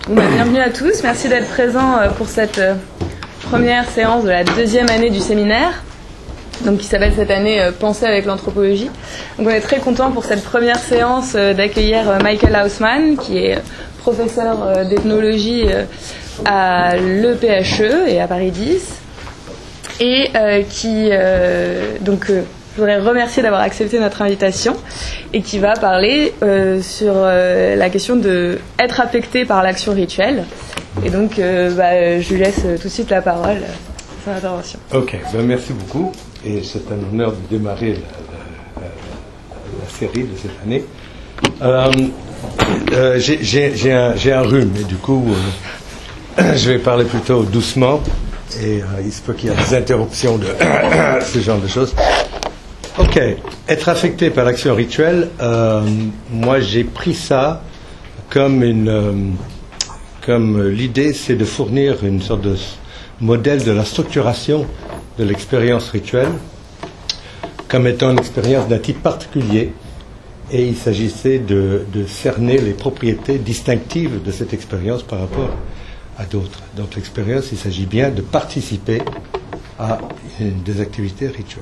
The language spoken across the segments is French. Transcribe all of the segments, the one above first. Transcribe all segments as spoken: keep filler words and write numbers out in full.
Bon, bah, bienvenue à tous, merci d'être présents pour cette première séance de la deuxième année du séminaire, donc qui s'appelle cette année euh, Penser avec l'anthropologie. Donc on est très content pour cette première séance euh, d'accueillir euh, Michael Hausmann, qui est professeur euh, d'ethnologie euh, à l'E P H E et à Paris dix, et euh, qui euh, donc euh, je voudrais remercier d'avoir accepté notre invitation, et qui va parler euh, sur euh, la question de être affecté par l'action rituelle. Et donc euh, bah, je lui laisse tout de suite la parole pour son intervention. Ok, ben merci beaucoup. Et c'est un honneur de démarrer la, la, la, la série de cette année. Euh, euh, j'ai, j'ai, j'ai, un, j'ai un rhume, et du coup, euh, je vais parler plutôt doucement. Et euh, il se peut qu'il y ait des interruptions de ce genre de choses. Ok, être affecté par l'action rituelle, euh, moi j'ai pris ça comme une... Euh, comme l'idée, c'est de fournir une sorte de modèle de la structuration de l'expérience rituelle comme étant une expérience d'un type particulier, et il s'agissait de, de cerner les propriétés distinctives de cette expérience par rapport à d'autres. Donc l'expérience, il s'agit bien de participer à une, des activités rituelles.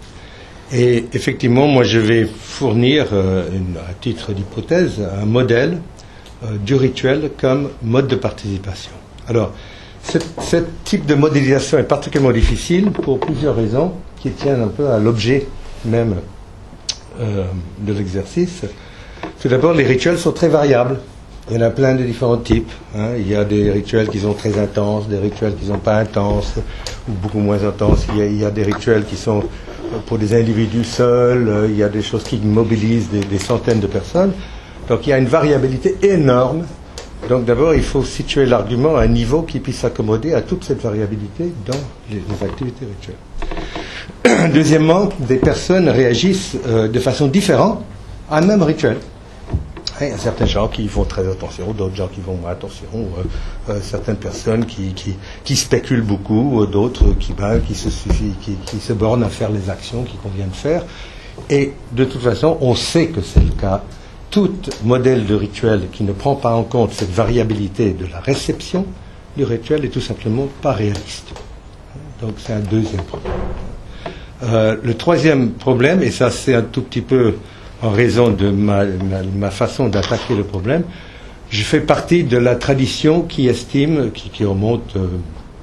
Et effectivement, moi je vais fournir, euh, une, à titre d'hypothèse, un modèle euh, du rituel comme mode de participation. Alors, ce type de modélisation est particulièrement difficile pour plusieurs raisons qui tiennent un peu à l'objet même euh, de l'exercice. Tout d'abord, les rituels sont très variables. Il y en a plein de différents types. Hein. Il y a des rituels qui sont très intenses, des rituels qui ne sont pas intenses ou beaucoup moins intenses. Il y a, il y a des rituels qui sont pour des individus seuls. Euh, il y a des choses qui mobilisent des, des centaines de personnes. Donc il y a une variabilité énorme. Donc d'abord, il faut situer l'argument à un niveau qui puisse s'accommoder à toute cette variabilité dans les, les activités rituelles. Deuxièmement, des personnes réagissent euh, de façon différente à un même rituel. Il y a certains gens qui font très attention, d'autres gens qui font moins attention, euh, euh, certaines personnes qui, qui, qui spéculent beaucoup, euh, d'autres qui, ben, qui, se suffit, qui, qui se bornent à faire les actions qu'il convient de faire. Et de toute façon, on sait que c'est le cas. Tout modèle de rituel qui ne prend pas en compte cette variabilité de la réception du rituel est tout simplement pas réaliste. Donc c'est un deuxième problème. Euh, le troisième problème, et ça c'est un tout petit peu en raison de ma, ma, ma façon d'attaquer le problème, je fais partie de la tradition qui estime, qui, qui remonte, euh,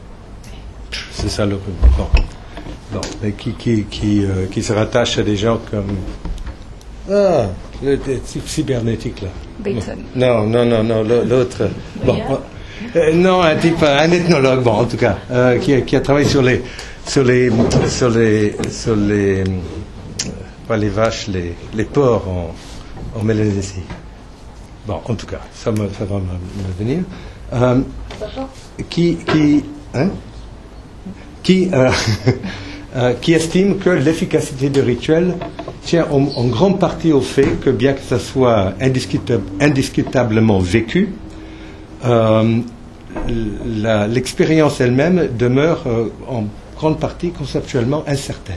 c'est ça le bon, bon, mais qui, qui, qui, euh, qui se rattache à des gens comme ah, le type cybernétique là. Bateson. Non, non, non, non, l'autre. Bon, euh, non, un type, un ethnologue, bon, en tout cas, euh, qui, qui a travaillé sur les, sur les, sur les, sur les, euh, pas les vaches, les, les porcs en, en Mélanésie. Bon, en tout cas, ça, me, ça va me, me venir. Euh, qui, qui, hein, qui, euh, euh, qui estime que l'efficacité du rituel tient en, en grande partie au fait que, bien que ça soit indiscutable, indiscutablement vécu, euh, la, l'expérience elle-même demeure euh, en grande partie conceptuellement incertaine.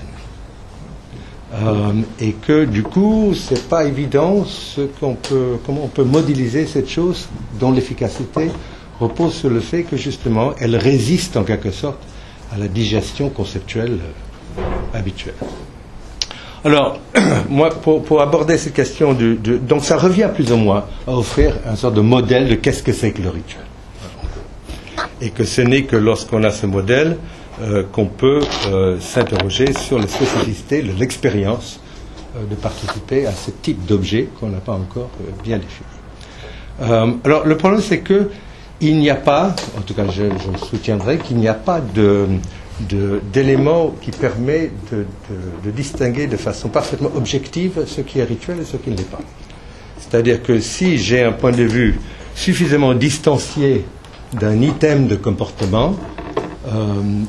Euh, et que du coup, c'est pas évident ce qu'on peut, comment on peut modéliser cette chose dont l'efficacité repose sur le fait que justement, elle résiste en quelque sorte à la digestion conceptuelle euh, habituelle. Alors, moi, pour, pour aborder cette question, de, de, donc ça revient plus ou moins à offrir un sorte de modèle de qu'est-ce que c'est que le rituel. Et que ce n'est que lorsqu'on a ce modèle euh, qu'on peut euh, s'interroger sur les spécificités de l'expérience euh, de participer à ce type d'objet qu'on n'a pas encore euh, bien défini. Euh, alors, le problème, c'est que il n'y a pas, en tout cas je, je soutiendrai, qu'il n'y a pas de... De, d'éléments qui permet de, de, de distinguer de façon parfaitement objective ce qui est rituel et ce qui ne l'est pas. C'est-à-dire que si j'ai un point de vue suffisamment distancié d'un item de comportement, euh,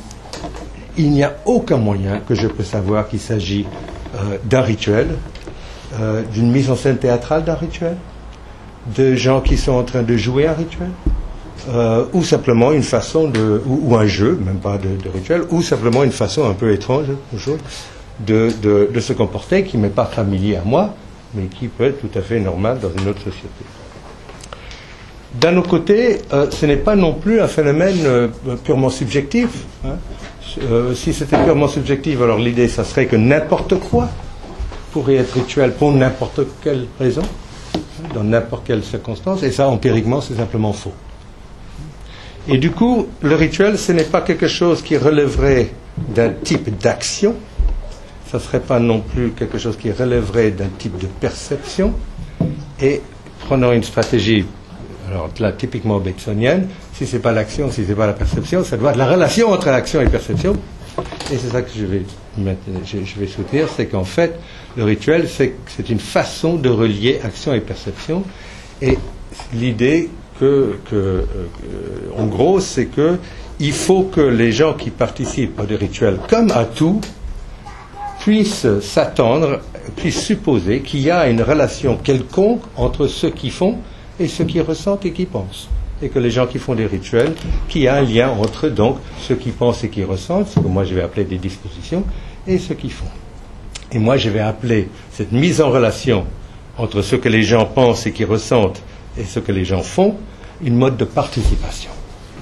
il n'y a aucun moyen que je peux savoir qu'il s'agit euh, d'un rituel, euh, d'une mise en scène théâtrale d'un rituel, de gens qui sont en train de jouer un rituel, Euh, ou simplement une façon de, ou, ou un jeu, même pas de, de rituel, ou simplement une façon un peu étrange toujours, de, de, de se comporter qui ne m'est pas familier à moi, mais qui peut être tout à fait normal dans une autre société. d'un autre côté, euh, ce n'est pas non plus un phénomène euh, purement subjectif. Hein. Euh, si c'était purement subjectif, alors l'idée, ça serait que n'importe quoi pourrait être rituel pour n'importe quelle raison, dans n'importe quelle circonstance, et ça, empiriquement, c'est simplement faux. Et du coup, le rituel, ce n'est pas quelque chose qui relèverait d'un type d'action, ça ne serait pas non plus quelque chose qui relèverait d'un type de perception, et prenons une stratégie, alors là, typiquement bergsonienne, si ce n'est pas l'action, si ce n'est pas la perception, ça doit être la relation entre l'action et la perception, et c'est ça que je vais, je, je vais soutenir, c'est qu'en fait, le rituel, c'est, c'est une façon de relier action et perception, et l'idée que, que euh, en gros, c'est que il faut que les gens qui participent à des rituels, comme à tout, puissent s'attendre, puissent supposer qu'il y a une relation quelconque entre ceux qui font et ceux qui ressentent et qui pensent. Et que les gens qui font des rituels, qu'il y a un lien entre donc ceux qui pensent et qui ressentent, ce que moi je vais appeler des dispositions, et ceux qui font. Et moi je vais appeler cette mise en relation entre ce que les gens pensent et qui ressentent et ce que les gens font, une mode de participation.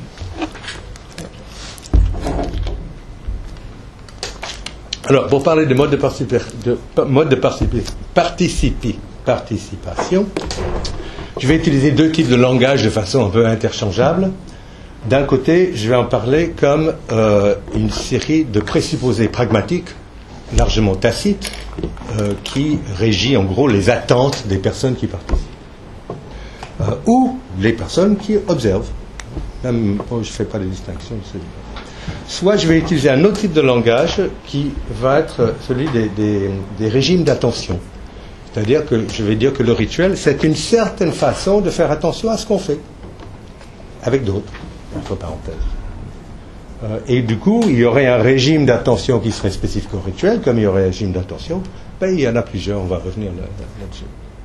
Alors, pour parler de mode de, participa- de, mode de participi- participi- participation, je vais utiliser deux types de langage de façon un peu interchangeable. D'un côté, je vais en parler comme euh, une série de présupposés pragmatiques, largement tacites, euh, qui régit en gros les attentes des personnes qui participent. Euh, ou les personnes qui observent. Même, oh, je ne fais pas de distinction de celui-là. Soit je vais utiliser un autre type de langage qui va être celui des, des, des régimes d'attention. C'est-à-dire que je vais dire que le rituel, c'est une certaine façon de faire attention à ce qu'on fait, avec d'autres, entre parenthèses. Euh, et du coup, il y aurait un régime d'attention qui serait spécifique au rituel, comme il y aurait un régime d'attention, ben, il y en a plusieurs, on va revenir là, là, là-dessus.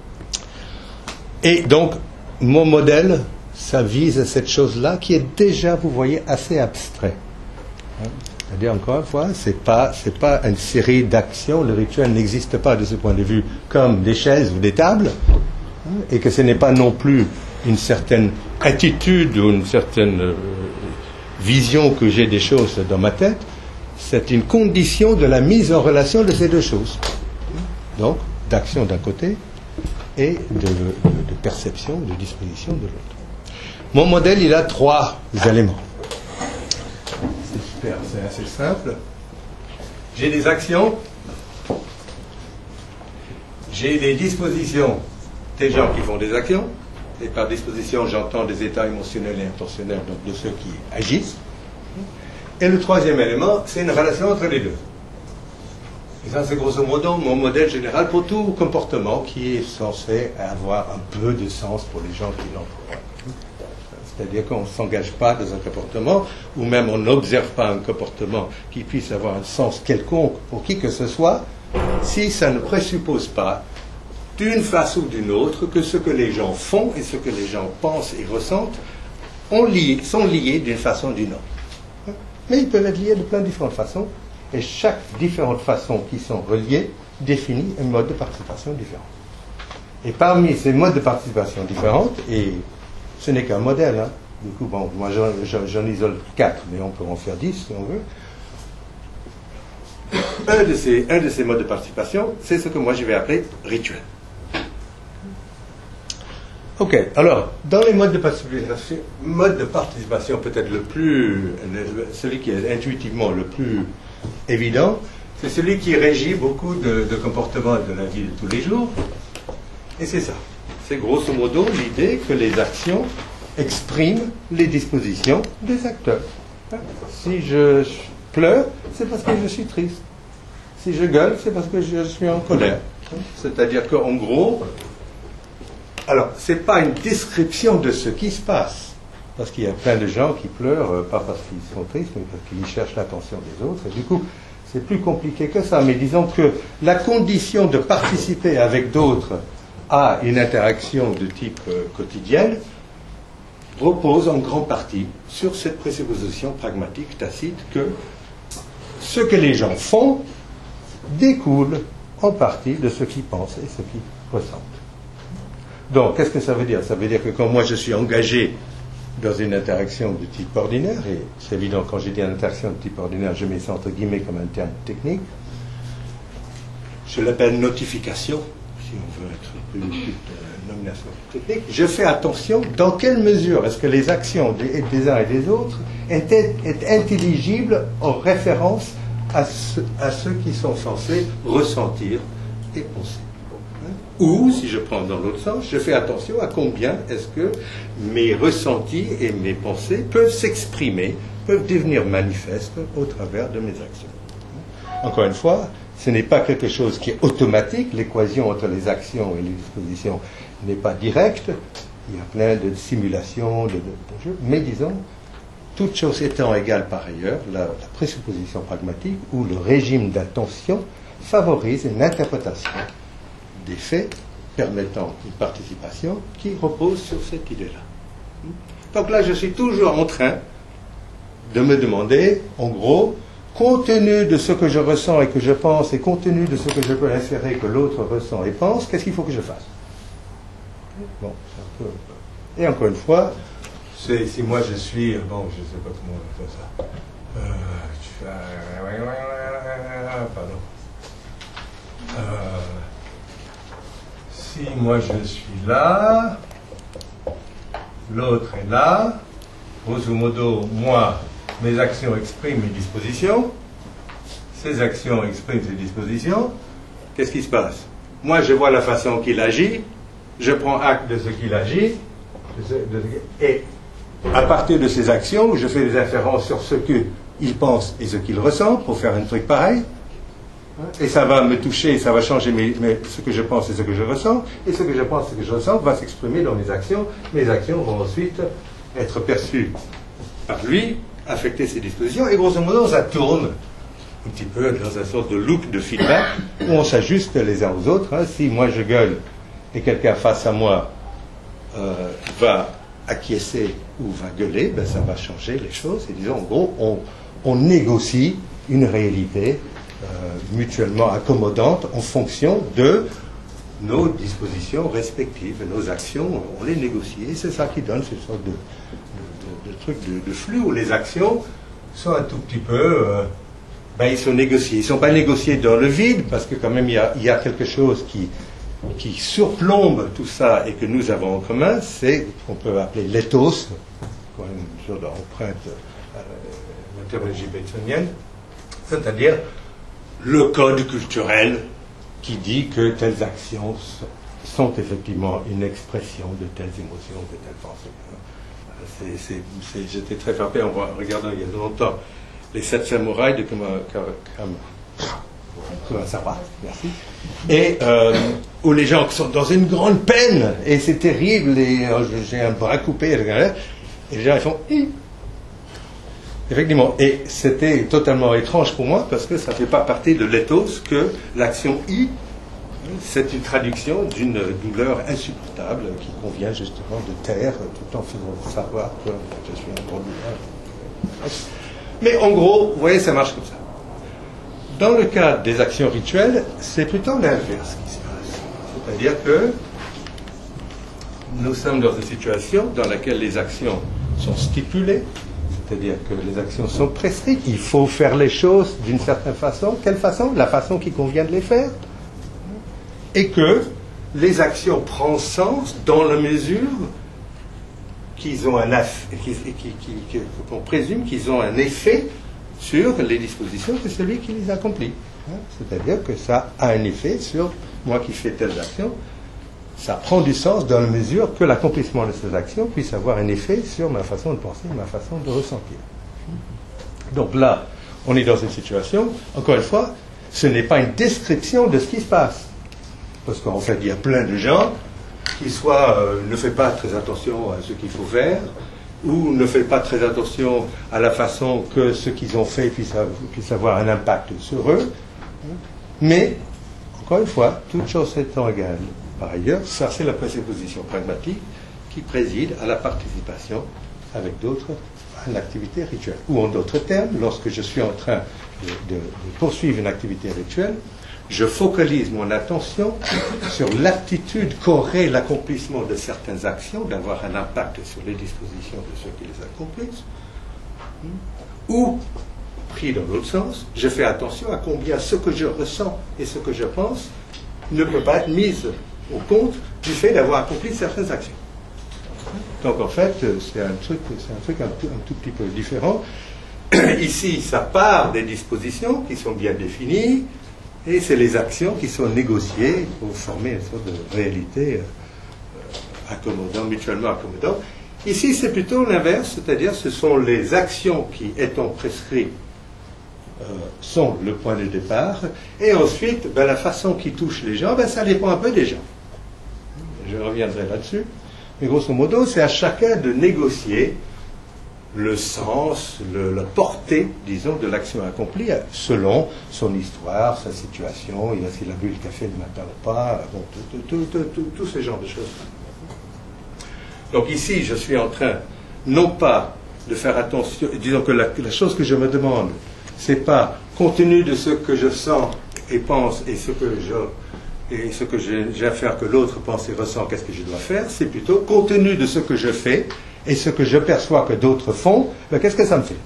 Et donc, mon modèle, ça vise à cette chose-là qui est déjà, vous voyez, assez abstrait. C'est-à-dire, encore une fois, ce n'est pas, c'est pas une série d'actions, le rituel n'existe pas de ce point de vue comme des chaises ou des tables, hein, et que ce n'est pas non plus une certaine attitude ou une certaine euh, vision que j'ai des choses dans ma tête, c'est une condition de la mise en relation de ces deux choses. Donc, d'action d'un côté et de, de, de perception, de disposition de l'autre. Mon modèle, il a trois éléments. C'est super, c'est assez simple. J'ai des actions, j'ai des dispositions des gens qui font des actions, et par disposition, j'entends des états émotionnels et intentionnels, donc de ceux qui agissent. Et le troisième élément, c'est une relation entre les deux. Et ça, c'est grosso modo mon modèle général pour tout comportement qui est censé avoir un peu de sens pour les gens qui l'emploient. C'est-à-dire qu'on ne s'engage pas dans un comportement, ou même on n'observe pas un comportement qui puisse avoir un sens quelconque pour qui que ce soit, si ça ne présuppose pas, d'une façon ou d'une autre, que ce que les gens font et ce que les gens pensent et ressentent ont lié, sont liés d'une façon ou d'une autre. Mais ils peuvent être liés de plein de différentes façons, et chaque différente façon qui sont reliées définit un mode de participation différent. Et parmi ces modes de participation différents, et ce n'est qu'un modèle, hein. Du coup, bon, moi j'en, j'en, j'en isole quatre, mais on peut en faire dix si on veut. Un de ces, un de ces modes de participation, c'est ce que moi je vais appeler rituel. Ok, alors, dans les modes de participation, mode de participation peut-être le plus, le, celui qui est intuitivement le plus évident, c'est celui qui régit beaucoup de, de comportements de la vie de tous les jours, et c'est ça. C'est grosso modo l'idée que les actions expriment les dispositions des acteurs. Si je pleure, c'est parce que je suis triste. Si je gueule, c'est parce que je suis en colère. C'est-à-dire qu'en gros, alors, ce n'est pas une description de ce qui se passe, parce qu'il y a plein de gens qui pleurent, pas parce qu'ils sont tristes, mais parce qu'ils cherchent l'attention des autres, et du coup, c'est plus compliqué que ça, mais disons que la condition de participer avec d'autres à une interaction de type euh, quotidienne repose en grande partie sur cette présupposition pragmatique, tacite, que ce que les gens font découle en partie de ce qu'ils pensent et ce qu'ils ressentent. Donc, qu'est-ce que ça veut dire? Ça veut dire que quand moi je suis engagé dans une interaction de type ordinaire, et c'est évident, quand j'ai dit une interaction de type ordinaire, je mets ça entre guillemets comme un terme technique, je l'appelle notification, si on veut être plus, plus de nomination technique. Je fais attention dans quelle mesure est-ce que les actions des, des uns et des autres étaient, étaient intelligibles en référence à, ce, à ceux qui sont censés ressentir et penser. Ou, si je prends dans l'autre sens, je fais attention à combien est-ce que mes ressentis et mes pensées peuvent s'exprimer, peuvent devenir manifestes au travers de mes actions. Encore une fois, ce n'est pas quelque chose qui est automatique, l'équation entre les actions et les dispositions n'est pas directe, il y a plein de simulations, de, de, de jeux, mais disons, toutes choses étant égales par ailleurs, la, la présupposition pragmatique ou le régime d'attention favorise une interprétation des faits permettant une participation qui repose sur cette idée-là. Donc là, je suis toujours en train de me demander, en gros, compte tenu de ce que je ressens et que je pense, et compte tenu de ce que je peux insérer que l'autre ressent et pense, qu'est-ce qu'il faut que je fasse? Bon, c'est un peu... Et encore une fois, c'est, si moi je suis... Bon, je ne sais pas comment on fait ça. Euh, tu fais... Pardon. Euh... Si moi je suis là, l'autre est là, grosso modo, moi, mes actions expriment mes dispositions, ces actions expriment ces dispositions, qu'est-ce qui se passe? Moi je vois la façon qu'il agit, je prends acte de ce qu'il agit, et à partir de ces actions, je fais des inférences sur ce qu'il pense et ce qu'il ressent pour faire un truc pareil. Et ça va me toucher, ça va changer mes, mes, ce que je pense et ce que je ressens, et ce que je pense et ce que je ressens va s'exprimer dans mes actions. Mes actions vont ensuite être perçues par lui, affecter ses dispositions, et grosso modo, ça tourne un petit peu dans une sorte de loop de feedback où on s'ajuste les uns aux autres. Hein. Si moi je gueule et quelqu'un face à moi euh, va acquiescer ou va gueuler, ben ça va changer les choses. Et disons, en gros, on, on négocie une réalité Euh, mutuellement accommodante en fonction de nos dispositions respectives, nos actions, on les négocie. Et c'est ça qui donne cette sorte de, de, de, de truc de, de flux où les actions sont un tout petit peu, euh, ben ils sont négociés. Ils ne sont pas négociés dans le vide, parce que quand même il y a, il y a quelque chose qui, qui surplombe tout ça et que nous avons en commun, c'est ce qu'on peut appeler l'éthos, une sorte d'empreinte à la théologie batesonienne, c'est-à-dire le code culturel qui dit que telles actions sont effectivement une expression de telles émotions, de telles pensées. C'est, c'est, c'est, j'étais très frappé en regardant il y a longtemps les sept samouraïs de Kurosawa, merci, et euh, où les gens sont dans une grande peine, et c'est terrible, et euh, j'ai un bras coupé, et les gens ils font... Effectivement, et c'était totalement étrange pour moi parce que ça ne fait pas partie de l'éthos que l'action I, c'est une traduction d'une douleur insupportable qui convient justement de taire tout en faisant savoir que je suis un bon douleur. Mais en gros, vous voyez, ça marche comme ça. Dans le cas des actions rituelles, c'est plutôt l'inverse qui se passe. C'est-à-dire que nous sommes dans une situation dans laquelle les actions sont stipulées. C'est-à-dire que les actions sont prescrites. Il faut faire les choses d'une certaine façon. Quelle façon? La façon qui convient de les faire. Et que les actions prennent sens dans la mesure qu'ils ont un effet, qu'on présume qu'ils ont un effet sur les dispositions de celui qui les accomplit. C'est-à-dire que ça a un effet sur moi qui fais telle action. Ça prend du sens dans la mesure que l'accomplissement de ces actions puisse avoir un effet sur ma façon de penser, ma façon de ressentir. Donc là, on est dans une situation, encore une fois, ce n'est pas une description de ce qui se passe. Parce qu'en fait, il y a plein de gens qui soit euh, ne font pas très attention à ce qu'il faut faire, ou ne font pas très attention à la façon que ce qu'ils ont fait puisse, puisse avoir un impact sur eux. Mais, encore une fois, toute chose étant égale. Par ailleurs, ça c'est la présupposition pragmatique qui préside à la participation avec d'autres à une activité rituelle. Ou en d'autres termes, lorsque je suis en train de, de, de poursuivre une activité rituelle, je focalise mon attention sur l'aptitude qu'aurait l'accomplissement de certaines actions d'avoir un impact sur les dispositions de ceux qui les accomplissent, ou, pris dans l'autre sens, je fais attention à combien ce que je ressens et ce que je pense ne peut pas être mis au compte du fait d'avoir accompli certaines actions. Donc en fait, c'est un truc, c'est un, truc un, tout, un tout petit peu différent. Ici, ça part des dispositions qui sont bien définies, et c'est les actions qui sont négociées pour former une sorte de réalité euh, accommodant, mutuellement accommodante. Ici, c'est plutôt l'inverse, c'est-à-dire ce sont les actions qui, étant prescrites, euh, sont le point de départ, et ensuite, ben, la façon qui touche les gens, ben, ça dépend un peu des gens. Je reviendrai là-dessus. Mais grosso modo, c'est à chacun de négocier le sens, le, la portée, disons, de l'action accomplie, selon son histoire, sa situation, il a s'il a bu le café le matin ou pas, bon, tous ces genres de choses. Donc ici, je suis en train, non pas de faire attention, disons que la, la chose que je me demande, c'est pas, compte tenu de ce que je sens et pense et ce que je, et ce que j'ai à faire que l'autre pense et ressent, qu'est-ce que je dois faire, c'est plutôt, compte tenu de ce que je fais et ce que je perçois que d'autres font, ben, qu'est-ce que ça me fait?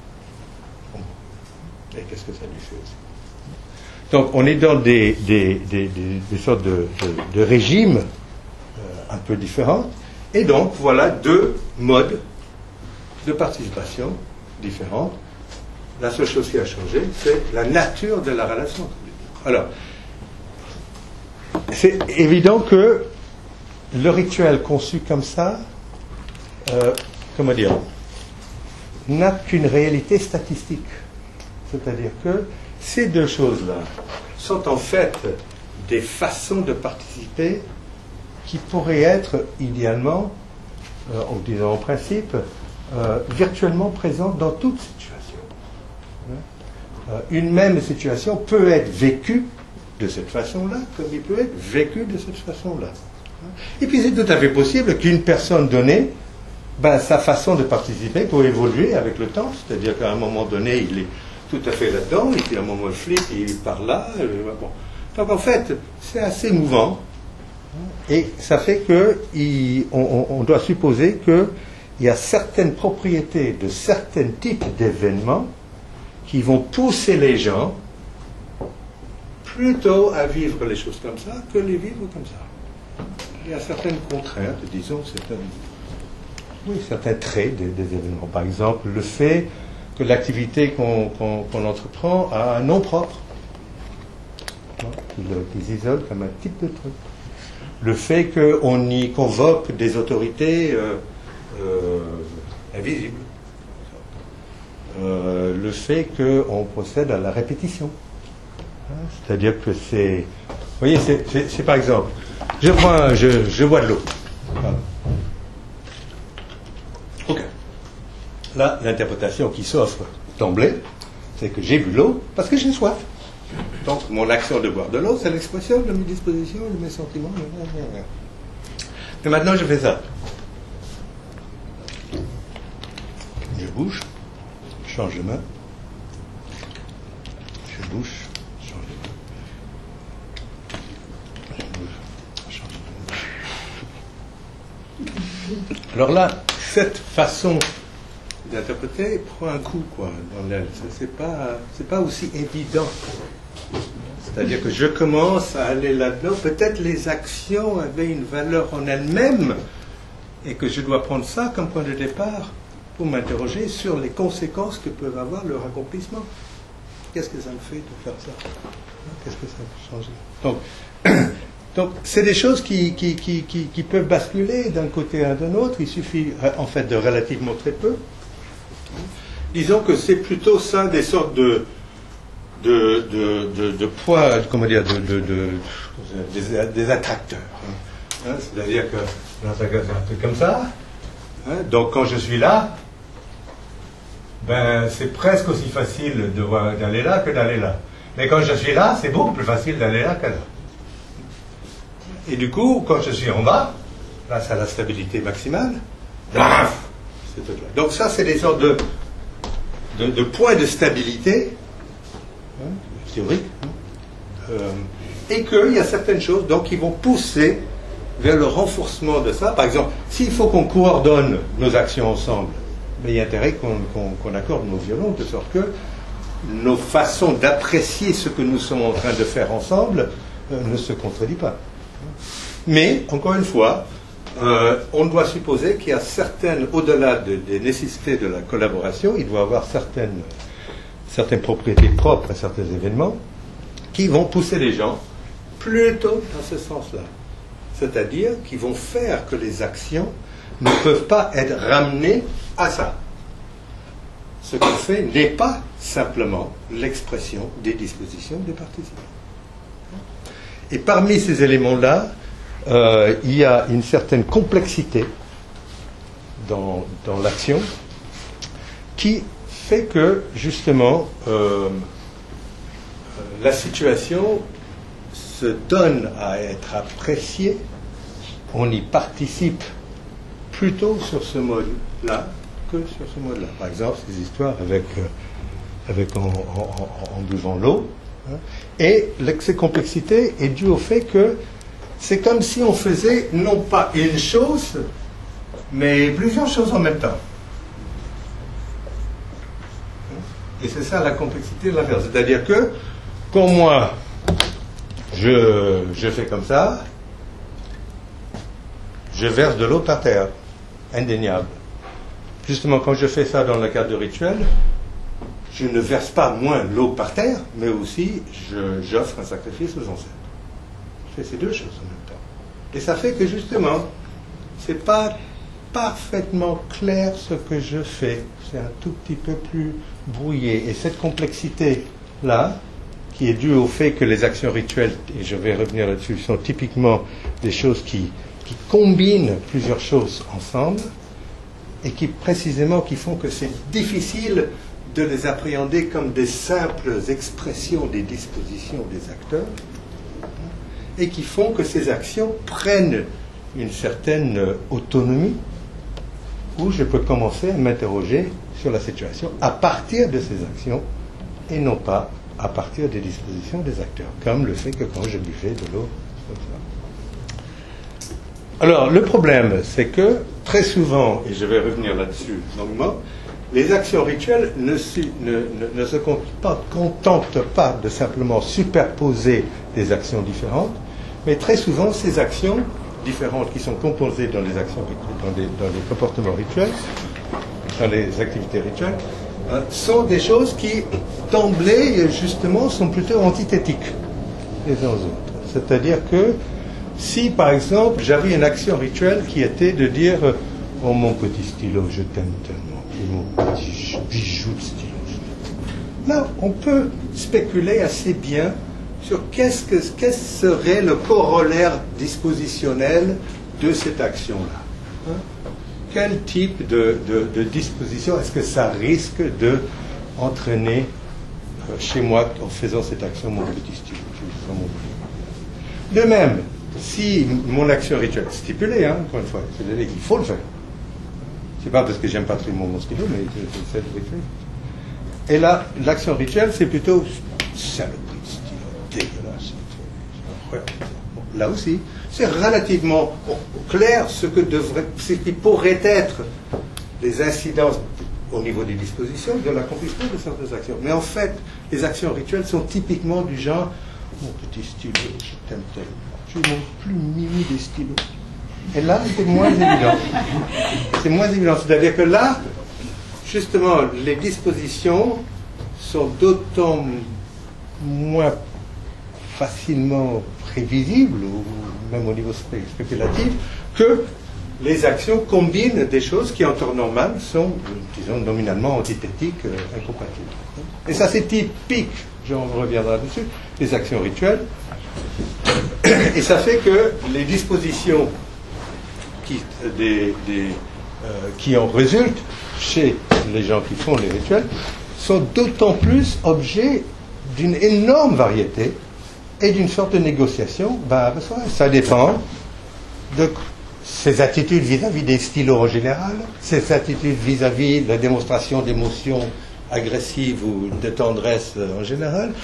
Et qu'est-ce que ça lui fait aussi? Donc on est dans des, des, des, des, des sortes de, de, de régimes euh, un peu différents. Et donc, voilà deux modes de participation différents. La seule chose qui a changé, c'est la nature de la relation. Alors, c'est évident que le rituel conçu comme ça, euh, comment dire, n'a qu'une réalité statistique. C'est-à-dire que ces deux choses-là sont en fait des façons de participer qui pourrait être idéalement, euh, en disant en principe, euh, virtuellement présente dans toute situation. Euh, une même situation peut être vécue de cette façon-là, comme il peut être vécu de cette façon-là. Et puis c'est tout à fait possible qu'une personne donnée, ben, sa façon de participer peut évoluer avec le temps, c'est-à-dire qu'à un moment donné, il est tout à fait là-dedans, et puis à un moment, il flippe, il part là. Euh, bon. Donc en fait, c'est assez mouvant. Et ça fait que il, on, on doit supposer qu'il y a certaines propriétés de certains types d'événements qui vont pousser les gens plutôt à vivre les choses comme ça que les vivre comme ça. Il y a certaines contraintes, disons, certains, oui, certains traits des, des événements. Par exemple, le fait que l'activité qu'on, qu'on, qu'on entreprend a un nom propre, qu'ils isolent comme un type de truc. Le fait qu'on y convoque des autorités euh, euh, invisibles. Euh, le fait qu'on procède à la répétition. Hein, c'est-à-dire que c'est... Vous voyez, c'est, c'est, c'est par exemple, je, prends, je, je bois de l'eau. Voilà. Ok. Là, l'interprétation qui s'offre d'emblée, c'est que j'ai bu l'eau parce que j'ai soif. Donc, mon action de boire de l'eau, c'est l'expression de mes dispositions, de mes sentiments. Mais maintenant, je fais ça. Je bouge, je change de main. Je bouge, je change de main. Je bouge, je change de main. Alors là, cette façon d'interpréter prend un coup, quoi, dans l'aile. C'est pas, c'est pas aussi évident. C'est-à-dire que je commence à aller là-dedans. Peut-être les actions avaient une valeur en elles-mêmes et que je dois prendre ça comme point de départ pour m'interroger sur les conséquences que peuvent avoir leur accomplissement. Qu'est-ce que ça me fait de faire ça? Qu'est-ce que ça peut changer? Donc, donc c'est des choses qui, qui, qui, qui, qui peuvent basculer d'un côté à d'un autre. Il suffit en fait de relativement très peu. Disons que c'est plutôt ça des sortes de De, de, de, de poids, comment dire, de, de, de, des, des attracteurs. Hein, c'est-à-dire que c'est un truc comme ça. Hein, donc quand je suis là, ben c'est presque aussi facile de voir, d'aller là que d'aller là. Mais quand je suis là, c'est beaucoup plus facile d'aller là que là. Et du coup, quand je suis en bas, là c'est la stabilité maximale. C'est tout là. Donc ça, c'est des sortes de, de, de points de stabilité. Théorique, euh, et qu'il y a certaines choses donc, qui vont pousser vers le renforcement de ça. Par exemple, s'il faut qu'on coordonne nos actions ensemble, mais il y a intérêt qu'on qu'on, qu'on accorde nos violons de sorte que nos façons d'apprécier ce que nous sommes en train de faire ensemble euh, ne se contredisent pas. Mais, encore une fois, euh, on doit supposer qu'il y a certaines, au-delà de, des nécessités de la collaboration, il doit y avoir certaines, certaines propriétés propres à certains événements qui vont pousser les gens plutôt dans ce sens-là. C'est-à-dire qui vont faire que les actions ne peuvent pas être ramenées à ça. Ce qu'on fait n'est pas simplement l'expression des dispositions des participants. Et parmi ces éléments-là, euh, il y a une certaine complexité dans, dans l'action qui fait que, justement, euh, la situation se donne à être appréciée, on y participe plutôt sur ce mode-là que sur ce mode-là. Par exemple, ces histoires avec, euh, avec en, en, en buvant l'eau. Hein, et cette complexité est due au fait que c'est comme si on faisait non pas une chose, mais plusieurs choses en même temps. Et c'est ça la complexité de l'affaire. C'est-à-dire que, quand moi, je, je fais comme ça, je verse de l'eau par terre, indéniable. Justement, quand je fais ça dans le cadre de rituel, je ne verse pas moins l'eau par terre, mais aussi je, j'offre un sacrifice aux ancêtres. Je fais ces deux choses en même temps. Et ça fait que justement, ce n'est pas parfaitement clair ce que je fais. C'est un tout petit peu plus brouillé. Et cette complexité-là, qui est due au fait que les actions rituelles, et je vais revenir là-dessus, sont typiquement des choses qui, qui combinent plusieurs choses ensemble, et qui précisément qui font que c'est difficile de les appréhender comme des simples expressions des dispositions des acteurs, et qui font que ces actions prennent une certaine autonomie, où je peux commencer à m'interroger sur la situation à partir de ces actions, et non pas à partir des dispositions des acteurs, comme le fait que quand je buvais de l'eau, comme ça. Alors, le problème, c'est que, très souvent, et je vais revenir là-dessus longuement, les actions rituelles ne, ne, ne, ne se contentent pas de simplement superposer des actions différentes, mais très souvent, ces actions différentes qui sont composées dans les actions, dans les, dans les comportements rituels, dans les activités rituelles, hein, sont des choses qui, d'emblée, justement, sont plutôt antithétiques les uns aux autres. C'est-à-dire que si, par exemple, j'avais une action rituelle qui était de dire « Oh, mon petit stylo, je t'aime tellement, et mon petit bijou de stylo. » Là, on peut spéculer assez bien sur qu'est-ce que qu'est-ce serait le corollaire dispositionnel de cette action-là. Hein? Quel type de, de, de disposition est-ce que ça risque de entraîner euh, chez moi en faisant cette action, mon petit stylo, mon... De même, si mon action rituelle est stipulée, hein, encore une fois, c'est-à-dire qu'il faut le faire. C'est pas parce que j'aime pas très mon stylo, mais c'est le rituel. Et là, l'action rituelle, c'est plutôt saloperie de stylo, dégueulasse. C'est incroyable. Bon, là aussi, c'est relativement clair ce que devrait, ce qui pourrait être les incidences au niveau des dispositions de l'accomplissement de certaines actions. Mais en fait, les actions rituelles sont typiquement du genre mon petit stylo, je t'aime tellement. Je suis mon plus mimi des stylos. Et là, c'est moins évident. C'est moins évident. C'est-à-dire que là, justement, les dispositions sont d'autant moins facilement prévisibles, ou même au niveau spéculatif, que les actions combinent des choses qui, en temps normal, sont, disons, nominalement antithétiques, euh, incompatibles. Et ça, c'est typique, j'en reviendrai dessus, des actions rituelles. Et ça fait que les dispositions qui, des, des, euh, qui en résultent chez les gens qui font les rituels sont d'autant plus objets d'une énorme variété et d'une sorte de négociation. Ben, ça dépend de ses attitudes vis-à-vis des stylos en général, ses attitudes vis-à-vis de la démonstration d'émotions agressives ou de tendresse en général,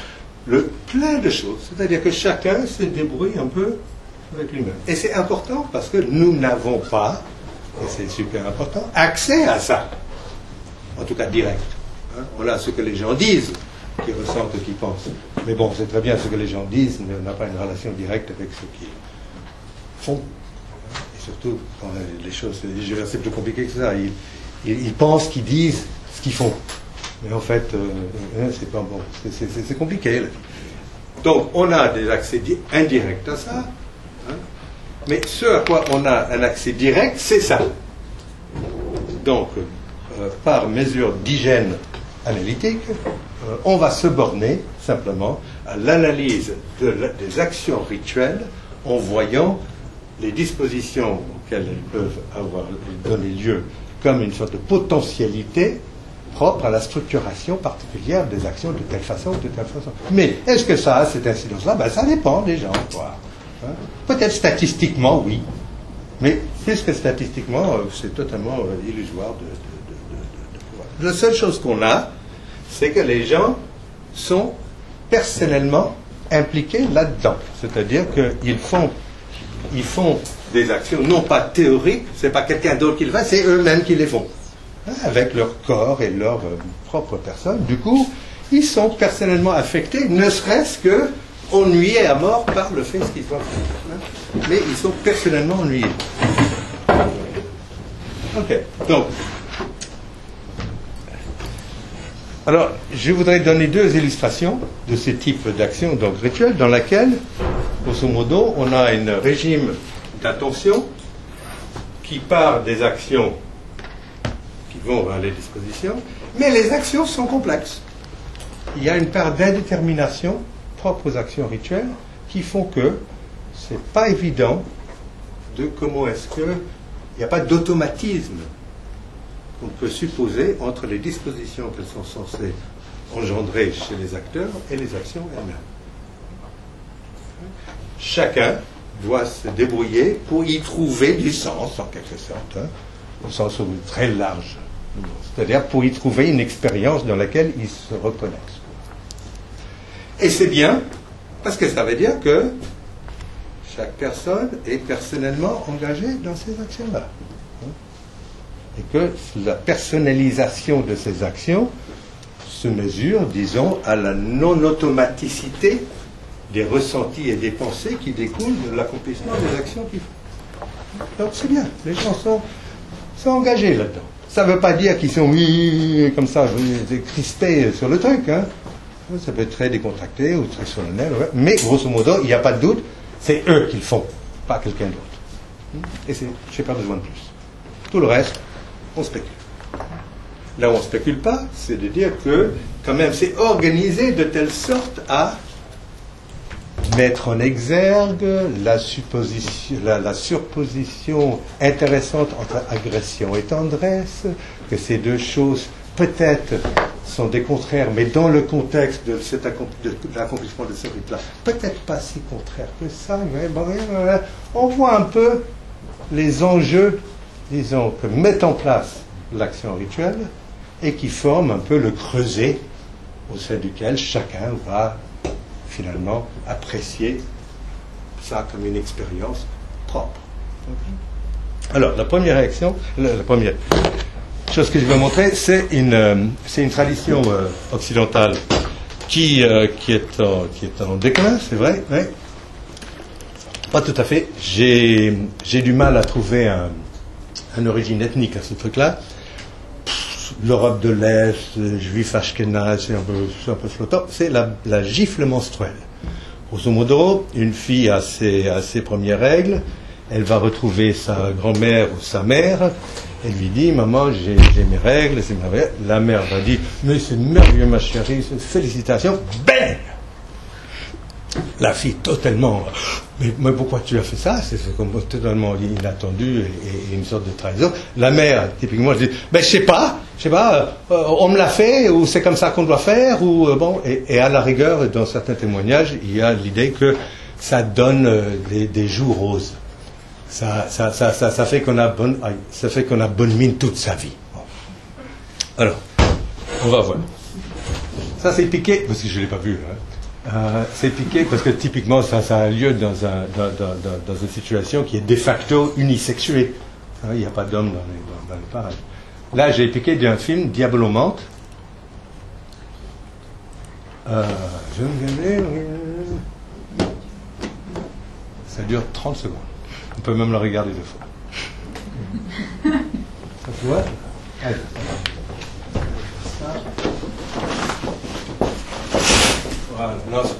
le plein de choses. C'est-à-dire que chacun se débrouille un peu avec lui-même. Et c'est important parce que nous n'avons pas, et c'est super important, accès à ça. En tout cas direct. Hein? On a ce que les gens disent, qui ressentent, qui pensent. Mais bon, c'est très bien ce que les gens disent, mais on n'a pas une relation directe avec ce qu'ils font. Et surtout, quand les choses, c'est plus compliqué que ça. Ils, ils, ils pensent qu'ils disent ce qu'ils font. Mais en fait, euh, c'est pas bon. C'est compliqué, la vie. Donc, on a des accès indirects à ça. Hein? Mais ce à quoi on a un accès direct, c'est ça. Donc, euh, par mesure d'hygiène analytique, euh, on va se borner simplement à l'analyse de la, des actions rituelles en voyant les dispositions auxquelles elles peuvent avoir donné lieu comme une sorte de potentialité propre à la structuration particulière des actions de telle façon ou de telle façon. Mais est-ce que ça a cette incidence-là? Ben, ça dépend des gens, quoi. Hein? Peut-être statistiquement, oui. Mais plus que statistiquement, euh, c'est totalement euh, illusoire de, de, de, de, de pouvoir. La seule chose qu'on a, c'est que les gens sont personnellement impliqués là-dedans. C'est-à-dire qu'ils font, ils font des actions, non pas théoriques, c'est pas quelqu'un d'autre qui le fait, c'est eux-mêmes qui les font. Avec leur corps et leur euh, propre personne. Du coup, ils sont personnellement affectés, ne serait-ce que ennuyés à mort par le fait ce qu'ils doivent faire. Mais ils sont personnellement ennuyés. Ok, donc. Alors, je voudrais donner deux illustrations de ce type d'action, donc rituelle, dans laquelle, grosso modo, on a un régime d'attention qui part des actions qui vont vers les dispositions, mais les actions sont complexes. Il y a une part d'indétermination propre aux actions rituelles qui font que c'est pas évident de comment est-ce que il n'y a pas d'automatisme qu'on peut supposer entre les dispositions qu'elles sont censées engendrer chez les acteurs et les actions elles-mêmes. Chacun doit se débrouiller pour y trouver du sens, en quelque sorte, hein, au sens très large. C'est-à-dire pour y trouver une expérience dans laquelle ils se reconnaissent. Et c'est bien, parce que ça veut dire que chaque personne est personnellement engagée dans ces actions-là. Et que la personnalisation de ces actions se mesure, disons, à la non-automaticité des ressentis et des pensées qui découlent de l'accomplissement des actions qu'ils font. Donc c'est bien, les gens sont, sont engagés là-dedans. Ça ne veut pas dire qu'ils sont comme ça, crispés sur le truc. Hein. Ça peut être très décontracté ou très solennel, ouais. Mais grosso modo, il n'y a pas de doute, c'est eux qui le font, pas quelqu'un d'autre. Et je n'ai pas besoin de plus. Tout le reste, on spécule. Là où on ne spécule pas, c'est de dire que, quand même, c'est organisé de telle sorte à mettre en exergue la, supposition, la, la surposition intéressante entre agression et tendresse, que ces deux choses peut-être sont des contraires, mais dans le contexte de, cet accompli, de, de l'accomplissement de ce rite-là, peut-être pas si contraires que ça, mais bon, on voit un peu les enjeux, disons, que met en place l'action rituelle et qui forment un peu le creuset au sein duquel chacun va finalement apprécier ça comme une expérience propre. Alors, la première réaction, la, la première chose que je vais montrer, c'est une, euh, c'est une tradition euh, occidentale qui, euh, qui, est en, qui est en déclin, c'est vrai, mais pas tout à fait. J'ai, j'ai du mal à trouver un, une origine ethnique à ce truc-là. L'Europe de l'Est, juif ashkénaze, c'est un peu, c'est un peu flottant. C'est la, la gifle menstruelle. Grosso modo, une fille a ses, a ses premières règles, elle va retrouver sa grand-mère ou sa mère, elle lui dit, maman, j'ai, j'ai mes règles, c'est merveilleux. La mère va dire, mais c'est merveilleux ma chérie, félicitations, bang! La fille totalement, mais, mais pourquoi tu as fait ça? C'est, c'est comme totalement inattendu et, et une sorte de trahison. La mère, typiquement, je dis, ben je sais pas, je sais pas, euh, on me l'a fait, ou c'est comme ça qu'on doit faire, ou euh, bon, et, et à la rigueur, dans certains témoignages, il y a l'idée que ça donne euh, des, des joues roses. Ça, ça, ça, ça, ça fait qu'on a bonne, ça fait qu'on a bonne mine toute sa vie. Bon. Alors, on va voir. Ça c'est piqué, parce que je l'ai pas vu. Hein. Euh, c'est piqué parce que typiquement ça, ça a lieu dans, un, dans, dans, dans, dans une situation qui est de facto unisexuée. Hein, il n'y a pas d'homme dans les, dans, dans les pareils. Là, j'ai piqué d'un film, Diabolomante. Euh, je vais Ça dure trente secondes. On peut même le regarder deux fois. Ça tu vois? Allez. Ça. Voilà, non, c'est bien.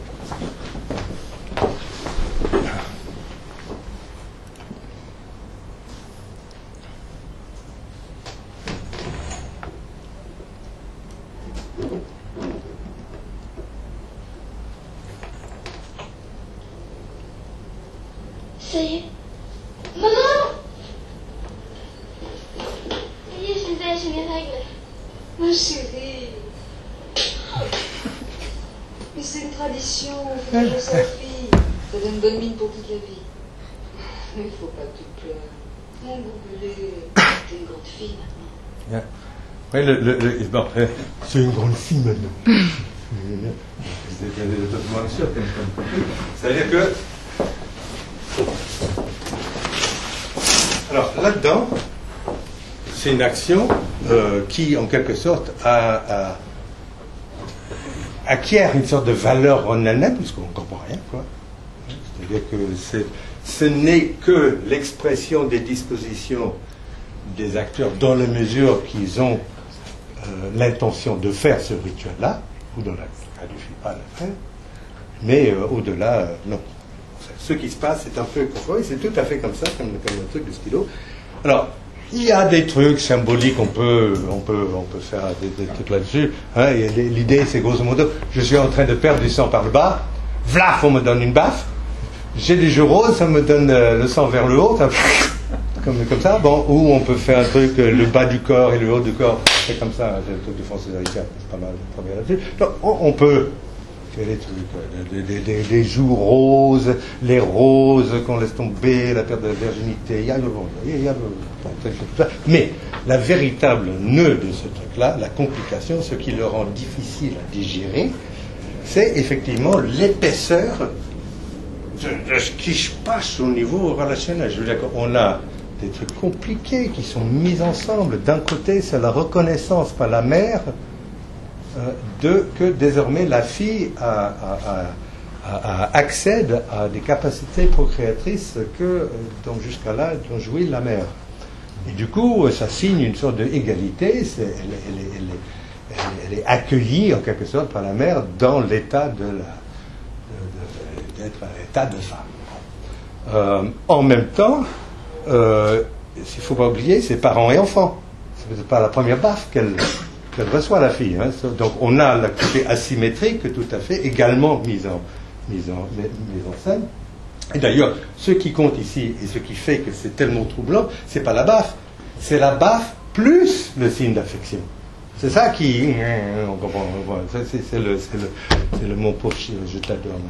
Ça y est. Maman! Ça y est, je les ai lâché mes règles. Ma chérie. Mais c'est une tradition, on fait toujours sa fille. Ça donne bonne mine pour toute la vie. Mais il faut pas que tu te pleures. Mon gougoulet, t'es une grande fille maintenant. Yeah. Oui, le, le, le, bon, euh, c'est une grande fille maintenant. C'est-à-dire que. Alors là-dedans, c'est une action euh, qui, en quelque sorte, a, a, acquiert une sorte de valeur en elle-même, puisqu'on ne comprend rien, quoi. C'est-à-dire que c'est, ce n'est que l'expression des dispositions des acteurs dans la mesure qu'ils ont euh, l'intention de faire ce rituel-là, ou dans la cas du film, pas le faire, mais euh, au-delà, euh, non. Ce qui se passe, c'est un peu conforme, c'est tout à fait comme ça, comme, comme le truc de stylo. Alors, il y a des trucs symboliques, on peut, on peut, on peut faire des, des trucs là-dessus. Hein, et l'idée, c'est grosso modo, je suis en train de perdre du sang par le bas, vlaf, on me donne une baffe, j'ai des jeux roses, ça me donne euh, le sang vers le haut, ça, comme, comme ça, bon, ou on peut faire un truc, euh, le bas du corps et le haut du corps, c'est comme ça, c'est le truc de François Richard, c'est pas mal, très bien là-dessus. Donc, on, on peut faire des trucs, des, des, des, des joues roses, les roses qu'on laisse tomber, la perte de la virginité, il y a le il y a le mais la véritable nœud de ce truc-là, la complication, ce qui le rend difficile à digérer, c'est effectivement l'épaisseur de, de ce qui se passe au niveau relationnel. Je veux dire qu'on a des trucs compliqués qui sont mis ensemble. D'un côté, c'est la reconnaissance par la mère euh, de que désormais la fille a, a, a, a, a accède à des capacités procréatrices que euh, dont jusqu'à là dont jouit la mère. Et du coup, ça signe une sorte d'égalité. C'est, elle, elle, elle, elle, elle, elle est accueillie en quelque sorte par la mère dans l'état de la, de, de, d'être un état de femme. Euh, en même temps, euh, il ne faut pas oublier, c'est parents et enfants. Ce n'est pas la première baffe qu'elle, qu'elle reçoit, la fille. Hein. Donc on a le côté asymétrique tout à fait également mis en, mis en, mis en scène. Et d'ailleurs, ce qui compte ici, et ce qui fait que c'est tellement troublant, c'est pas la baffe, c'est la baffe plus le signe d'affection. C'est ça qui... On comprend, c'est, c'est, c'est, le, c'est, le, c'est le mon pauvre chien, je t'adore.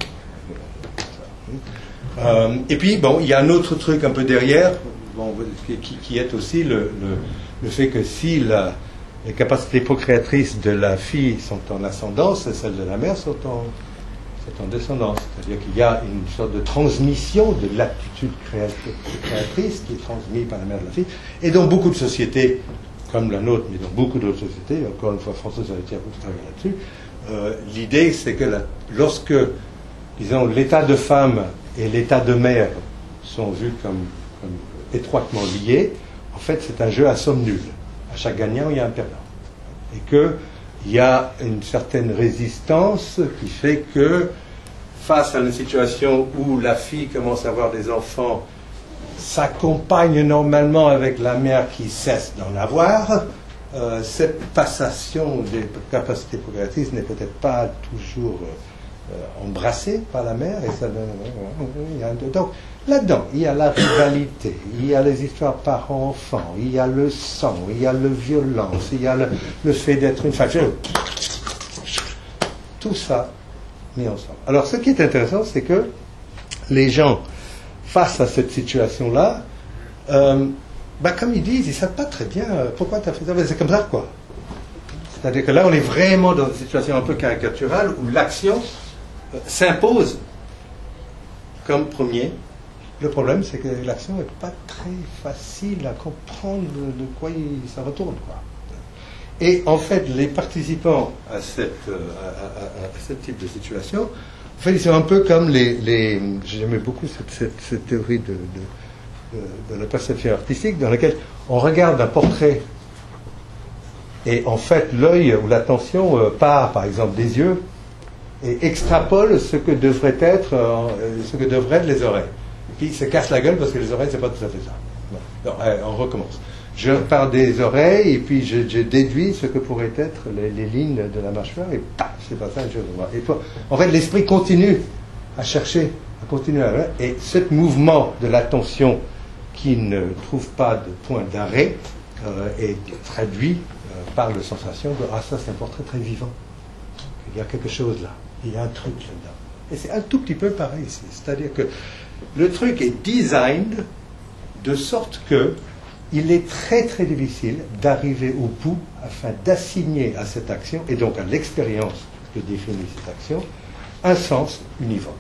Euh, et puis, bon, il y a un autre truc un peu derrière, bon, qui, qui est aussi le, le, le fait que si la, les capacités procréatrices de la fille sont en ascendance, celles de la mère sont en... c'est en descendance, c'est-à-dire qu'il y a une sorte de transmission de l'aptitude créatrice qui est transmise par la mère de la fille, et dans beaucoup de sociétés, comme la nôtre, mais dans beaucoup d'autres sociétés, encore une fois, François Héritier a beaucoup travaillé là-dessus, euh, l'idée c'est que la, lorsque, disons, l'état de femme et l'état de mère sont vus comme, comme étroitement liés, en fait c'est un jeu à somme nulle. À chaque gagnant, il y a un perdant. Et que il y a une certaine résistance qui fait que, face à une situation où la fille commence à avoir des enfants, s'accompagne normalement avec la mère qui cesse d'en avoir, euh, cette passation des capacités procréatrices n'est peut-être pas toujours euh, embrassée par la mère. Et ça, il y a, donc, là-dedans, il y a la rivalité, il y a les histoires parents-enfants, il y a le sang, il y a la violence, il y a le, le fait d'être une femme. Tout ça mis ensemble. Alors, ce qui est intéressant, c'est que les gens, face à cette situation-là, euh, bah, comme ils disent, ils ne savent pas très bien euh, pourquoi tu as fait ça. Mais c'est comme ça, quoi. C'est-à-dire que là, on est vraiment dans une situation un peu caricaturale où l'action euh, s'impose comme premier. Le problème, c'est que l'action n'est pas très facile à comprendre de quoi il, ça retourne, quoi. Et en fait, les participants à, cette, à, à, à, à ce type de situation, en fait, ils sont un peu comme les... les j'aimais beaucoup cette, cette, cette théorie de, de, de, de la perception artistique dans laquelle on regarde un portrait et en fait, l'œil ou l'attention euh, part, par exemple, des yeux et extrapole ce que devrait être, euh, ce que devraient être les oreilles. Et puis, il se casse la gueule parce que les oreilles, c'est pas tout à fait ça. Bon, donc, allez, on recommence. Je pars des oreilles et puis je, je déduis ce que pourraient être les, les lignes de la mâchoire et paf, c'est pas ça, je vois. Et pour, en fait, l'esprit continue à chercher, à continuer à... Et ce mouvement de l'attention qui ne trouve pas de point d'arrêt euh, est traduit euh, par la sensation de « Ah, ça, c'est un portrait très vivant. Il y a quelque chose là. Il y a un truc là-dedans. » Et c'est un tout petit peu pareil ici. C'est-à-dire que le truc est designed de sorte que il est très très difficile d'arriver au bout afin d'assigner à cette action, et donc à l'expérience que définit cette action, un sens univoque.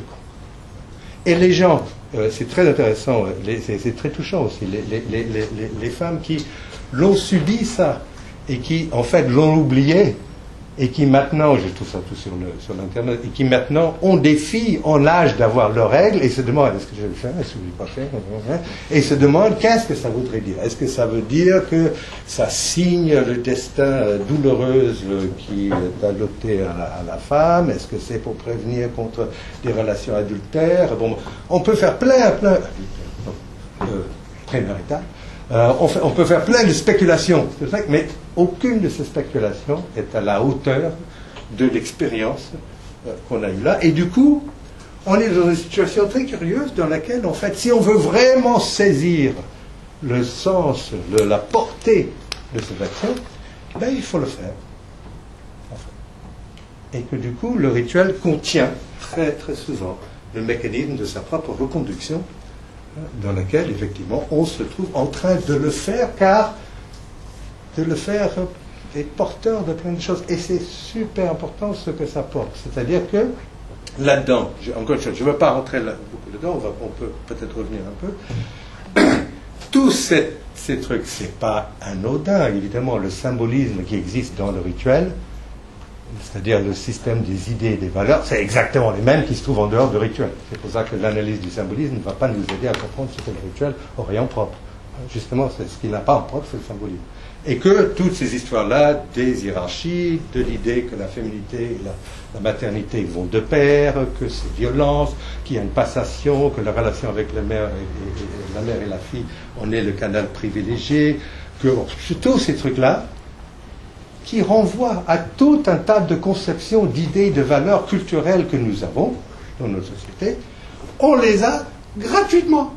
Et les gens, euh, c'est très intéressant, les, c'est, c'est très touchant aussi, les, les, les, les, les femmes qui l'ont subi ça, et qui en fait l'ont oublié, et qui maintenant, je trouve ça tout sur, le, sur l'internet, et qui maintenant ont des filles en l'âge d'avoir leurs règles et se demandent est-ce que je vais le faire, est-ce que je ne vais pas faire, et se demandent qu'est-ce que ça voudrait dire. Est-ce que ça veut dire que ça signe le destin douloureux qui est adopté à la, à la femme? Est-ce que c'est pour prévenir contre des relations adultères? Bon, on peut faire plein, plein, euh, prémaritales. Euh, on, fait, on peut faire plein de spéculations, mais aucune de ces spéculations est à la hauteur de l'expérience euh, qu'on a eue là. Et du coup, on est dans une situation très curieuse dans laquelle, en fait, si on veut vraiment saisir le sens, le, la portée de cette action, ben, il faut le faire. En fait. Et que du coup, le rituel contient très très souvent le mécanisme de sa propre reconduction, dans laquelle, effectivement, on se trouve en train de le faire, car de le faire est porteur de plein de choses. Et c'est super important ce que ça porte. C'est-à-dire que, là-dedans, je, encore une chose, je ne veux pas rentrer là, beaucoup dedans, on, va, on peut peut-être revenir un peu. Tous ces, ces trucs, ce n'est pas anodin, évidemment, le symbolisme qui existe dans le rituel, c'est-à-dire le système des idées et des valeurs, c'est exactement les mêmes qui se trouvent en dehors du rituel. C'est pour ça que l'analyse du symbolisme ne va pas nous aider à comprendre ce que le rituel aurait en propre. Justement, c'est ce qu'il n'a pas en propre, c'est le symbolisme. Et que toutes ces histoires-là, des hiérarchies, de l'idée que la féminité et la, la maternité vont de pair, que c'est violence, qu'il y a une passation, que la relation avec la mère et, et, et, la mère et la fille en est le canal privilégié, que bon, tous ces trucs-là, qui renvoie à tout un tas de conceptions, d'idées, de valeurs culturelles que nous avons dans notre société, on les a gratuitement.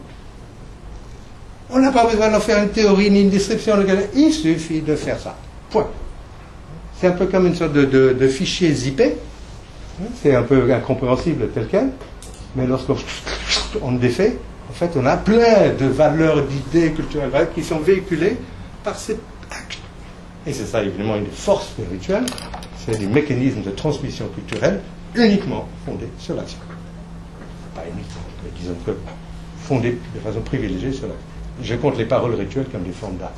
On n'a pas besoin d'en faire une théorie ni une description, il suffit de faire ça. Point. C'est un peu comme une sorte de, de, de fichier zippé, c'est un peu incompréhensible tel quel, mais lorsqu'on on défait, en fait on a plein de valeurs, d'idées culturelles qui sont véhiculées par cet acte. Et c'est ça, évidemment, une force spirituelle, c'est des mécanismes de transmission culturelle uniquement fondés sur l'action. Pas uniquement, mais disons que fondés de façon privilégiée sur l'action. Je compte les paroles rituelles comme des formes d'art.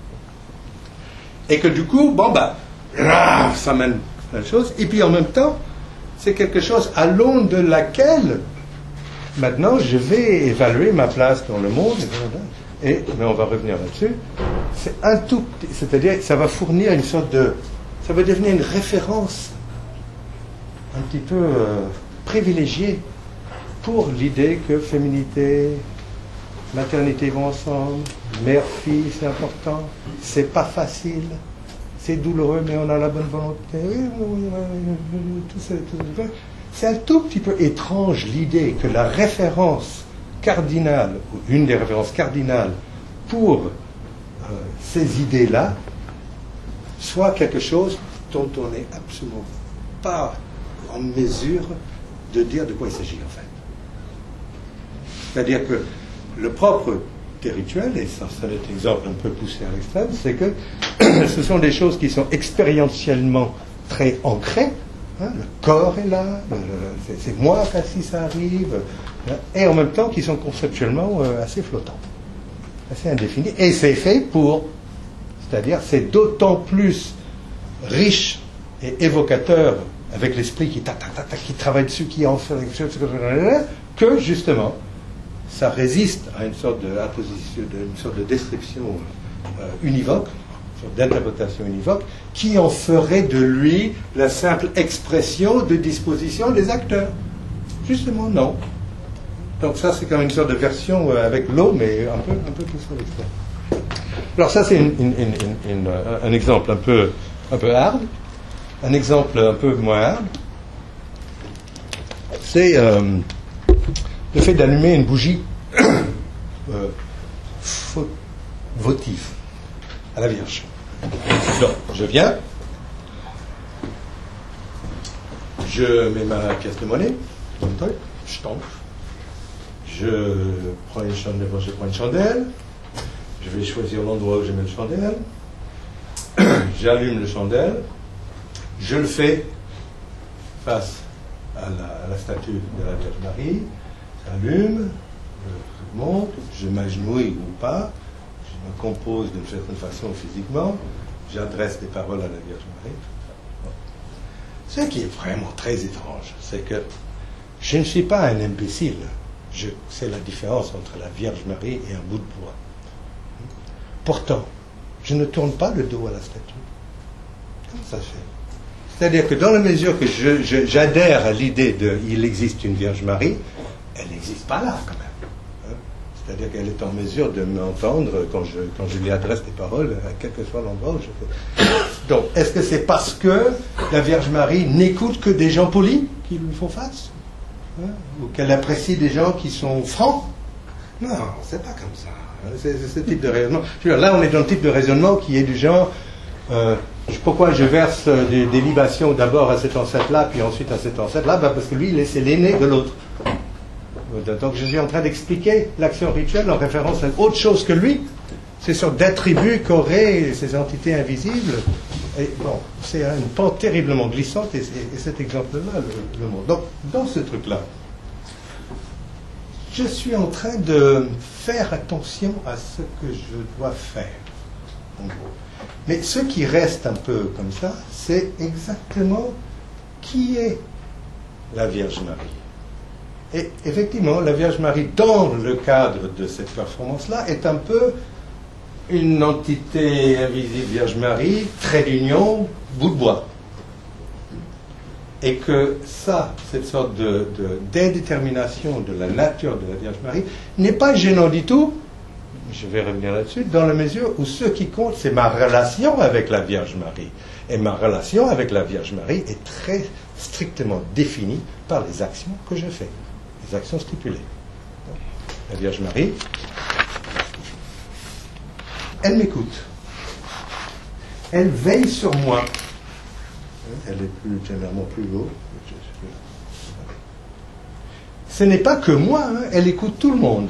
Et que du coup, bon, bah, ça mène plein de choses. Et puis en même temps, c'est quelque chose à l'aune de laquelle, maintenant, je vais évaluer ma place dans le monde. Et, mais on va revenir là-dessus, c'est un tout petit, c'est-à-dire ça va fournir une sorte de, ça va devenir une référence un petit peu euh, privilégiée pour l'idée que féminité, maternité vont ensemble, mère-fille c'est important, c'est pas facile, c'est douloureux mais on a la bonne volonté, tout ça, tout ça. C'est un tout petit peu étrange l'idée que la référence cardinale, ou une des références cardinales pour euh, ces idées-là, soit quelque chose dont on n'est absolument pas en mesure de dire de quoi il s'agit en fait. C'est-à-dire que le propre des rituels, et ça c'est un exemple un peu poussé à l'extrême, c'est que ce sont des choses qui sont expérientiellement très ancrées, Hein, le corps est là, le, le, c'est, c'est moi si ça arrive, hein, et en même temps qui sont conceptuellement euh, assez flottants, assez indéfinis. Et c'est fait pour, c'est-à-dire c'est d'autant plus riche et évocateur avec l'esprit qui, ta, ta, ta, ta, qui travaille dessus, qui en fait que justement ça résiste à une sorte de, une sorte de description euh, univoque, une sorte d'interprétation univoque, qui en ferait de lui la simple expression de disposition des acteurs. Justement, non. Donc ça, c'est comme une sorte de version euh, avec l'eau, mais un peu, un peu plus sur l'extérieur. Alors ça, c'est une, une, une, une, un exemple un peu, un peu hard. Un exemple un peu moins hard, c'est euh, le fait d'allumer une bougie euh, votive à la Vierge. Donc, je viens, je mets ma pièce de monnaie, je tombe, je prends une chandelle, je prends une chandelle, je vais choisir l'endroit où je mets le chandelle, j'allume le chandelle, je le fais face à la, à la statue de la Vierge Marie, j'allume, je monte, je m'agenouille ou pas, je me compose d'une certaine façon physiquement, j'adresse des paroles à la Vierge Marie. Ce qui est vraiment très étrange, c'est que je ne suis pas un imbécile. Je, c'est la différence entre la Vierge Marie et un bout de bois. Pourtant, je ne tourne pas le dos à la statue. Comment ça se fait? C'est-à-dire que dans la mesure que je, je, j'adhère à l'idée de il existe une Vierge Marie, elle n'existe pas là quand même. Hein? C'est-à-dire qu'elle est en mesure de m'entendre quand je, quand je lui adresse des paroles, à quel que soit l'endroit où je fais. Donc, est-ce que c'est parce que la Vierge Marie n'écoute que des gens polis qui lui font face, hein? Ou qu'elle apprécie des gens qui sont francs? Non, c'est pas comme ça. C'est, c'est ce type de raisonnement. Là, on est dans le type de raisonnement qui est du genre... Euh, pourquoi je verse des, des libations d'abord à cet ancêtre-là, puis ensuite à cet ancêtre-là? Ben parce que lui, c'est l'aîné de l'autre. Donc je suis en train d'expliquer l'action rituelle en référence à autre chose que lui. C'est une sorte d'attribut qu'auraient ces entités invisibles. Et bon, c'est une pente terriblement glissante, et, et, et cet exemple-là le, le montre. Donc, dans ce truc-là, je suis en train de faire attention à ce que je dois faire, en gros. Mais ce qui reste un peu comme ça, c'est exactement qui est la Vierge Marie. Et effectivement, la Vierge Marie, dans le cadre de cette performance-là, est un peu une entité invisible Vierge Marie, trait d'union, bout de bois. Et que ça, cette sorte de, de, d'indétermination de la nature de la Vierge Marie, n'est pas gênant du tout. Je vais revenir là-dessus, dans la mesure où ce qui compte, c'est ma relation avec la Vierge Marie. Et ma relation avec la Vierge Marie est très strictement définie par les actions que je fais, les actions stipulées. Donc, la Vierge Marie, elle m'écoute. Elle veille sur moi. Elle est plus, généralement plus haut. Ce n'est pas que moi, hein, elle écoute tout le monde.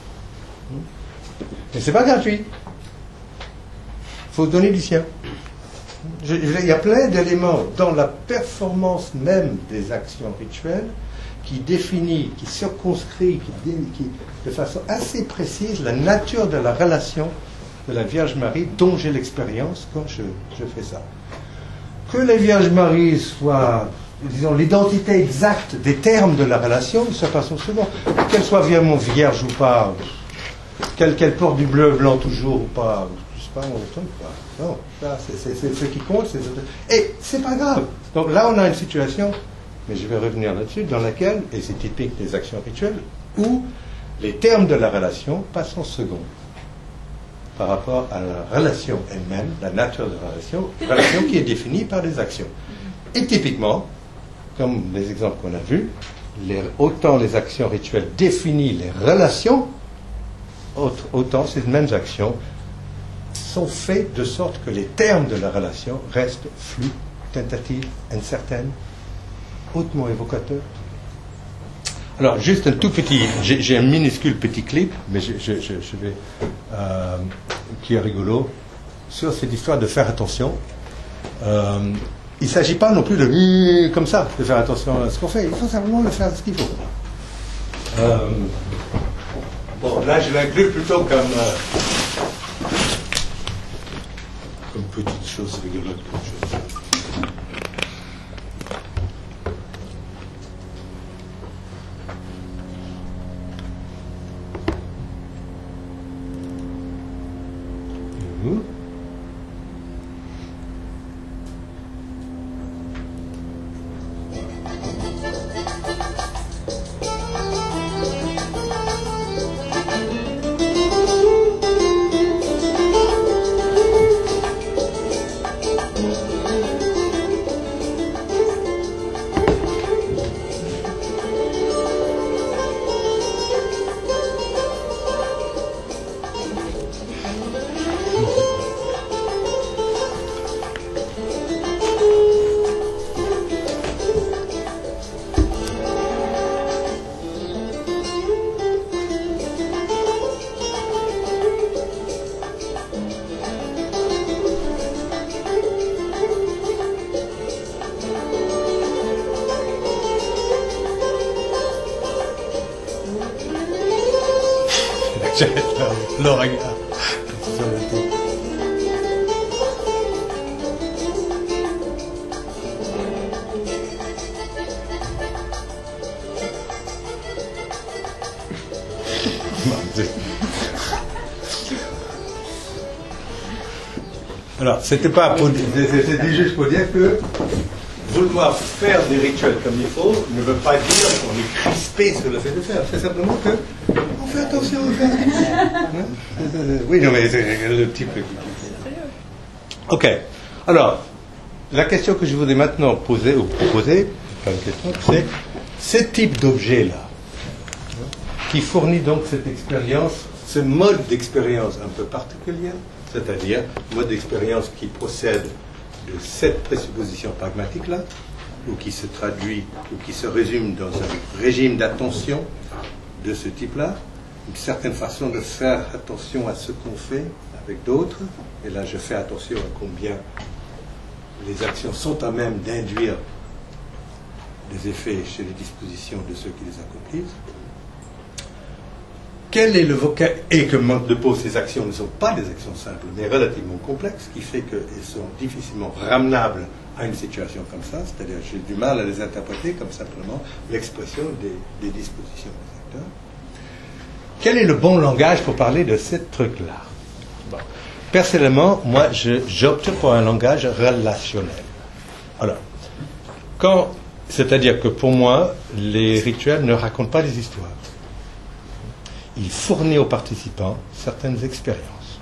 Mais ce n'est pas gratuit. Il faut donner du sien. Je, je, il y a plein d'éléments dans la performance même des actions rituelles qui définit, qui circonscrit, qui, qui, de façon assez précise la nature de la relation de la Vierge Marie dont j'ai l'expérience quand je, je fais ça. Que la Vierge Marie soit, disons, l'identité exacte des termes de la relation, ça passe au second. Qu'elle soit vraiment vierge ou pas, Qu'elle, qu'elle porte du bleu blanc toujours ou pas, je sais pas, on ne trompe pas. Non, ça, c'est, c'est, c'est ce qui compte. C'est... Et c'est pas grave. Donc là, on a une situation, mais je vais revenir là-dessus, dans laquelle, et c'est typique des actions rituelles, où les termes de la relation passent en second par rapport à la relation elle-même, la nature de la relation, relation qui est définie par les actions. Et typiquement, comme les exemples qu'on a vus, les, autant les actions rituelles définissent les relations, autant ces mêmes actions sont faites de sorte que les termes de la relation restent flous, tentatifs, incertains, hautement évocateurs. Alors, juste un tout petit, j'ai, j'ai un minuscule petit clip, mais je, je, je, je vais, euh, qui est rigolo, sur cette histoire de faire attention. Euh, il ne s'agit pas non plus de comme ça, de faire attention à ce qu'on fait. Il faut simplement le faire ce qu'il faut. Euh, bon, là, je l'inclus plutôt comme, euh, comme petite chose rigolote. Comme chose. Mmh. Le regard. Alors, c'était pas pour, c'était juste pour dire que vouloir faire des rituels comme il faut ne veut pas dire qu'on est crispé sur le fait de faire. C'est simplement que on fait attention à faire. Hein? Oui, non, mais c'est le type. Ok. Alors, la question que je voudrais maintenant poser ou proposer, pas une question, c'est ce type d'objet-là, qui fournit donc cette expérience, ce mode d'expérience un peu particulier, c'est-à-dire mode d'expérience qui procède de cette présupposition pragmatique-là, ou qui se traduit, ou qui se résume dans un régime d'attention de ce type-là, une certaine façon de faire attention à ce qu'on fait avec d'autres, et là je fais attention à combien les actions sont à même d'induire des effets chez les dispositions de ceux qui les accomplissent. Quel est le vocabulaire, et que de pause, ces actions ne sont pas des actions simples, mais relativement complexes, qui fait qu'elles sont difficilement ramenables à une situation comme ça, c'est-à-dire j'ai du mal à les interpréter comme simplement l'expression des, des dispositions des acteurs. Quel est le bon langage pour parler de ce truc-là? Bon. Personnellement, moi, je, j'opte pour un langage relationnel. Alors, quand, c'est-à-dire que pour moi, les rituels ne racontent pas des histoires. Il fournit aux participants certaines expériences.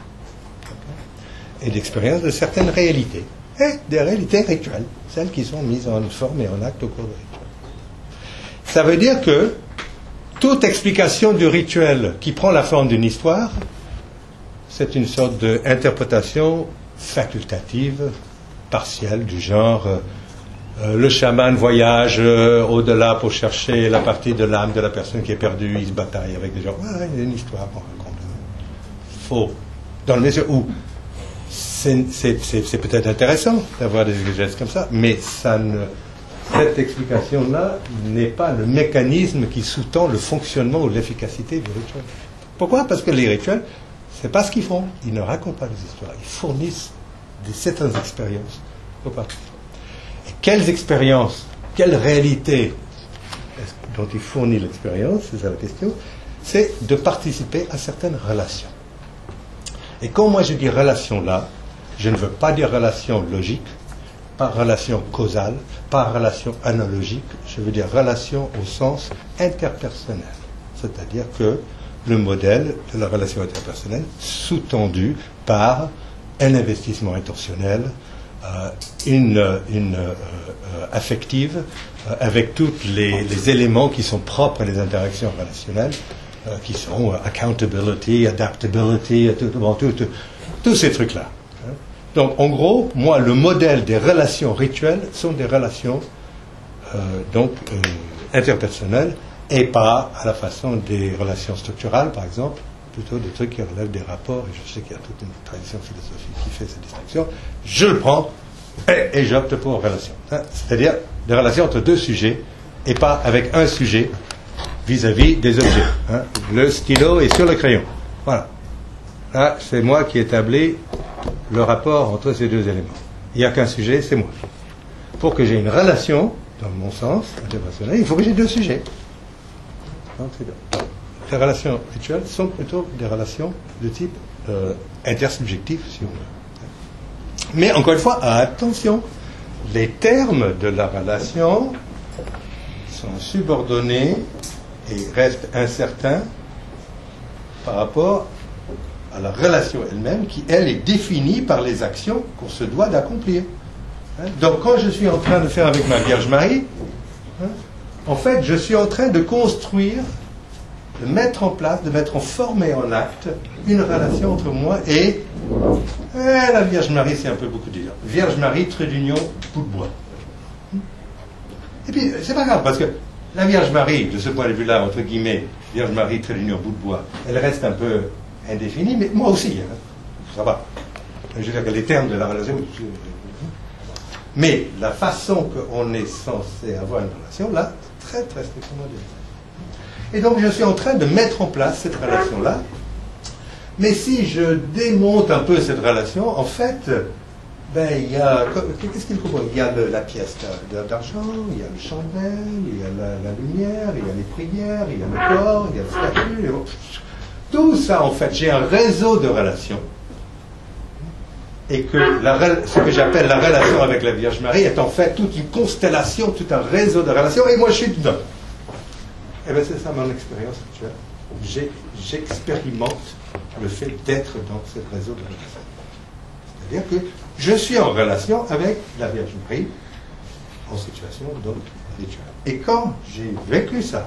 Et d'expériences de certaines réalités. Et des réalités rituelles, celles qui sont mises en forme et en acte au cours du rituel. Ça veut dire que toute explication du rituel qui prend la forme d'une histoire, c'est une sorte d'interprétation facultative, partielle, du genre euh, le chaman voyage euh, au-delà pour chercher la partie de l'âme de la personne qui est perdue, il se bataille avec des gens. Ouais, il y a une histoire qu'on raconte. Faux. Dans le mesure où c'est, c'est, c'est, c'est peut-être intéressant d'avoir des gestes comme ça, mais ça ne, cette explication-là n'est pas le mécanisme qui sous-tend le fonctionnement ou l'efficacité du rituel. Pourquoi? Parce que les rituels, c'est pas ce qu'ils font. Ils ne racontent pas des histoires. Ils fournissent des, certaines expériences aux participants. Et quelles expériences, quelle réalité dont il fournit l'expérience, c'est ça la question, c'est de participer à certaines relations. Et quand moi je dis relation là, je ne veux pas dire relation logique, pas relation causale, pas relation analogique, je veux dire relation au sens interpersonnel. C'est-à-dire que le modèle de la relation interpersonnelle sous-tendu par un investissement intentionnel, euh, une, une euh, euh, affective, euh, avec tous les, les éléments qui sont propres à les interactions relationnelles, euh, qui sont euh, accountability, adaptability, tout, tout, tout, tout, tous ces trucs-là. Hein. Donc, en gros, moi, le modèle des relations rituelles sont des relations euh, donc euh, interpersonnelles, et pas à la façon des relations structurales, par exemple, plutôt des trucs qui relèvent des rapports, et je sais qu'il y a toute une tradition philosophique qui fait cette distinction. Je le prends et, et j'opte pour relation. Hein, c'est-à-dire des relations entre deux sujets et pas avec un sujet vis-à-vis des objets. Hein. Le stylo est sur le crayon. Voilà. Là, c'est moi qui établis le rapport entre ces deux éléments. Il n'y a qu'un sujet, c'est moi. Pour que j'ai une relation, dans mon sens interpersonnel, il faut que j'ai deux sujets. Donc, les relations rituelles sont plutôt des relations de type euh, intersubjectif, si on veut. Mais encore une fois, attention, les termes de la relation sont subordonnés et restent incertains par rapport à la relation elle-même, qui, elle, est définie par les actions qu'on se doit d'accomplir. Hein? Donc, quand je suis en train de faire avec ma Vierge Marie, hein, en fait, je suis en train de construire, de mettre en place, de mettre en forme et en acte une relation entre moi et, et la Vierge Marie, c'est un peu beaucoup dire. Vierge Marie, trait d'union, bout de bois. Et puis, c'est pas grave, parce que la Vierge Marie, de ce point de vue-là, entre guillemets, Vierge Marie, trait d'union, bout de bois, elle reste un peu indéfinie, mais moi aussi, hein, ça va. Je veux dire que les termes de la relation... Mais la façon qu'on est censé avoir une relation, là, très, très strictement définie. Et donc, je suis en train de mettre en place cette relation-là. Mais si je démonte un peu cette relation, en fait, ben, il y a... Qu'est-ce qu'il faut? Il y a le, la pièce d'argent, il y a le chandelle, il y a la, la lumière, il y a les prières, il y a le corps, il y a le statut... Et tout ça, en fait, j'ai un réseau de relations. Et que la, ce que j'appelle la relation avec la Vierge Marie est en fait toute une constellation, tout un réseau de relations, et moi je suis dedans. Et bien c'est ça mon expérience actuelle. J'expérimente le fait d'être dans ce réseau de relations. C'est-à-dire que je suis en relation avec la Vierge Marie en situation donc rituelle. Et quand j'ai vécu ça,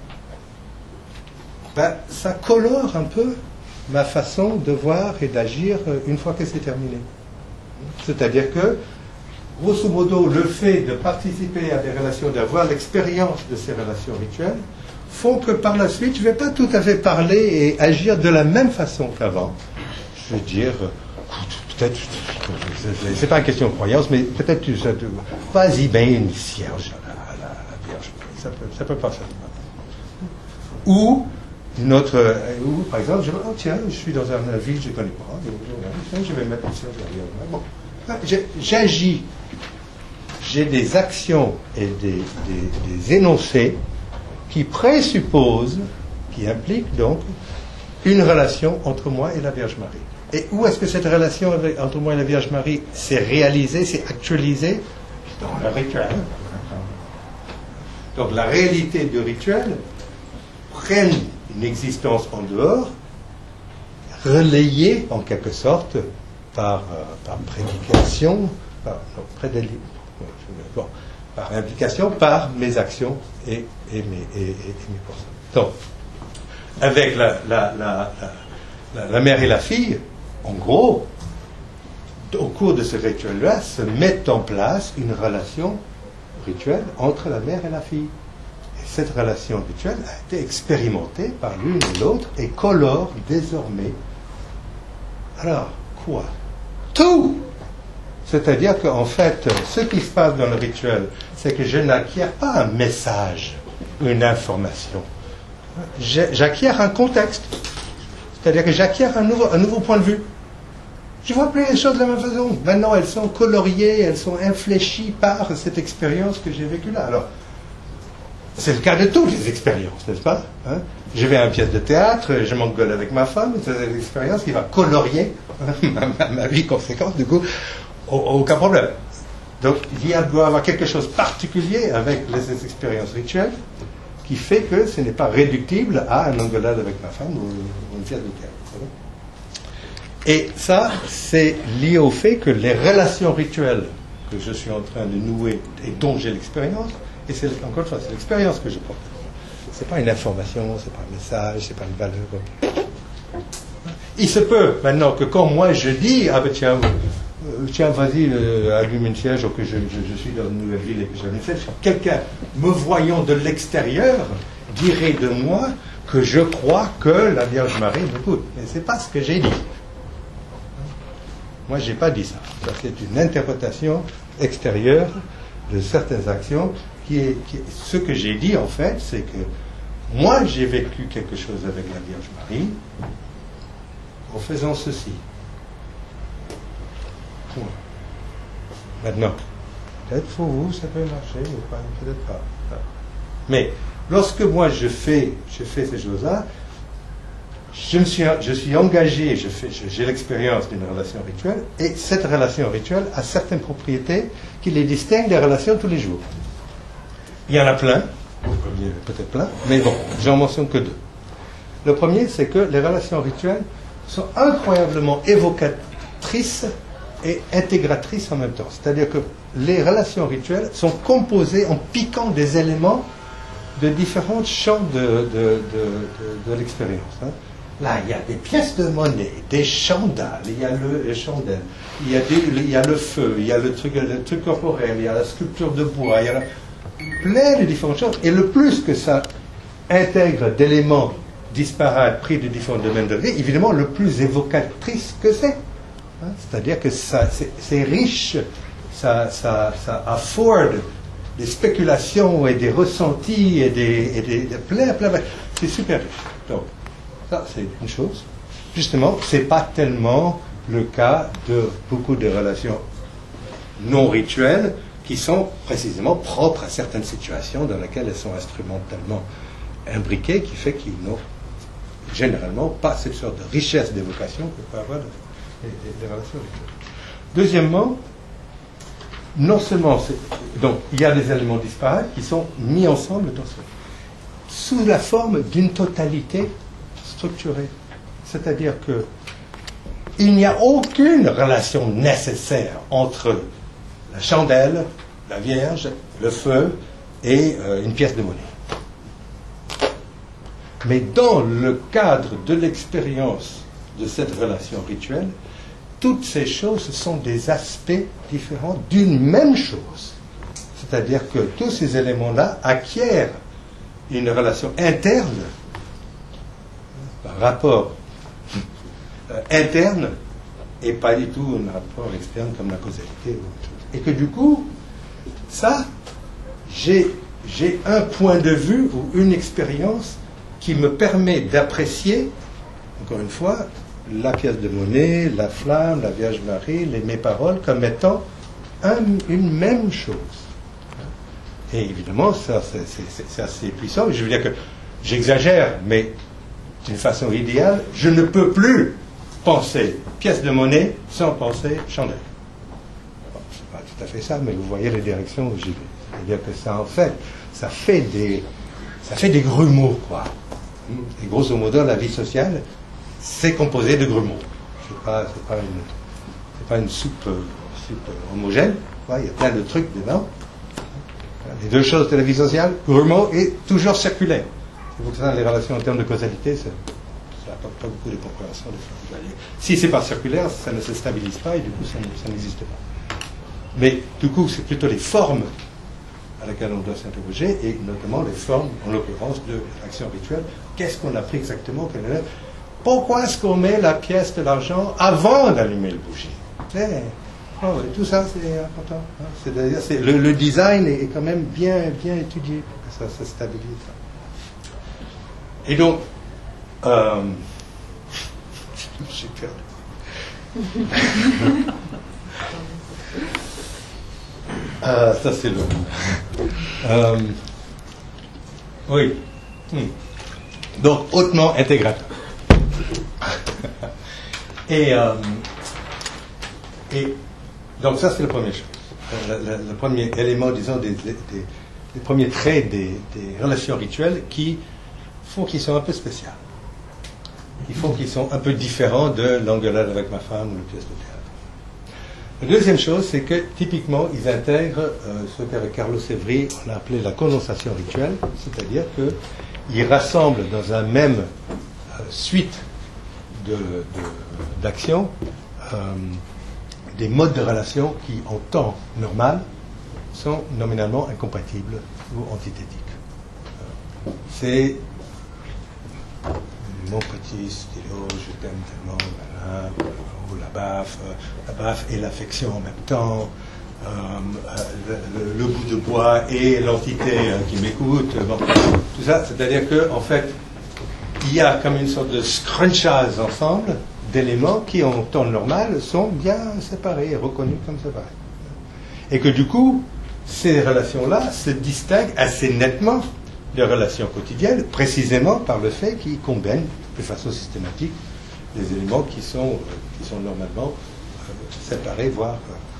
ben, ça colore un peu ma façon de voir et d'agir une fois que c'est terminé. C'est-à-dire que, grosso modo, le fait de participer à des relations, d'avoir l'expérience de ces relations rituelles, font que par la suite, je ne vais pas tout à fait parler et agir de la même façon qu'avant. Je veux dire, peut-être, c'est pas une question de croyance, mais peut-être, vas-y, ben, une cierge à la, à la Vierge, ça peut, ça peut passer. Ou, une autre, euh, ou par exemple, je vais, oh tiens, je suis dans une ville, je ne connais pas, je vais mettre une cierge derrière. Bon, j'agis, j'ai des actions et des, des, des énoncés qui présupposent, qui impliquent donc une relation entre moi et la Vierge Marie. Et où est-ce que cette relation avec, entre moi et la Vierge Marie s'est réalisée, s'est actualisée? Dans le rituel. Donc la réalité du rituel prenne une existence en dehors, relayée en quelque sorte par, euh, par prédication, par, non, prédéli, bon, par implication, par mes actions et, et, mes, et, et, et mes pensées. Donc, avec la, la, la, la, la mère et la fille, en gros, au cours de ce rituel-là, se met en place une relation rituelle entre la mère et la fille. Cette relation rituelle a été expérimentée par l'une et l'autre et colore désormais. Alors, quoi? Tout! C'est-à-dire qu'en fait, ce qui se passe dans le rituel, c'est que je n'acquiers pas un message, une information. J'acquiers un contexte. C'est-à-dire que j'acquiers un nouveau, un nouveau point de vue. Je ne vois plus les choses de la même façon. Maintenant, elles sont coloriées, elles sont infléchies par cette expérience que j'ai vécue là. Alors, c'est le cas de toutes les expériences, n'est-ce pas? hein? Je vais à une pièce de théâtre, je m'engueule avec ma femme, c'est une expérience qui va colorier ma, ma, ma vie conséquente, du coup, aucun problème. Donc, il y a, doit y avoir quelque chose de particulier avec les expériences rituelles qui fait que ce n'est pas réductible à un engueulade avec ma femme ou, ou une pièce de théâtre. Et ça, c'est lié au fait que les relations rituelles que je suis en train de nouer et dont j'ai l'expérience, et c'est encore une fois, c'est l'expérience que je porte. C'est pas une information, c'est pas un message, c'est pas une valeur. Il se peut maintenant que quand moi je dis, ah ben tiens, euh, tiens vas-y, euh, allume une cierge, ou que je, je, je suis dans une nouvelle ville et que j'en ai fait, quelqu'un me voyant de l'extérieur dirait de moi que je crois que la Vierge Marie m'écoute. Mais c'est pas ce que j'ai dit. Moi, je n'ai pas dit ça. Ça, c'est une interprétation extérieure de certaines actions. Qui est, qui est, ce que j'ai dit, en fait, c'est que moi, j'ai vécu quelque chose avec la Vierge Marie en faisant ceci. Point. Maintenant, peut-être pour vous, ça peut marcher, mais pas, peut-être pas. Mais lorsque moi, je fais, je fais ces choses-là, je, me suis, je suis engagé, je fais, je, j'ai l'expérience d'une relation rituelle, et cette relation rituelle a certaines propriétés qui les distinguent des relations tous les jours. Il y en a plein, peut-être plein, mais bon, j'en mentionne que deux. Le premier, c'est que les relations rituelles sont incroyablement évocatrices et intégratrices en même temps. C'est-à-dire que les relations rituelles sont composées en piquant des éléments de différents champs de, de, de, de, de l'expérience. Hein. Là, il y a des pièces de monnaie, des chandelles, il y a le, les chandelles, il y a, des, il y a le feu, il y a le truc, le truc corporel, il y a la sculpture de bois, il y a la, plein de différentes choses. Et le plus que ça intègre d'éléments disparates pris de différents domaines de vie, évidemment, le plus évocatrice que c'est. Hein. C'est-à-dire que ça, c'est, c'est riche, ça, ça, ça afforde des spéculations et des ressentis et des, et des, des plein, plein, plein. C'est super riche. Donc, ça, c'est une chose. Justement, ce n'est pas tellement le cas de beaucoup de relations non rituelles qui sont précisément propres à certaines situations dans lesquelles elles sont instrumentalement imbriquées, qui fait qu'ils n'ont généralement pas cette sorte de richesse d'évocation que peut avoir les, les, les relations rituelles. Deuxièmement, non seulement, c'est, donc, il y a des éléments disparates qui sont mis ensemble dans ce, sous la forme d'une totalité structurée. C'est-à-dire que il n'y a aucune relation nécessaire entre la chandelle, la Vierge, le feu et euh, une pièce de monnaie. Mais dans le cadre de l'expérience de cette relation rituelle, toutes ces choses sont des aspects différents d'une même chose. C'est-à-dire que tous ces éléments-là acquièrent une relation interne, un rapport euh, interne, et pas du tout un rapport externe comme la causalité. Et que du coup, ça, j'ai, j'ai un point de vue ou une expérience qui me permet d'apprécier, encore une fois, la pièce de monnaie, la flamme, la Vierge Marie, les, mes paroles, comme étant un, une même chose. Et évidemment, ça, c'est, c'est, c'est assez puissant. Je veux dire que j'exagère, mais d'une façon idéale, je ne peux plus penser pièce de monnaie sans penser chandelle. Bon, c'est pas tout à fait ça, mais vous voyez les directions où j'y vais. C'est-à-dire que ça, en fait, ça fait des, ça fait des grumeaux, quoi. Et grosso modo, la vie sociale, c'est composé de grumeaux. C'est pas, c'est pas une, c'est pas une soupe, soupe homogène. Ouais, il y a plein de trucs dedans. Les deux choses de la vie sociale, grumeaux et toujours circulaire. C'est pour ça que les relations en termes de causalité, ça n'apporte pas beaucoup de compréhension. De si c'est pas circulaire, ça ne se stabilise pas et du coup, ça, ça n'existe pas. Mais du coup, c'est plutôt les formes à laquelle on doit s'interroger, et notamment les formes, en l'occurrence, de l'action rituelle. Qu'est-ce qu'on a pris exactement? Pourquoi est-ce qu'on met la pièce de l'argent avant d'allumer le bougie? C'est, oh, tout ça, c'est important. Hein. C'est, c'est, le, le design est quand même bien, bien étudié pour que ça se stabilise. Et donc, euh, j'ai perdu. Euh, ça c'est le. Euh, oui. Hmm. Donc hautement intégrateur. et, euh, et donc ça c'est la première chose. Le, le, le premier élément, disons, des, des, des, des premiers traits des, des relations rituelles qui font qu'ils sont un peu spéciaux. Ils font qu'ils sont un peu différents de l'engueulade avec ma femme ou le pièce de théâtre. La deuxième chose, c'est que typiquement, ils intègrent euh, ce qu'avec Carlos Évry, on a appelé la condensation rituelle, c'est-à-dire qu'ils rassemblent dans un même euh, suite de, de, d'actions euh, des modes de relation qui, en temps normal, sont nominalement incompatibles ou antithétiques. Euh, c'est mon petit stylo, je t'aime tellement, voilà, ou la baffe, euh, la baffe et l'affection en même temps, euh, euh, le, le bout de bois et l'entité euh, qui m'écoute, bon, tout ça, c'est-à-dire qu'en en fait, il y a comme une sorte de scrunchage ensemble d'éléments qui, en temps normal, sont bien séparés, reconnus comme séparés. Et que du coup, ces relations-là se distinguent assez nettement des relations quotidiennes, précisément par le fait qu'ils combinent de façon systématique des éléments qui sont, euh, qui sont normalement euh, séparés, voire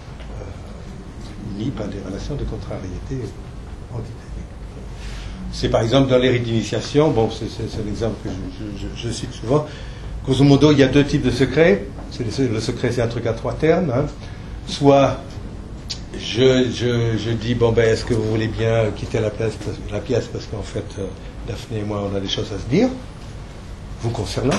euh, unis par des relations de contrariété antithétiques. C'est par exemple dans les rites d'initiation, bon, c'est, c'est, c'est l'exemple que je, je, je cite souvent. Grosso modo, il y a deux types de secrets. C'est le, le secret, c'est un truc à trois termes. Hein. Soit je, je, je dis, bon, ben, est-ce que vous voulez bien quitter la pièce, la pièce parce qu'en fait, euh, Daphné et moi, on a des choses à se dire, vous concernant.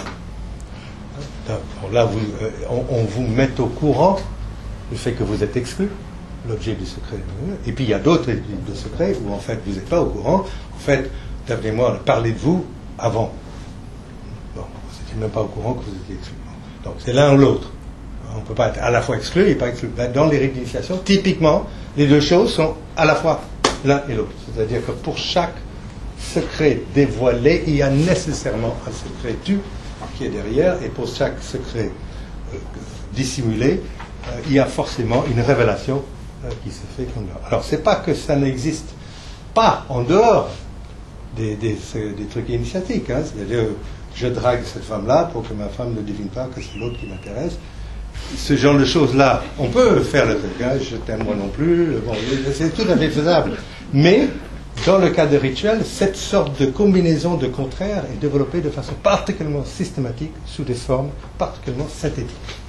Bon, là, vous, euh, on, on vous met au courant du fait que vous êtes exclu, l'objet du secret. Et puis, il y a d'autres types de secrets où, en fait, vous n'êtes pas au courant. En fait, Daphné et moi, on a parlé de vous avant. Bon, vous n'étiez même pas au courant que vous étiez exclu. Donc, c'est l'un ou l'autre. On ne peut pas être à la fois exclu et pas exclu. Dans les rites d'initiation, typiquement, les deux choses sont à la fois l'un et l'autre. C'est-à-dire que pour chaque secret dévoilé, il y a nécessairement un secret tu qui est derrière, et pour chaque secret euh, dissimulé, euh, il y a forcément une révélation euh, qui se fait comme là. Alors, c'est pas que ça n'existe pas en dehors des, des, des trucs initiatiques. Hein. C'est-à-dire, je drague cette femme-là pour que ma femme ne devine pas que c'est l'autre qui m'intéresse. Ce genre de choses-là, on peut faire le truc. Hein. Je t'aime moi non plus. Bon, c'est tout à fait faisable. Mais dans le cas de rituel, cette sorte de combinaison de contraires est développée de façon particulièrement systématique sous des formes particulièrement synthétiques.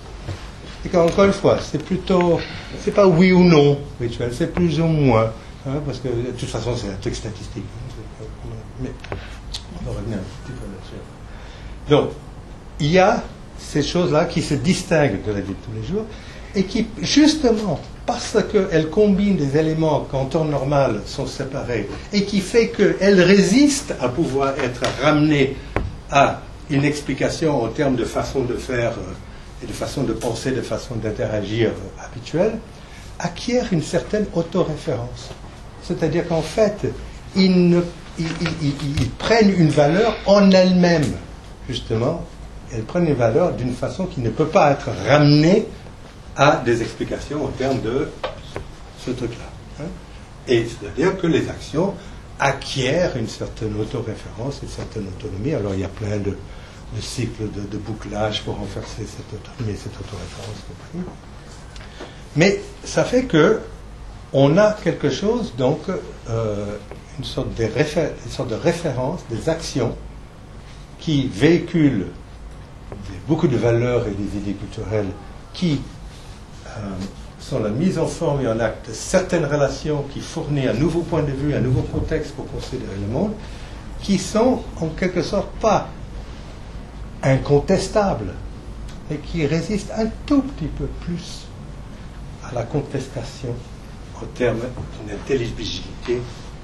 Et qu'encore une fois, c'est plutôt, c'est pas oui ou non rituel, c'est plus ou moins, hein, parce que de toute façon c'est un truc statistique. Mais on va revenir un petit peu là-dessus. Donc, il y a ces choses-là qui se distinguent de la vie de tous les jours et qui, justement, parce qu'elles combinent des éléments qu'en temps normal sont séparés et qui fait qu'elles résistent à pouvoir être ramenées à une explication en termes de façon de faire et de façon de penser, de façon d'interagir habituelle, acquièrent une certaine autoréférence. C'est-à-dire qu'en fait, ils, ne, ils, ils, ils, ils prennent une valeur en elles-mêmes, justement. Elles prennent une valeur d'une façon qui ne peut pas être ramenée à des explications en termes de ce truc-là. Hein. Et c'est-à-dire que les actions acquièrent une certaine autoréférence, une certaine autonomie. Alors il y a plein de, de cycles de, de bouclage pour renforcer cette autonomie et cette autoréférence. Mais ça fait que on a quelque chose, donc euh, une, sorte de réfé- une sorte de référence, des actions qui véhiculent beaucoup de valeurs et des idées culturelles qui euh, sont la mise en forme et en acte de certaines relations qui fournissent un nouveau point de vue, un nouveau contexte pour considérer le monde, qui sont en quelque sorte pas incontestables, mais qui résistent un tout petit peu plus à la contestation en termes d'intelligibilité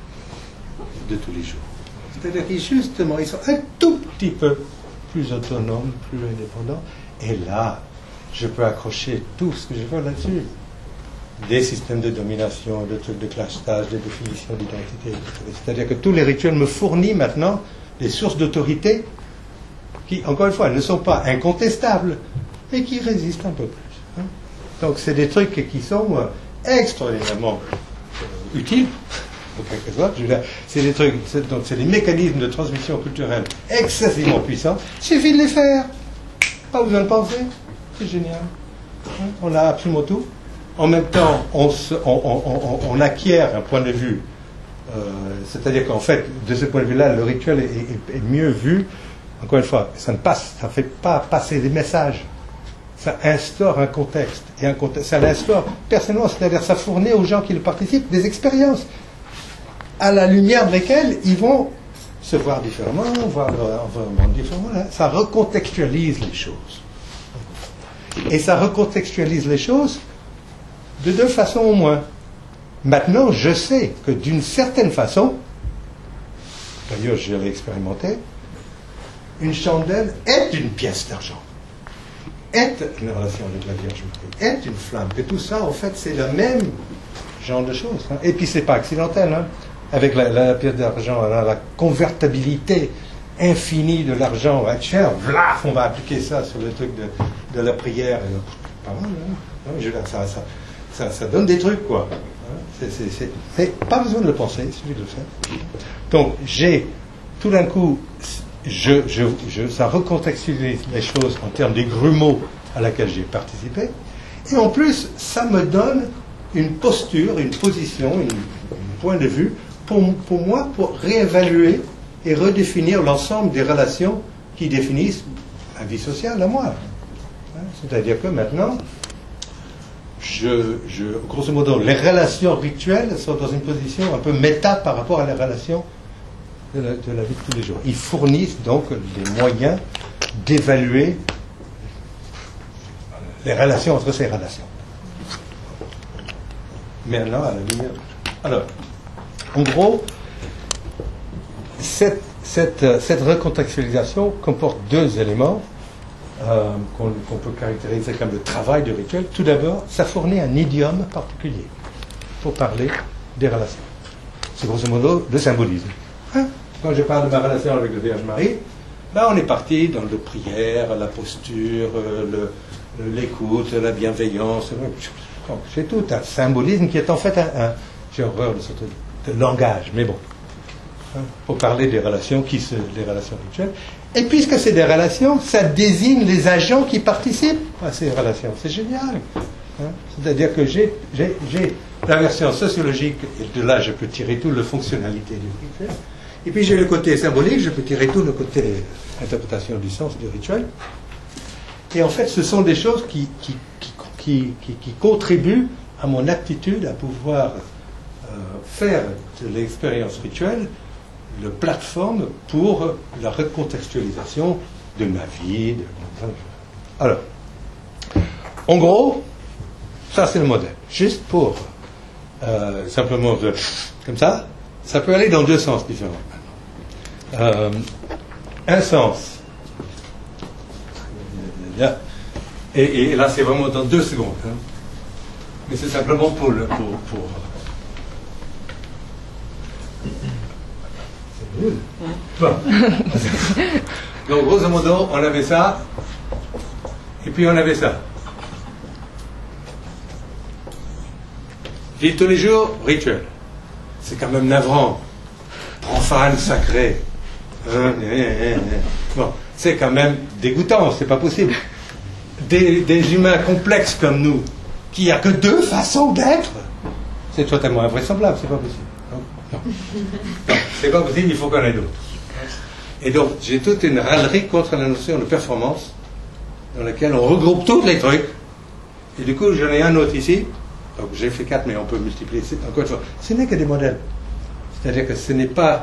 de tous les jours. C'est-à-dire que justement, ils sont un tout petit peu plus autonomes, plus indépendants, et là, je peux accrocher tout ce que je veux là-dessus. Des systèmes de domination, de trucs de clastage, des définitions d'identité, et cetera. C'est-à-dire que tous les rituels me fournissent maintenant des sources d'autorité qui, encore une fois, ne sont pas incontestables, mais qui résistent un peu plus. Hein. Donc, c'est des trucs qui sont euh, extraordinairement euh, utiles, en quelque sorte. Je veux dire, c'est des trucs, c'est, donc, c'est des mécanismes de transmission culturelle excessivement puissants. Il suffit de les faire. Pas besoin de penser. C'est génial. Hein. On a absolument tout. En même temps, on, se, on, on, on, on acquiert un point de vue. Euh, c'est-à-dire qu'en fait, de ce point de vue-là, le rituel est, est, est mieux vu. Encore une fois, ça ne passe, ça ne fait pas passer des messages. Ça instaure un contexte. Et un contexte, ça l'instaure personnellement. C'est-à-dire ça fournit aux gens qui le participent des expériences à la lumière de lesquelles ils vont se voir différemment, voir leur environnement différemment. Ça recontextualise les choses. Et ça recontextualise les choses de deux façons au moins. Maintenant, je sais que d'une certaine façon, d'ailleurs je l'ai expérimenté, une chandelle est une pièce d'argent. est une relation avec la Vierge Marie, est une flamme, que tout ça, en fait, c'est le même genre de choses. Hein. Et puis, c'est pas accidentel. Hein. Avec la, la pièce d'argent, la, la convertibilité infinie de l'argent va être cher, vlaf, on va appliquer ça sur le truc de, de la prière. Et, pas mal, hein. Non, je veux dire, ça, ça, ça, ça donne des trucs, quoi. C'est, c'est, c'est, c'est pas besoin de le penser, il suffit de le faire. Donc, j'ai, tout d'un coup, je, je, je, ça recontextualise les choses en termes des grumeaux à laquelle j'ai participé. Et en plus, ça me donne une posture, une position, une, un point de vue, pour, pour moi, pour réévaluer et redéfinir l'ensemble des relations qui définissent ma vie sociale à moi. C'est-à-dire que maintenant, je, je, grosso modo, les relations rituelles sont dans une position un peu méta par rapport à les relations de la, de la vie de tous les jours. Ils fournissent donc des moyens d'évaluer les relations entre ces relations. Maintenant, à la lumière. Alors, en gros, cette, cette, cette recontextualisation comporte deux éléments euh, qu'on, qu'on peut caractériser comme le travail du rituel. Tout d'abord, ça fournit un idiome particulier pour parler des relations. C'est grosso modo le symbolisme. Hein? Quand je parle de ma relation avec la Vierge Marie, là on est parti dans le prière, la posture, le, l'écoute, la bienveillance. C'est tout un symbolisme qui est en fait un, un j'ai horreur de ce truc de langage, mais bon, hein, pour parler des relations qui se, des relations rituelles. Et puisque c'est des relations, ça désigne les agents qui participent à ces relations. C'est génial. Hein. C'est-à-dire que j'ai, j'ai, j'ai la version sociologique, et de là je peux tirer toute la fonctionnalité du rituel. Et puis j'ai le côté symbolique, je peux tirer tout le côté interprétation du sens du rituel. Et en fait, ce sont des choses qui, qui, qui, qui, qui, qui contribuent à mon aptitude à pouvoir euh, faire de l'expérience rituelle le plateforme pour la recontextualisation de ma vie. De... Alors, en gros, ça c'est le modèle. Juste pour euh, simplement de, comme ça, ça peut aller dans deux sens différents. Euh, un sens. Et, et là, c'est vraiment dans deux secondes. Hein. Mais c'est simplement pour le. Pour, pour... C'est nul. Bon. Donc, grosso modo, on avait ça. Et puis, on avait ça. Vivre tous les jours, rituel. C'est quand même navrant. Profane, sacré. Hein, hein, hein, bon, c'est quand même dégoûtant, c'est pas possible. Des, des humains complexes comme nous, qui n'y a que deux façons d'être, c'est totalement invraisemblable, c'est pas possible. Non, non. non c'est pas possible, il faut qu'on ait d'autres. Et donc, j'ai toute une râlerie contre la notion de performance, dans laquelle on regroupe tous les trucs, et du coup, j'en ai un autre ici, donc j'ai fait quatre, mais on peut multiplier, c'est, encore une fois, ce n'est que des modèles. C'est-à-dire que ce n'est pas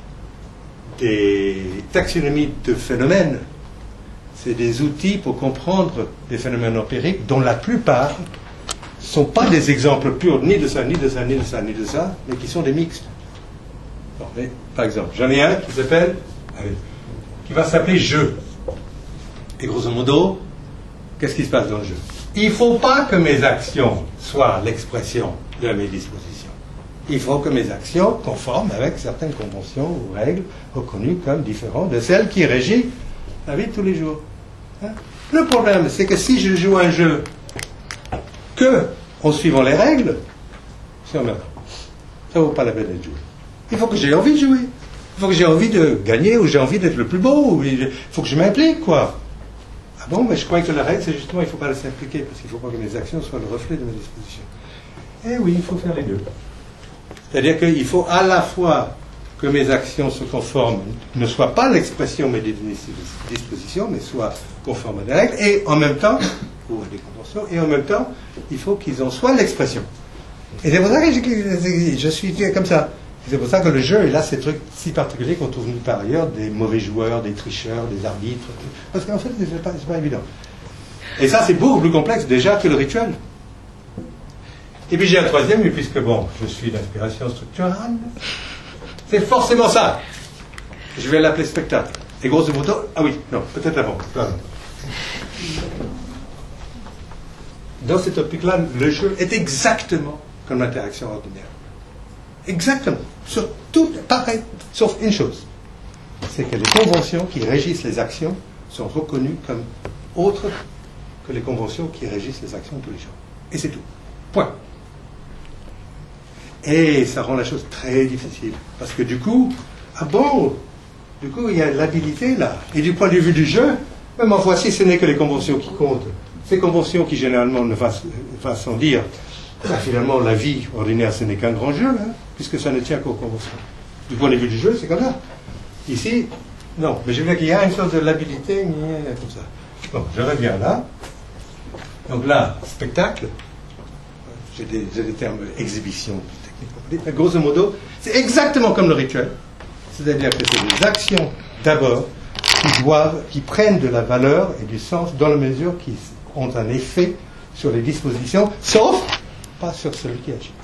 des taxonomies de phénomènes, c'est des outils pour comprendre des phénomènes empiriques dont la plupart ne sont pas des exemples purs ni de ça, ni de ça, ni de ça, ni de ça, mais qui sont des mixtes. Bon, mais, par exemple, j'en ai un qui s'appelle, allez, qui va s'appeler jeu. Et grosso modo, qu'est-ce qui se passe dans le jeu? Il ne faut pas que mes actions soient l'expression de mes dispositions. Il faut que mes actions conforment avec certaines conventions ou règles reconnues comme différentes de celles qui régissent la vie de tous les jours. Hein? Le problème, c'est que si je joue un jeu que en suivant les règles, c'est emmerdant. Ça ne vaut pas la peine d'être joué. Il faut que j'ai envie de jouer. Il faut que j'ai envie de gagner ou j'ai envie d'être le plus beau. Ou il faut que je m'implique, quoi. Ah bon, mais je crois que la règle, c'est justement, il ne faut pas s'impliquer parce qu'il ne faut pas que mes actions soient le reflet de mes dispositions. Eh oui, il faut faire les deux. C'est-à-dire qu'il faut à la fois que mes actions se conforment, ne soient pas l'expression de mes dispositions, mais soient conformes à des règles, et en même temps, ou à des conventions, et en même temps, il faut qu'ils en soient l'expression. Et c'est pour ça que je, je suis comme ça. C'est pour ça que le jeu, il a ces trucs si particuliers qu'on trouve nulle part ailleurs, des mauvais joueurs, des tricheurs, des arbitres, parce qu'en fait, c'est pas, c'est pas évident. Et ça, c'est beaucoup plus complexe déjà que le rituel. Et puis j'ai un troisième, mais puisque bon, je suis d'inspiration structurale, c'est forcément ça. Je vais l'appeler spectacle. Et grosso modo, ah oui, non, peut-être avant. dans cette optique-là, le jeu est exactement comme l'interaction ordinaire. Exactement. Sur tout, pareil, sauf une chose. C'est que les conventions qui régissent les actions sont reconnues comme autres que les conventions qui régissent les actions de tous les jours. Et c'est tout. Point. Et ça rend la chose très difficile. Parce que du coup, ah bon, du coup, il y a l'habilité là. Et du point de vue du jeu, même en voici, ce n'est que les conventions qui comptent. Ces conventions qui généralement ne vont, vont sans dire, ben, finalement, la vie ordinaire, ce n'est qu'un grand jeu, hein, puisque ça ne tient qu'aux conventions. Du point de vue du jeu, c'est comme ça. Ici, non. Mais je veux dire qu'il y a une sorte de l'habilité, comme ça. Bon, je reviens là. Donc là, spectacle. J'ai des, j'ai des termes exhibition, techniquement. Mais grosso modo, c'est exactement comme le rituel. C'est-à-dire que c'est des actions, d'abord, qui doivent, qui prennent de la valeur et du sens dans la mesure qu'ils ont un effet sur les dispositions, sauf pas sur celui qui agit.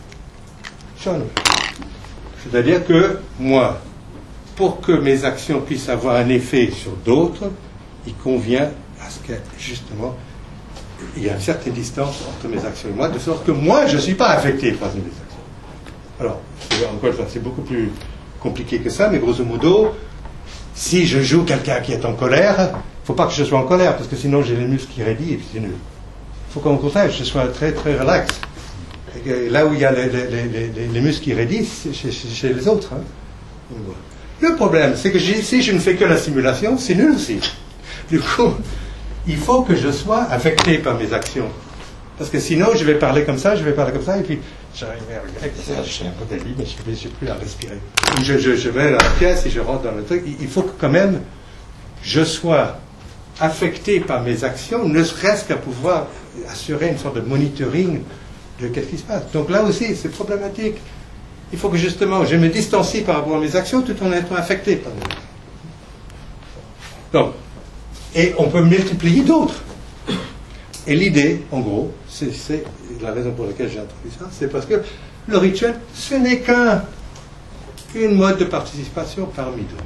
C'est-à-dire que moi, pour que mes actions puissent avoir un effet sur d'autres, il convient à ce que, justement, il y a une certaine distance entre mes actions et moi, de sorte que moi, je ne suis pas affecté par mes actions. Alors, encore une fois, c'est beaucoup plus compliqué que ça, mais grosso modo, si je joue quelqu'un qui est en colère, il ne faut pas que je sois en colère, parce que sinon j'ai les muscles qui raidissent et puis c'est nul. Il faut qu'au contraire, je sois très très relax. Et que là où il y a les, les, les, les muscles qui raidissent, c'est chez, chez les autres. Hein. Le problème, c'est que si je ne fais que la simulation, c'est nul aussi. Du coup, il faut que je sois affecté par mes actions. Parce que sinon, je vais parler comme ça, je vais parler comme ça, et puis j'arrive à j'ai un peu d'avis, mais je n'ai plus à respirer. Je, je, je mets la pièce et je rentre dans le truc. Il faut que quand même je sois affecté par mes actions, ne serait-ce qu'à pouvoir assurer une sorte de monitoring de qu'est-ce qui se passe. Donc là aussi, c'est problématique. Il faut que justement, je me distancie par rapport à mes actions tout en étant affecté par mes actions. Donc, et on peut multiplier d'autres. Et l'idée, en gros, c'est, c'est la raison pour laquelle j'ai introduit ça, c'est parce que le rituel, ce n'est qu'un une mode de participation parmi d'autres.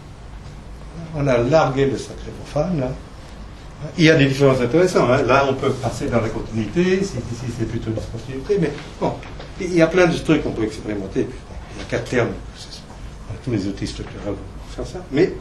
On a largué le sacré profane, là. Il y a des différences intéressantes. Hein. Là, on peut passer dans la continuité, ici c'est plutôt une discontinuité, mais bon, il y a plein de trucs qu'on peut expérimenter. Puis, bon, il y a quatre termes, tous les outils structurels pour faire ça. Mais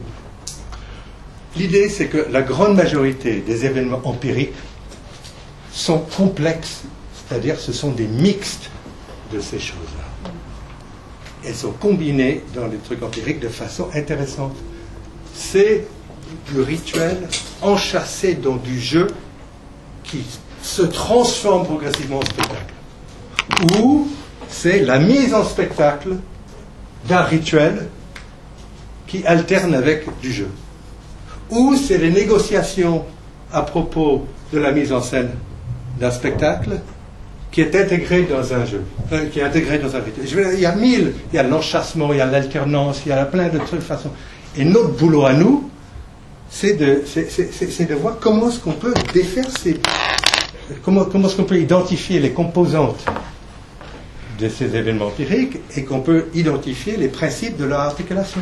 l'idée, c'est que la grande majorité des événements empiriques sont complexes, c'est-à-dire ce sont des mixtes de ces choses-là. Elles sont combinées dans les trucs empiriques de façon intéressante. C'est le rituel enchâssé dans du jeu qui se transforme progressivement en spectacle. Ou c'est la mise en spectacle d'un rituel qui alterne avec du jeu. Ou c'est les négociations à propos de la mise en scène d'un spectacle qui est intégré dans un jeu, enfin, qui est intégré dans un rituel. Je veux dire, il y a mille, il y a l'enchâssement, il y a l'alternance, il y a plein de trucs de façon. Et notre boulot à nous, c'est de, c'est, c'est, c'est, c'est de voir comment est-ce qu'on peut défaire ces, comment, comment est-ce qu'on peut identifier les composantes de ces événements empiriques et qu'on peut identifier les principes de leur articulation.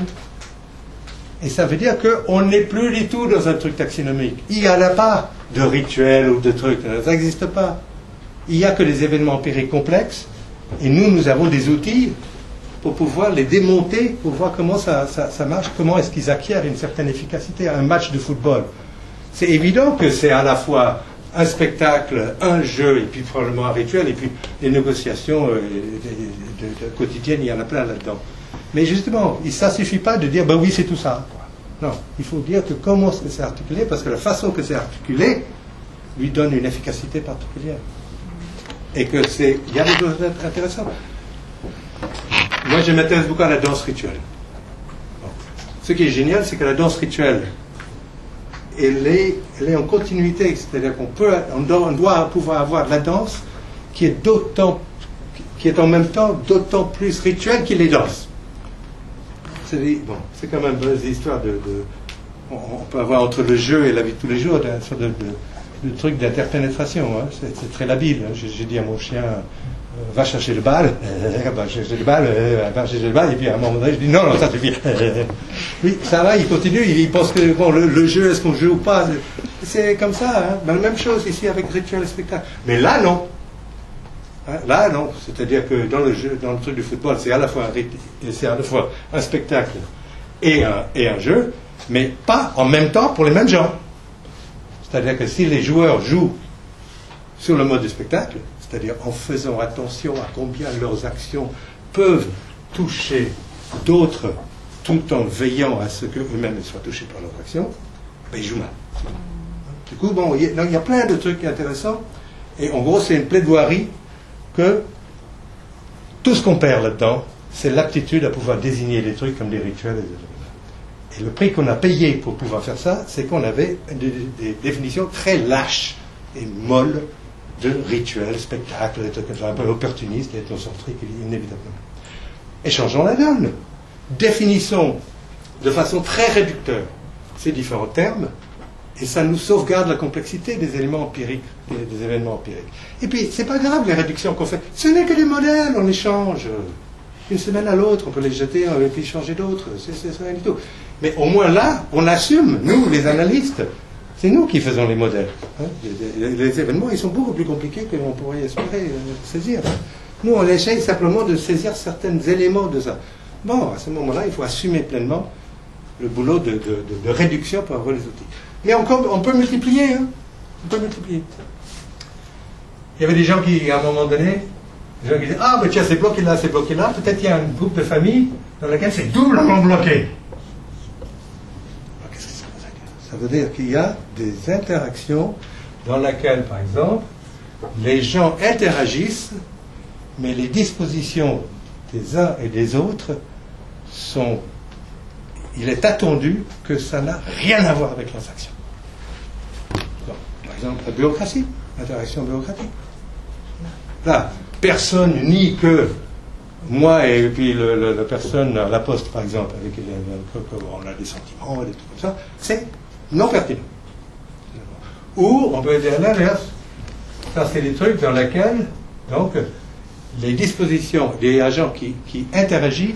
Et ça veut dire qu'on n'est plus du tout dans un truc taxonomique. Il n'y en a pas de rituel ou de trucs, ça n'existe pas. Il n'y a que des événements empiriques complexes, et nous, nous avons des outils pour pouvoir les démonter, pour voir comment ça, ça, ça marche, comment est-ce qu'ils acquièrent une certaine efficacité à un match de football. C'est évident que c'est à la fois un spectacle, un jeu, et puis probablement un rituel, et puis des négociations euh, de, de, de quotidiennes, il y en a plein là-dedans. Mais justement, ça ne suffit pas de dire, ben oui, c'est tout ça. Non, il faut dire que comment est-ce que c'est articulé, parce que la façon que c'est articulé lui donne une efficacité particulière. Et que c'est... Il y a des choses intéressantes. Moi, je m'intéresse beaucoup à la danse rituelle. Bon. Ce qui est génial, c'est que la danse rituelle, elle est, elle est en continuité. C'est-à-dire qu'on peut, on doit, on doit pouvoir avoir de la danse qui est d'autant, qui est en même temps d'autant plus rituelle qu'il est danse. C'est, bon, c'est quand même des histoires de, de on, on peut avoir entre le jeu et la vie de tous les jours une sorte de, de, de truc d'interpénétration. Hein. C'est, c'est très labile. Hein. J'ai, j'ai dit à mon chien, euh, va chercher le bal, euh, va chercher le bal, euh, va chercher le bal, et puis à un moment donné, je dis non, non, ça suffit. Oui, ça va, il continue, il, il pense que bon, le, le jeu, est-ce qu'on joue ou pas? c'est comme ça, hein. Ben, la même chose ici avec rituel et spectacle. Mais là, non. Hein, là, non. C'est-à-dire que dans le, jeu, dans le truc du football, c'est à la fois un, rit- c'est à la fois un spectacle et un, et un jeu, mais pas en même temps pour les mêmes gens. C'est-à-dire que si les joueurs jouent sur le mode du spectacle, c'est-à-dire en faisant attention à combien leurs actions peuvent toucher d'autres, tout en veillant à ce qu'eux-mêmes soient touchés par leurs actions, ben ils jouent mal. Du coup, bon, il y, a, il y a plein de trucs intéressants, et en gros, c'est une plaidoirie que tout ce qu'on perd là-dedans, c'est l'aptitude à pouvoir désigner les trucs comme des rituels et des événements. Et le prix qu'on a payé pour pouvoir faire ça, c'est qu'on avait des, des définitions très lâches et molles de rituels, spectacles, des trucs comme ça, un peu opportunistes et ethnocentriques, inévitablement. Et changeons la donne. Définissons de façon très réducteur ces différents termes, et ça nous sauvegarde la complexité des éléments empiriques, des, des événements empiriques. Et puis, c'est pas grave les réductions qu'on fait. Ce n'est que des modèles, on les change. D'une semaine à l'autre, on peut les jeter et puis changer d'autres. C'est, c'est, c'est rien du tout. Mais au moins là, on assume, nous, les analystes, c'est nous qui faisons les modèles. Hein. Les, les, les événements, ils sont beaucoup plus compliqués que l'on pourrait espérer euh, saisir. Hein. Nous, on essaye simplement de saisir certains éléments de ça. Bon, à ce moment-là, il faut assumer pleinement le boulot de, de, de, de réduction pour avoir les outils. Mais encore, on peut multiplier. Hein. On peut multiplier. Il y avait des gens qui, à un moment donné, des gens qui disaient, ah, mais tiens, ces blocs-là, ces blocs-là, peut-être qu'il y a un groupe de familles dans lequel c'est doublement bloqué. Alors, qu'est-ce que ça veut dire ? Ça veut dire qu'il y a des interactions dans lesquelles, par exemple, les gens interagissent, mais les dispositions des uns et des autres sont... Il est attendu que ça n'a rien à voir avec leurs actions. Donc, par exemple, la bureaucratie, l'interaction bureaucratique. Là, personne nie que moi et puis le, le, la personne à la poste, par exemple, avec qui on a des sentiments, des trucs comme ça, c'est non pertinent. Ou on peut dire l'inverse. Ça, c'est des trucs dans lesquels, donc, les dispositions des agents qui, qui interagissent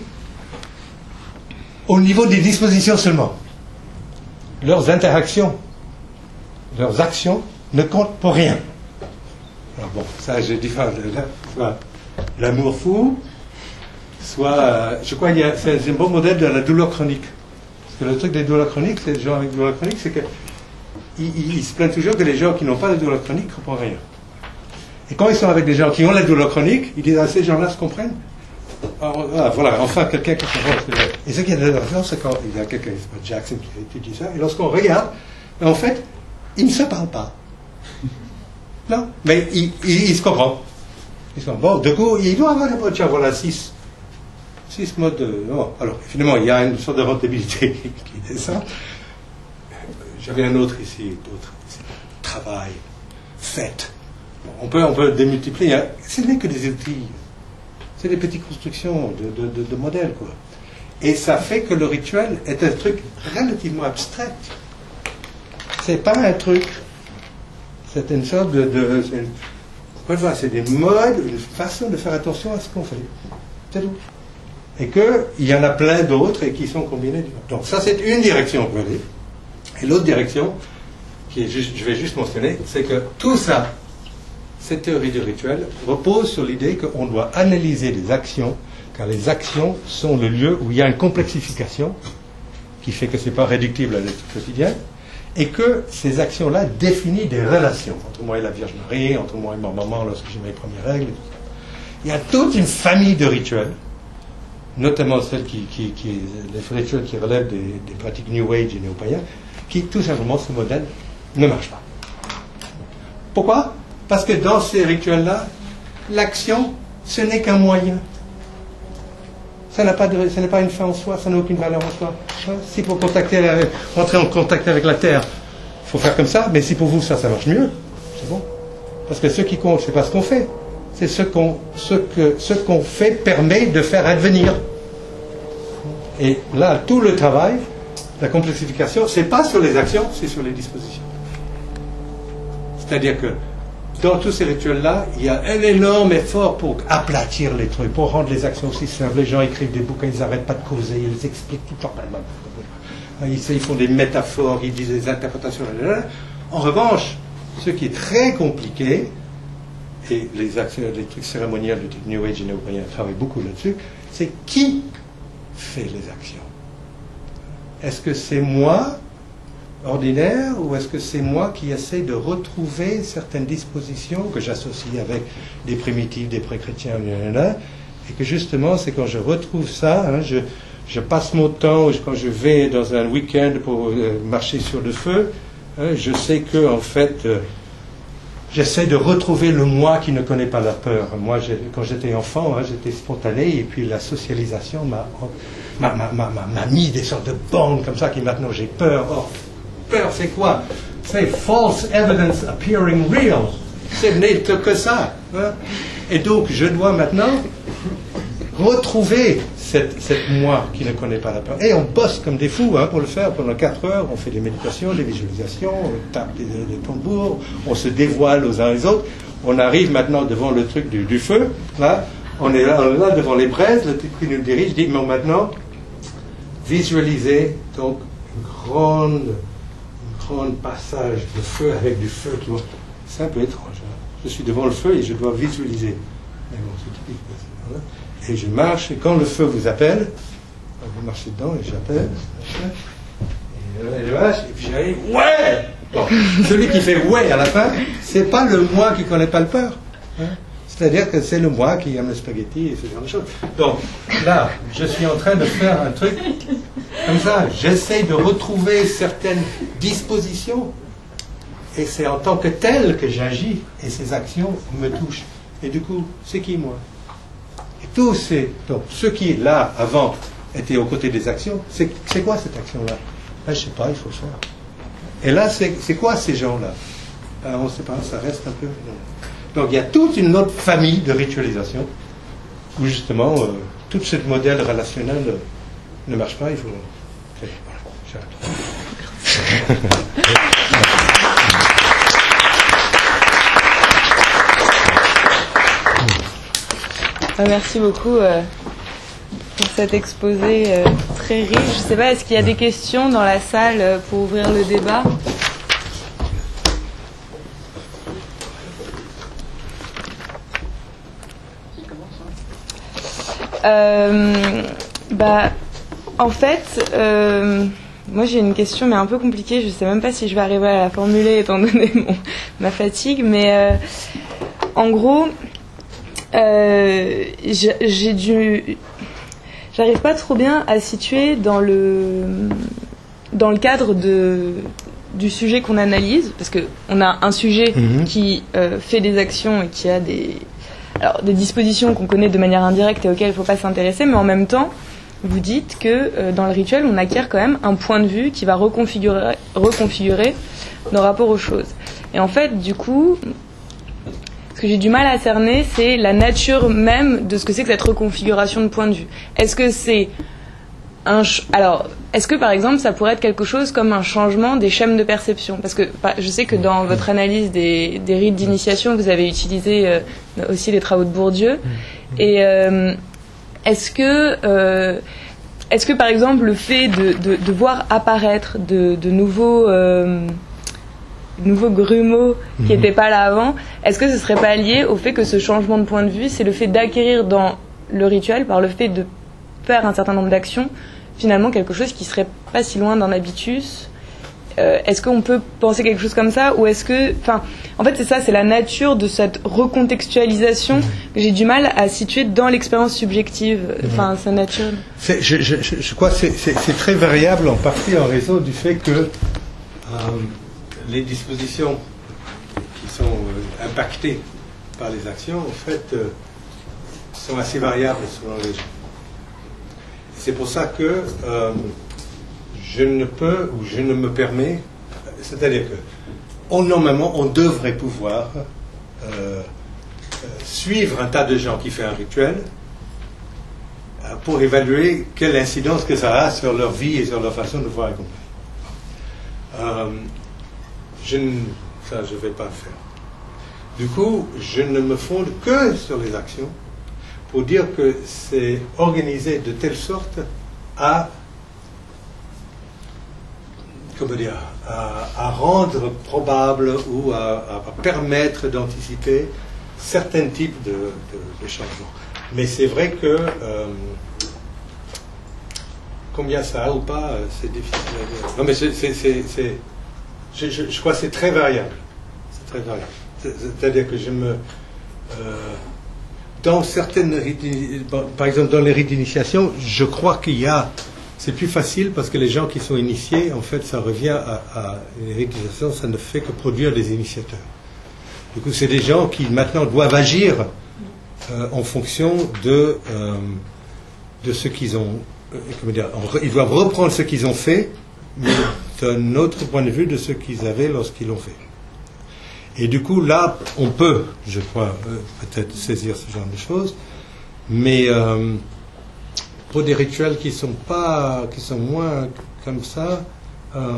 au niveau des dispositions seulement. Leurs interactions, leurs actions ne comptent pour rien. Alors bon, ça j'ai dit, soit l'amour fou, soit, euh, je crois qu'il y a, c'est un bon modèle de la douleur chronique. Parce que le truc des douleurs chroniques, c'est les gens avec douleur chronique, c'est que ils, ils, ils se plaignent toujours que les gens qui n'ont pas de douleur chronique ne comprennent rien. Et quand ils sont avec des gens qui ont la douleur chronique, ils disent, ah, ces gens-là se comprennent. Alors, ah, voilà, enfin quelqu'un qui comprend. Et ce qui est intéressant, c'est quand il y a quelqu'un, c'est Jackson qui a étudié ça, et lorsqu'on regarde, en fait, ils ne se parlent pas. Non, mais ils, ils, ils se comprennent. Ils se comprennent. Bon, du coup, il doit avoir des tiens, voilà, six, six modes de... Oh, alors, finalement, il y a une sorte de rentabilité qui descend. J'avais un autre ici, d'autres. Travail, fête. On peut, on peut démultiplier. Hein. Ce n'est que des outils. C'est des petites constructions de, de, de, de modèles, quoi. Et ça fait que le rituel est un truc relativement abstrait. C'est pas un truc. C'est une sorte de... de c'est, une, c'est des modes, une façon de faire attention à ce qu'on fait. C'est tout. Et qu'il y en a plein d'autres et qui sont combinés. Donc ça, c'est une direction, on peut aller. Et l'autre direction, qui est juste, je vais juste mentionner, c'est que tout ça, cette théorie du rituel, repose sur l'idée qu'on doit analyser les actions, car les actions sont le lieu où il y a une complexification qui fait que ce n'est pas réductible à l'être quotidien, et que ces actions-là définissent des relations entre moi et la Vierge Marie, entre moi et ma maman lorsque j'ai mes premières règles. Et tout ça. Il y a toute une famille de rituels, notamment celles qui, qui, qui les rituels qui relèvent des, des pratiques New Age et néo-païens, qui tout simplement ce modèle ne marche pas. Pourquoi ? Parce que dans ces rituels-là, l'action, ce n'est qu'un moyen. Ça n'a pas de, ce n'est pas une fin en soi, ça n'a aucune valeur en soi. Si pour contacter, entrer en contact avec la Terre, il faut faire comme ça, mais si pour vous ça, ça marche mieux, c'est bon. Parce que ce qui compte, c'est pas ce qu'on fait, c'est ce qu'on, ce que, ce qu'on fait permet de faire advenir. Et là, tout le travail, la complexification, c'est pas sur les actions, c'est sur les dispositions. C'est-à-dire que dans tous ces rituels-là, il y a un énorme effort pour aplatir les trucs, pour rendre les actions aussi simples. Les gens écrivent des bouquins, ils n'arrêtent pas de causer, ils expliquent tout le temps. Ils font des métaphores, ils disent des interprétations. En revanche, ce qui est très compliqué, et les, actions, les trucs cérémoniels du type New Age et néo-païen travaillent beaucoup là-dessus, c'est qui fait les actions. Est-ce que c'est moi, ordinaire, ou est-ce que c'est moi qui essaie de retrouver certaines dispositions que j'associe avec des primitifs, des pré-chrétiens, et que justement, c'est quand je retrouve ça, hein, je, je passe mon temps, quand je vais dans un week-end pour euh, marcher sur le feu, hein, je sais que, en fait, euh, j'essaie de retrouver le moi qui ne connaît pas la peur. Moi, quand j'étais enfant, hein, j'étais spontané, et puis la socialisation m'a, m'a, m'a, m'a, m'a mis des sortes de bandes comme ça, qui maintenant j'ai peur. Or, peur, c'est quoi? C'est false evidence appearing real. C'est n'est que ça. Hein? Et donc, je dois maintenant retrouver cette, cette moi qui ne connaît pas la peur. Et on bosse comme des fous hein, pour le faire. Pendant quatre heures, on fait des méditations, des visualisations, on tape des, des tambours, on se dévoile aux uns et aux autres. On arrive maintenant devant le truc du, du feu. Là, on est là, on est là devant les braises. Le type qui nous dirige dit, mais maintenant, visualisez donc une grande, un grand passage de feu avec du feu qui va... C'est un peu étrange. Hein. Je suis devant le feu et je dois visualiser. Mais bon, c'est typique. Voilà. Et je marche, et quand le feu vous appelle, vous marchez dedans, et j'appelle, et je marche, et puis j'arrive, ouais bon, celui qui fait ouais à la fin, c'est pas le moi qui connaît pas le peur. Hein. C'est-à-dire que c'est le moi qui aime le spaghetti et ce genre de choses. Donc, là, je suis en train de faire un truc comme ça. J'essaie de retrouver certaines dispositions, et c'est en tant que tel que j'agis, et ces actions me touchent. Et du coup, c'est qui moi? Et tous ces, donc, ce qui est là avant était aux côtés des actions, c'est, c'est quoi cette action-là? Ben, je ne sais pas, il faut le faire. Et là, c'est, c'est quoi ces gens-là? Ben, on ne sait pas, ça reste un peu... Donc il y a toute une autre famille de ritualisation où justement, euh, tout ce modèle relationnel euh, ne marche pas, il faut... Okay, voilà, j'arrête. Merci beaucoup euh, pour cet exposé euh, très riche. Je ne sais pas, est-ce qu'il y a des questions dans la salle euh, pour ouvrir le débat? euh, bah, En fait, euh, moi j'ai une question mais un peu compliquée. Je ne sais même pas si je vais arriver à la formuler étant donné mon, ma fatigue. Mais euh, en gros... Euh, j'ai dû, j'arrive pas trop bien à situer dans le dans le cadre de du sujet qu'on analyse, parce que on a un sujet mmh. qui euh, fait des actions et qui a des alors des dispositions qu'on connaît de manière indirecte et auxquelles il faut pas s'intéresser, mais en même temps vous dites que euh, dans le rituel on acquiert quand même un point de vue qui va reconfigurer reconfigurer nos rapports aux choses. Et en fait du coup, ce que j'ai du mal à cerner, c'est la nature même de ce que c'est que cette reconfiguration de point de vue. Est-ce que c'est un... Ch- Alors, est-ce que par exemple, ça pourrait être quelque chose comme un changement des schèmes de perception? Parce que je sais que dans votre analyse des, des rites d'initiation, vous avez utilisé euh, aussi les travaux de Bourdieu. Et euh, est-ce que... Euh, est-ce que par exemple, le fait de, de, de voir apparaître de, de nouveaux... Euh, nouveaux grumeaux qui n'étaient pas là avant, est-ce que ce serait pas lié au fait que ce changement de point de vue, c'est le fait d'acquérir dans le rituel, par le fait de faire un certain nombre d'actions, finalement quelque chose qui serait pas si loin d'un habitus? euh, Est-ce qu'on peut penser quelque chose comme ça, ou est-ce que... Enfin, en fait, c'est ça, c'est la nature de cette recontextualisation que j'ai du mal à situer dans l'expérience subjective. Enfin, sa nature... C'est, je, je, je crois que c'est, c'est, c'est très variable, en partie en raison du fait que... Euh, les dispositions qui sont euh, impactées par les actions, en fait, euh, sont assez variables selon les gens. C'est pour ça que euh, je ne peux ou je ne me permets, c'est-à-dire que on, normalement, on devrait pouvoir euh, euh, suivre un tas de gens qui font un rituel euh, pour évaluer quelle incidence que ça a sur leur vie et sur leur façon de voir et comprendre. Euh, Je ne, ça, je ne vais pas le faire. Du coup, je ne me fonde que sur les actions pour dire que c'est organisé de telle sorte à comment dire, à, à rendre probable ou à, à permettre d'anticiper certains types de, de, de changements. Mais c'est vrai que euh, combien ça a ou pas, c'est difficile à dire. Non, mais c'est, c'est, c'est, c'est je, je, je crois que c'est très variable. C'est très variable. C'est, c'est-à-dire que je me euh, dans certaines rites, par exemple dans les rites d'initiation, je crois qu'il y a, c'est plus facile parce que les gens qui sont initiés, en fait, ça revient à, à les rites d'initiation, ça ne fait que produire des initiateurs. Du coup, c'est des gens qui maintenant doivent agir euh, en fonction de euh, de ce qu'ils ont, euh, comment dire, ils doivent reprendre ce qu'ils ont fait, mais d'un autre point de vue de ce qu'ils avaient lorsqu'ils l'ont fait. Et du coup, là, on peut, je crois, euh, peut-être saisir ce genre de choses, mais euh, pour des rituels qui sont pas, qui sont moins comme ça, euh,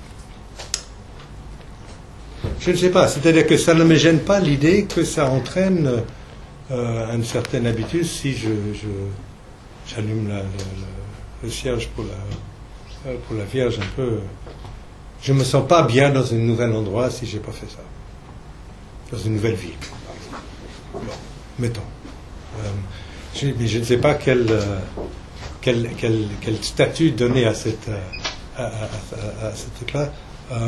je ne sais pas. C'est-à-dire que ça ne me gêne pas l'idée que ça entraîne euh, une certaine habitude si je, je j'allume la, la, la, le cierge pour la pour la Vierge un peu. Je me sens pas bien dans un nouvel endroit si j'ai pas fait ça. Dans une nouvelle vie, par exemple. Bon, mettons. Euh, je, mais je ne sais pas quel, euh, quel, quel, quel statut donner à cette euh, à, à, à, à ce truc-là. Euh,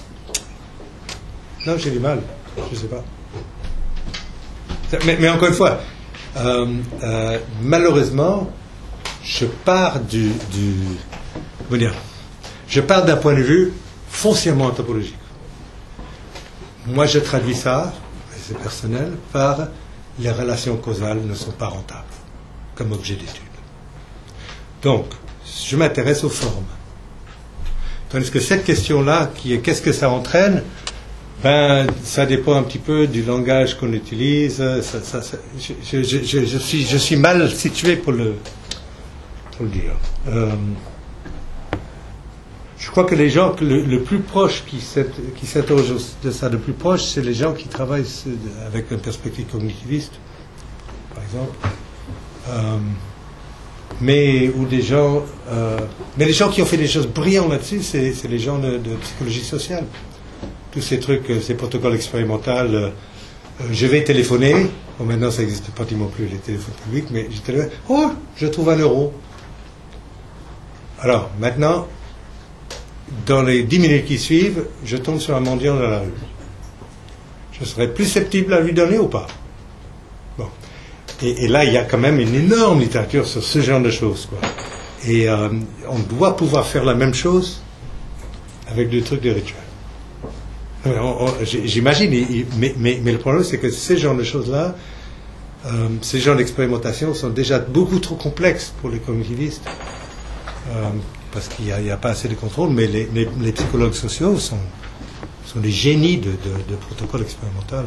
non, j'ai du mal. Je ne sais pas. Mais, mais encore une fois, euh, euh, malheureusement, je pars du, du comment dire, je pars d'un point de vue foncièrement anthropologique. Moi, je traduis ça, et c'est personnel, par les relations causales ne sont pas rentables comme objet d'étude. Donc, je m'intéresse aux formes. Tandis que cette question-là, qui est qu'est-ce que ça entraîne, ben, ça dépend un petit peu du langage qu'on utilise. Ça, ça, ça, je, je, je, je, suis, je suis mal situé pour le, pour le dire. Euh, Je crois que les gens le, le plus proche qui s'interrogent de ça de plus proche, c'est les gens qui travaillent avec une perspective cognitiviste, par exemple, euh, mais ou des gens, euh, mais les gens qui ont fait des choses brillantes là-dessus, c'est, c'est les gens de, de psychologie sociale. Tous ces trucs, ces protocoles expérimentaux. Euh, je vais téléphoner. Bon, maintenant, ça n'existe pratiquement plus les téléphones publics, mais je téléphone. Oh, je trouve un euro. Alors maintenant. Dans les dix minutes qui suivent, je tombe sur un mendiant dans la rue. Je serais plus susceptible à lui donner ou pas? Bon. Et, et là, il y a quand même une énorme littérature sur ce genre de choses, quoi. Et euh, on doit pouvoir faire la même chose avec des trucs de rituels. On, on, j'imagine, mais, mais, mais le problème, c'est que ces genres de choses-là, euh, ces genres d'expérimentations sont déjà beaucoup trop complexes pour les cognitivistes. Euh, parce qu'il n'y a, a pas assez de contrôle, mais les, les, les psychologues sociaux sont, sont des génies de, de, de protocoles expérimentaux.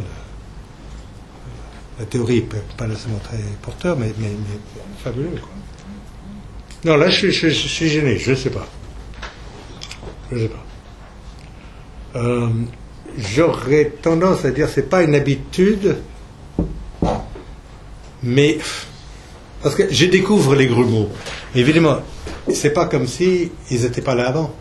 La théorie n'est pas nécessairement très porteur, mais, mais, mais fabuleux, quoi. Non, là, je, je, je suis gêné, je ne sais pas. Je ne sais pas. Euh, j'aurais tendance à dire que ce n'est pas une habitude, mais... Parce que je découvre les grumeaux. Évidemment, c'est pas comme si ils n'étaient pas là avant.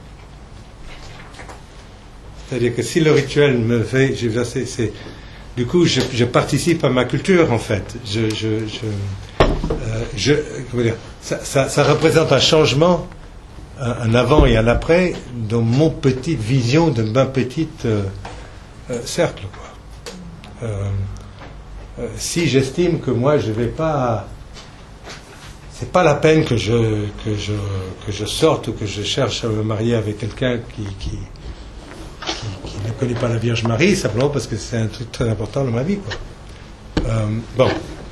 C'est-à-dire que si le rituel me fait, je, c'est, c'est, du coup, je, je participe à ma culture en fait. Je, je, je, euh, je comment dire, ça, ça, ça représente un changement, un, un avant et un après dans mon petite vision de ma petite euh, euh, cercle, quoi. Euh, euh, si j'estime que moi je vais pas c'est pas la peine que je, que, je, que je sorte ou que je cherche à me marier avec quelqu'un qui, qui, qui, qui ne connaît pas la Vierge Marie, simplement parce que c'est un truc très important dans ma vie, quoi. Euh, bon.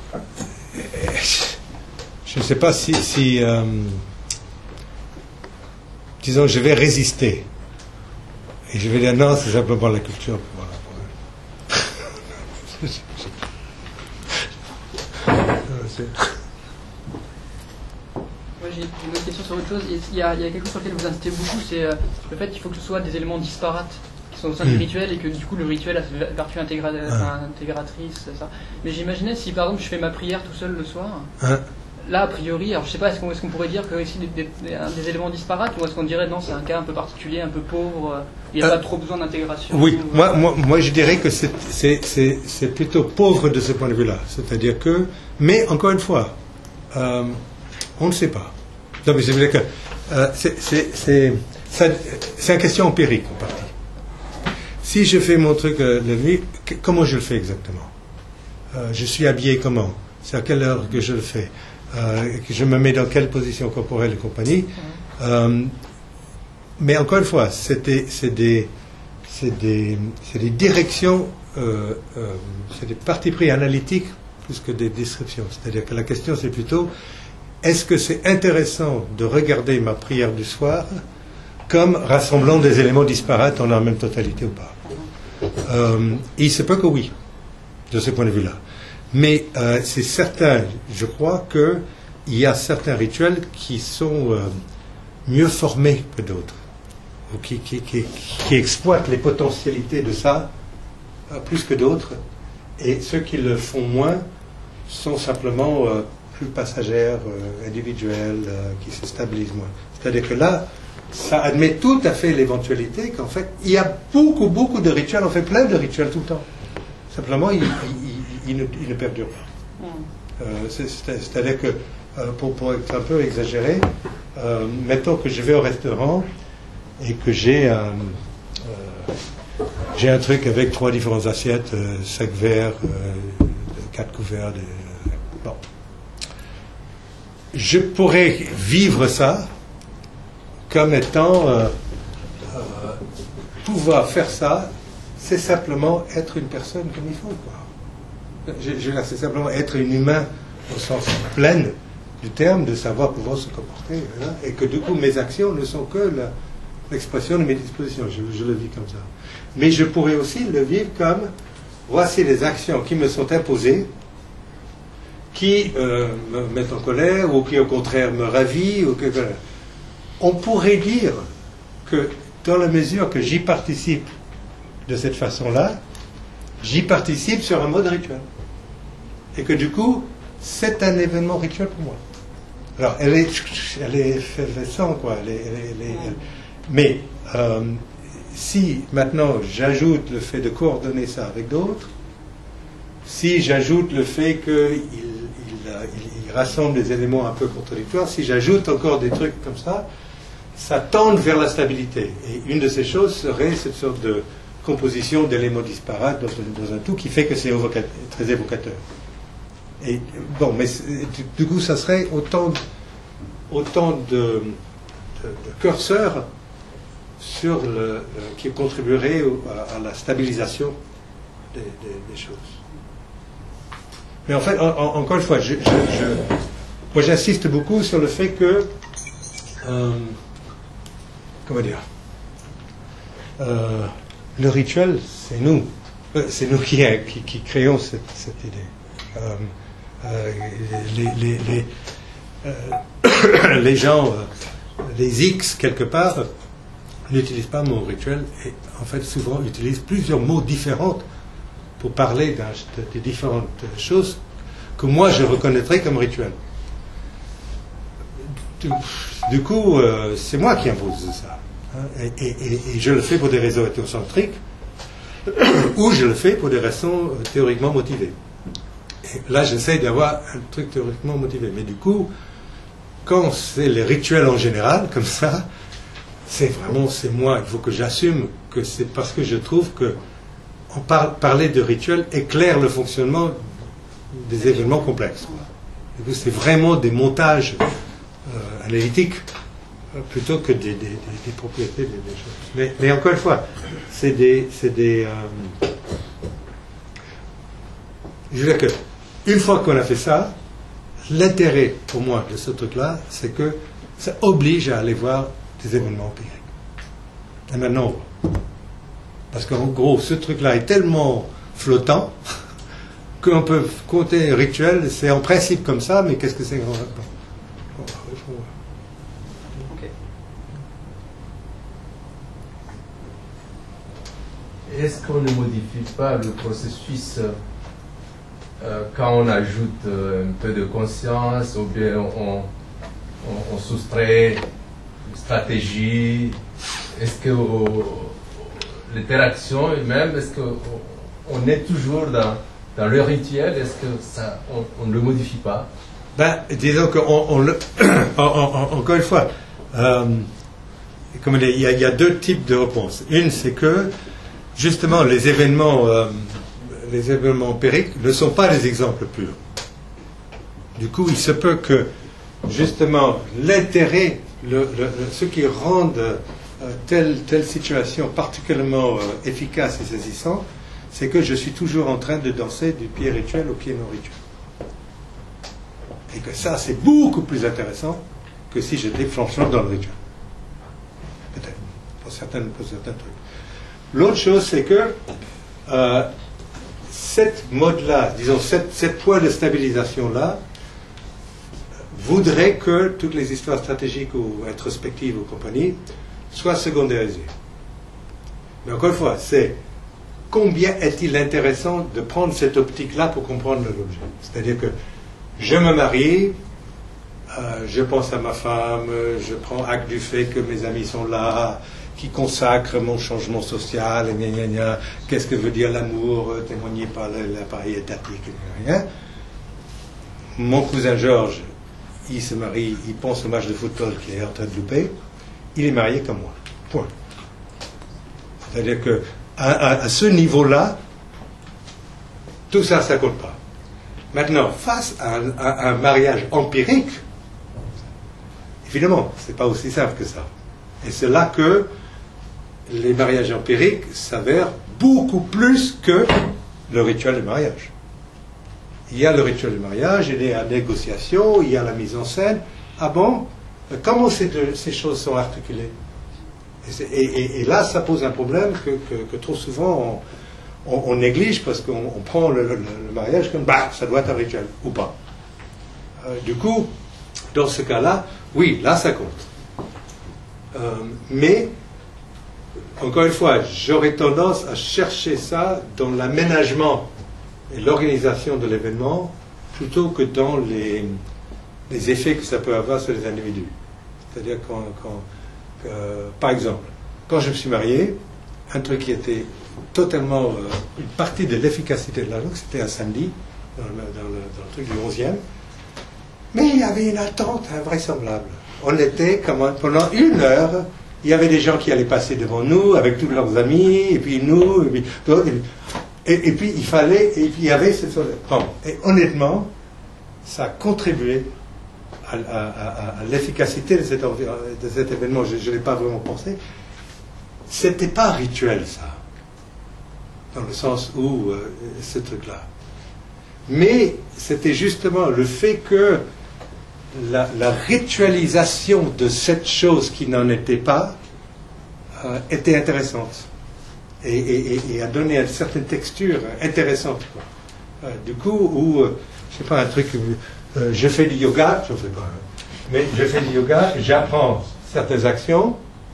Je ne sais pas si... si euh, disons, je vais résister. Et je vais dire non, c'est simplement la culture. Voilà. c'est... J'ai une autre question sur autre chose. Il y a, il y a quelque chose sur lequel vous insistez beaucoup, c'est euh, le fait qu'il faut que ce soit des éléments disparates qui sont au sein du rituel et que du coup le rituel a cette vertu intégra- enfin, intégratrice, ça. Mais j'imaginais si par exemple je fais ma prière tout seul le soir, hein? là, a priori, alors je sais pas, est-ce qu'on est qu'on pourrait dire que ici des, des, des, des éléments disparates, ou est-ce qu'on dirait non, c'est un cas un peu particulier, un peu pauvre, euh, il n'y a euh, pas trop besoin d'intégration? Oui, ou, moi, moi, moi je dirais que c'est plutôt pauvre de ce point de vue-là. C'est-à-dire que, mais encore une fois, euh, on ne sait pas. Non, mais je veux dire que euh, c'est une question empirique en partie. Si je fais mon truc euh, la nuit, comment je le fais exactement? euh, Je suis habillé comment? C'est à quelle heure que je le fais? euh, que je me mets dans quelle position corporelle et compagnie? euh, Mais encore une fois, c'est des, des, des, des directions, euh, euh, c'est des partis pris analytiques plus que des descriptions. C'est-à-dire que la question c'est plutôt, est-ce que c'est intéressant de regarder ma prière du soir comme rassemblant des éléments disparates en la même totalité ou pas? euh, Il se peut que oui, de ce point de vue-là. Mais euh, c'est certain, je crois qu'il y a certains rituels qui sont euh, mieux formés que d'autres, ou qui, qui, qui, qui exploitent les potentialités de ça euh, plus que d'autres, et ceux qui le font moins sont simplement euh, plus passagères, euh, individuelles, euh, qui se stabilisent moins. C'est-à-dire que là, ça admet tout à fait l'éventualité qu'en fait, il y a beaucoup, beaucoup de rituels, on fait plein de rituels tout le temps. Simplement, ils il, il ne, il ne perdurent pas. Euh, C'est-à-dire que, euh, pour, pour être un peu exagéré, euh, mettons que je vais au restaurant et que j'ai un, euh, j'ai un truc avec trois différentes assiettes, euh, cinq verres, euh, quatre couverts, de, bon. Je pourrais vivre ça comme étant euh, euh, pouvoir faire ça, c'est simplement être une personne comme il faut, quoi. Je, je, c'est simplement être un humain au sens plein du terme, de savoir pouvoir se comporter, hein, et que du coup mes actions ne sont que l'expression de mes dispositions. Je, je le vis comme ça. Mais je pourrais aussi le vivre comme voici les actions qui me sont imposées, qui euh, me mettent en colère ou qui au contraire me ravit, ou que, on pourrait dire que dans la mesure que j'y participe de cette façon-là, j'y participe sur un mode rituel. Et que du coup, c'est un événement rituel pour moi. Alors, elle est, elle est effervescente, quoi. Elle est, elle est, elle est, elle... Mais euh, si maintenant j'ajoute le fait de coordonner ça avec d'autres, si j'ajoute le fait qu'il il, il, il rassemble des éléments un peu contradictoires, si j'ajoute encore des trucs comme ça, ça tend vers la stabilité. Et une de ces choses serait cette sorte de composition d'éléments disparates dans un, dans un tout qui fait que c'est très évocateur. Et bon, mais du, du coup, ça serait autant, autant de, de, de curseurs sur le, le, qui contribueraient au, à, à la stabilisation des, des, des choses. Mais en fait, en, en, encore une fois, je, je, je, moi j'insiste beaucoup sur le fait que, euh, comment dire, euh, le rituel, c'est nous. Euh, c'est nous qui, qui, qui créons cette, cette idée. Euh, euh, les, les, les, euh, les gens, euh, les X, quelque part, n'utilisent pas le mot rituel et, en fait, souvent utilisent plusieurs mots différents pour parler de, de différentes choses que moi, je reconnaîtrais comme rituel. Du, du coup, euh, c'est moi qui impose ça. Hein, et, et, et je le fais pour des raisons hétérocentriques ou je le fais pour des raisons euh, théoriquement motivées. Et là, j'essaie d'avoir un truc théoriquement motivé. Mais du coup, quand c'est les rituels en général, comme ça, c'est vraiment, c'est moi. Il faut que j'assume que c'est parce que je trouve que on parle, parler de rituels éclaire le fonctionnement des événements complexes. Du coup, c'est vraiment des montages euh, analytiques plutôt que des, des, des, des propriétés des, des choses. Mais, mais encore une fois, c'est des... C'est des euh, je veux dire que une fois qu'on a fait ça, l'intérêt pour moi de ce truc-là, c'est que ça oblige à aller voir des événements empiriques. Et maintenant, parce qu'en gros, ce truc-là est tellement flottant qu'on peut compter rituel, c'est en principe comme ça, mais qu'est-ce que c'est grand Est-ce qu'on ne modifie pas le processus euh, quand on ajoute euh, un peu de conscience, ou bien on, on, on soustrait une stratégie, est-ce que oh, l'interaction humaine, est-ce qu'on on est toujours dans, dans le rituel, est-ce que ça, on ne le modifie pas? Ben, disons qu'on on le, en, en, encore une fois, euh, comme il y, a, il y a deux types de réponses. Une, c'est que justement les événements, euh, les événements empiriques ne sont pas des exemples purs. Du coup, il se peut que justement l'intérêt, le, le, le, ce qui rend euh, telle, telle situation particulièrement euh, efficace et saisissante, c'est que je suis toujours en train de danser du pied rituel au pied non rituel. Et que ça, c'est beaucoup plus intéressant que si j'étais franchement dans le rituel. Peut-être, pour certains, pour certains trucs. L'autre chose, c'est que euh, cette mode-là, disons, cette, cette poids de stabilisation-là, voudrait que toutes les histoires stratégiques ou introspectives ou compagnie soient secondarisées. Mais encore une fois, c'est combien est-il intéressant de prendre cette optique-là pour comprendre l'objet. C'est-à-dire que je me marie, euh, je pense à ma femme, je prends acte du fait que mes amis sont là, qui consacrent mon changement social, et gna gna gna, qu'est-ce que veut dire l'amour, témoigné par l'appareil étatique, et gna gna. Mon cousin Georges, il se marie, il pense au match de football qu'il est en train de louper, il est marié comme moi. Point. C'est-à-dire que à, à, à ce niveau-là, tout ça, ça ne compte pas. Maintenant, face à un, à un mariage empirique, évidemment, ce n'est pas aussi simple que ça. Et c'est là que les mariages empiriques s'avèrent beaucoup plus que le rituel de mariage. Il y a le rituel de mariage, il y a la négociation, il y a la mise en scène. Ah bon? Comment ces, deux, ces choses sont articulées? et, et, et là, ça pose un problème que, que, que trop souvent on, on, on néglige parce qu'on on prend le, le, le mariage comme bah, ça doit être un rituel, ou pas. Euh, du coup, dans ce cas-là, oui, là ça compte. Euh, mais, encore une fois, j'aurais tendance à chercher ça dans l'aménagement et l'organisation de l'événement plutôt que dans les, les effets que ça peut avoir sur les individus. C'est-à-dire quand, quand euh, par exemple, quand je me suis marié, un truc qui était totalement euh, une partie de l'efficacité de la langue, c'était un samedi, dans le, dans, le, dans le truc du onzième, mais il y avait une attente invraisemblable. On était, comme, pendant une heure, il y avait des gens qui allaient passer devant nous avec tous leurs amis, et puis nous, et puis, et, et puis il fallait, et puis il y avait cette... Bon, et honnêtement, ça a contribué à, à, à, à l'efficacité de cet, de cet événement. Je ne l'ai pas vraiment pensé. C'était pas rituel, ça, dans le sens où euh, ce truc-là. Mais c'était justement le fait que la, la ritualisation de cette chose qui n'en était pas euh, était intéressante et, et, et a donné une certaine texture intéressante, quoi. Euh, du coup, où, euh, je sais pas, un truc, euh, je fais du yoga, je ne fais pas, hein, mais je fais du yoga, j'apprends certaines actions,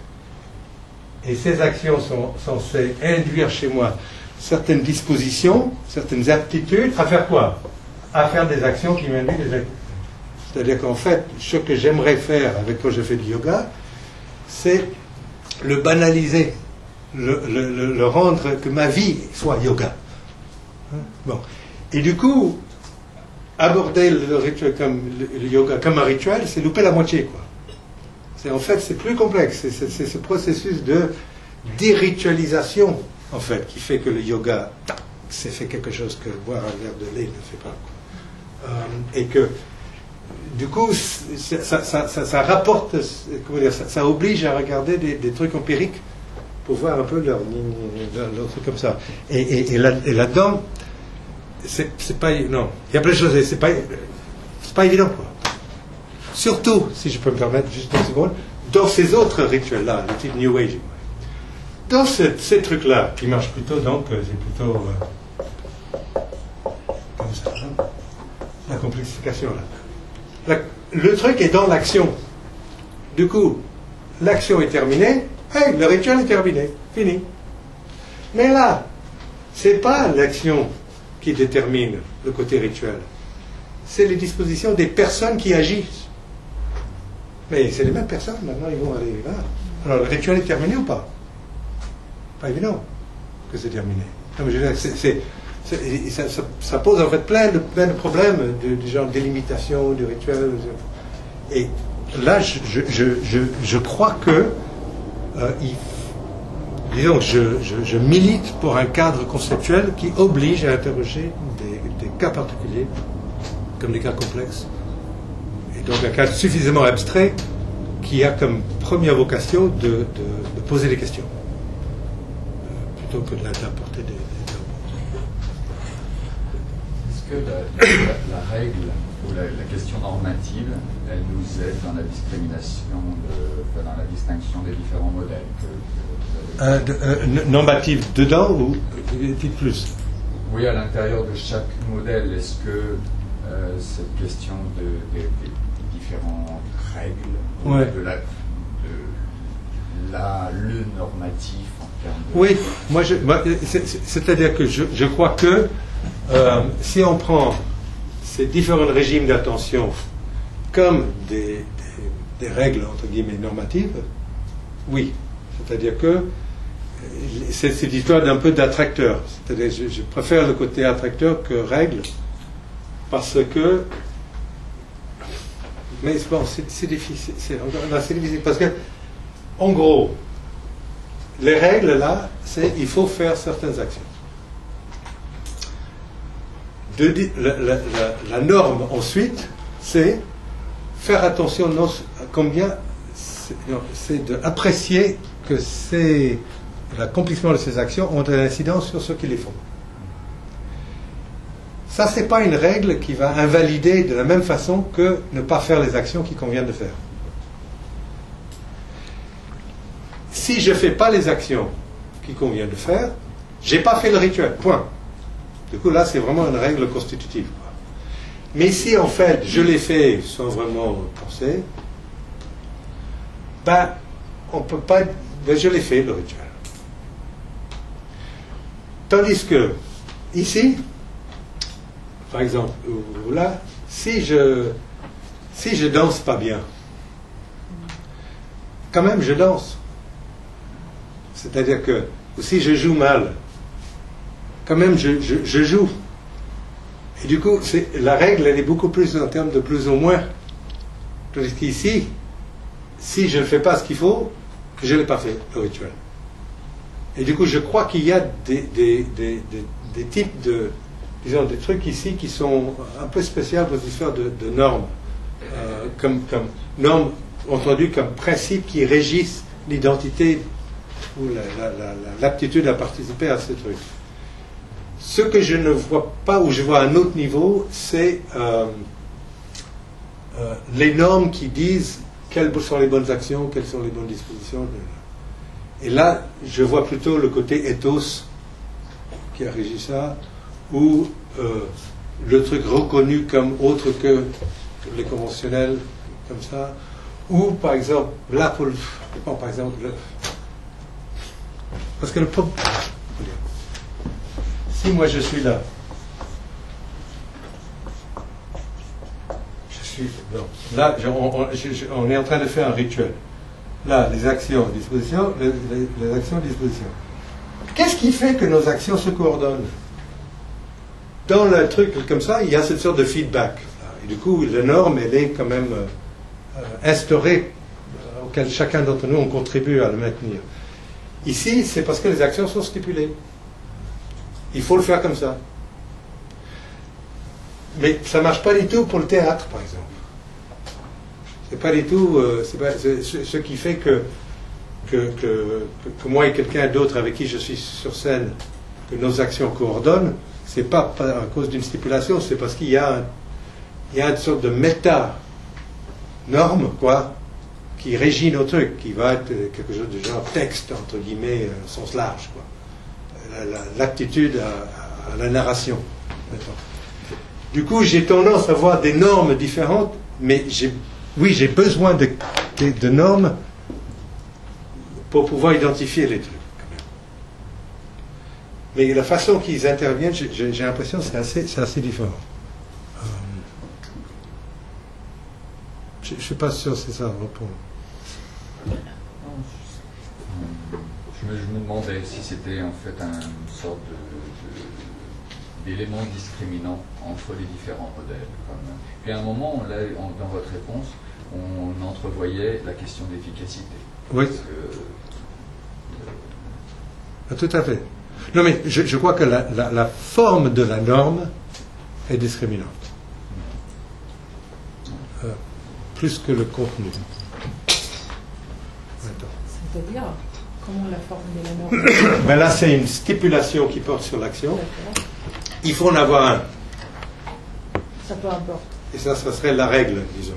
et ces actions sont censées induire chez moi certaines dispositions, certaines aptitudes, à faire quoi? À faire des actions qui m'induisent des actions. C'est-à-dire qu'en fait, ce que j'aimerais faire avec quand je fais du yoga, c'est le banaliser, le, le, le, le rendre que ma vie soit yoga. Hein? Bon. Et du coup, aborder le, rituel comme, le, le yoga comme un rituel, c'est louper la moitié, quoi. C'est, en fait, c'est plus complexe. C'est, c'est, c'est ce processus de déritualisation, en fait, qui fait que le yoga, c'est fait quelque chose que boire un verre de lait ne fait pas, quoi. Euh, et que du coup, ça, ça, ça, ça rapporte, comment dire, ça, ça oblige à regarder des, des trucs empiriques pour voir un peu leur, leur, leur truc comme ça. Et, et, et, là, et là-dedans, c'est, c'est pas, non, il y a plein de choses, c'est pas, c'est pas évident, quoi. Surtout, si je peux me permettre juste une seconde, dans ces autres rituels-là, le type New Age, dans ce, ces trucs-là, qui marchent plutôt, donc, c'est plutôt euh, comme ça, hein, la complexification, là. La, le truc est dans l'action. Du coup, l'action est terminée, hey, le rituel est terminé, fini. Mais là, c'est pas l'action qui détermine le côté rituel. C'est les dispositions des personnes qui agissent. Mais c'est les mêmes personnes, maintenant ils vont aller là. Alors le rituel est terminé ou pas? Pas évident que c'est terminé. Non, mais je veux dire, c'est, c'est, c'est, ça, ça, ça pose en fait plein de, plein de problèmes de, de genre délimitation, du rituel. Et là, je, je, je, je, je crois que euh, il, disons, je, je, je milite pour un cadre conceptuel qui oblige à interroger des, des cas particuliers, comme des cas complexes. Et donc un cadre suffisamment abstrait qui a comme première vocation de, de, de poser des questions, euh, plutôt que d'apporter des, des Est-ce que la, la, la règle ou la, la question normative, elle nous aide dans la discrimination, de, enfin, dans la distinction des différents modèles que, que euh, de, euh, normative dedans ou dites plus? Oui, à l'intérieur de chaque modèle, est-ce que euh, cette question de, de, de différentes règles, ouais. de, la, de la, le normatif en termes de... Oui, moi, je, moi c'est, c'est-à-dire que je, je crois que euh, si on prend ces différents régimes d'attention comme des, des, des règles, entre guillemets, normatives, oui. C'est-à-dire que c'est cette histoire d'un peu d'attracteur. C'est-à-dire je, je préfère le côté attracteur que règle, parce que... Mais bon, c'est, c'est difficile. C'est, non, c'est difficile parce que, en gros, les règles, là, c'est il faut faire certaines actions. De, la, la, la, la norme, ensuite, c'est faire attention non, à combien c'est, non, c'est d'apprécier que c'est, l'accomplissement de ces actions ont une incidence sur ceux qui les font. Ça, ce n'est pas une règle qui va invalider de la même façon que ne pas faire les actions qu'il convient de faire. Si je ne fais pas les actions qu'il convient de faire, je n'ai pas fait le rituel, point. Du coup, là, c'est vraiment une règle constitutive. Mais si, en fait, je l'ai fait sans vraiment penser, ben, on ne peut pas... Ben, je l'ai fait, le rituel. Tandis que, ici, par exemple, ou là, si je si je danse pas bien, quand même je danse. C'est-à-dire que, ou si je joue mal, quand même je, je, je joue. Et du coup, c'est, la règle, elle est beaucoup plus en termes de plus ou moins. Tandis qu'ici, si je ne fais pas ce qu'il faut, je ne l'ai pas fait, le rituel. Et du coup, je crois qu'il y a des, des, des, des, des types de... disons, des trucs ici qui sont un peu spéciaux pour cette histoire de, de normes, euh, comme, comme normes entendues comme principes qui régissent l'identité ou la, la, la, l'aptitude à participer à ces trucs. Ce que je ne vois pas, ou je vois à un autre niveau, c'est euh, euh, les normes qui disent quelles sont les bonnes actions, quelles sont les bonnes dispositions. Et là, je vois plutôt le côté ethos qui a régi ça, ou euh, le truc reconnu comme autre que les conventionnels, comme ça, ou par exemple, là, pour le, bon, par exemple, le, parce que le problème, si moi je suis là, je suis, bon, là, je, on, on, je, on est en train de faire un rituel. Là, les actions, dispositions, les, les, les actions, dispositions. Qu'est-ce qui fait que nos actions se coordonnent? Dans le truc comme ça, il y a cette sorte de feedback. Et du coup, la norme, elle est quand même euh, instaurée, euh, auquel chacun d'entre nous, on contribue à le maintenir. Ici, c'est parce que les actions sont stipulées. Il faut le faire comme ça. Mais ça ne marche pas du tout pour le théâtre, par exemple. C'est pas du tout euh, c'est pas, c'est ce qui fait que que, que, que moi et quelqu'un d'autre avec qui je suis sur scène, que nos actions coordonnent, c'est pas, pas à cause d'une stipulation, c'est parce qu'il y a, un, il y a une sorte de méta-norme, quoi, qui régit nos trucs, qui va être quelque chose de genre texte, entre guillemets, au sens large, quoi. La, la, l'aptitude à, à la narration. Maintenant. Du coup, j'ai tendance à voir des normes différentes, mais j'ai, oui, j'ai besoin de, de, de normes pour pouvoir identifier les trucs. Mais la façon qu'ils interviennent, j'ai, j'ai l'impression que c'est assez, c'est assez différent. Euh, je ne suis pas sûr si ça répond. Je me, je me demandais si c'était en fait un, une sorte de, de, d'élément discriminant entre les différents modèles. Comme, puis à un moment, là, en, dans votre réponse, on entrevoyait la question d'efficacité. Oui. Parce que, Ah, tout à fait. Non, mais je, je crois que la, la, la forme de la norme est discriminante. Euh, plus que le contenu. C'est-à-dire, comment la forme de la norme? Ben là, c'est une stipulation qui porte sur l'action. Il faut en avoir un. Ça peu importe. Et ça, ça serait la règle, disons.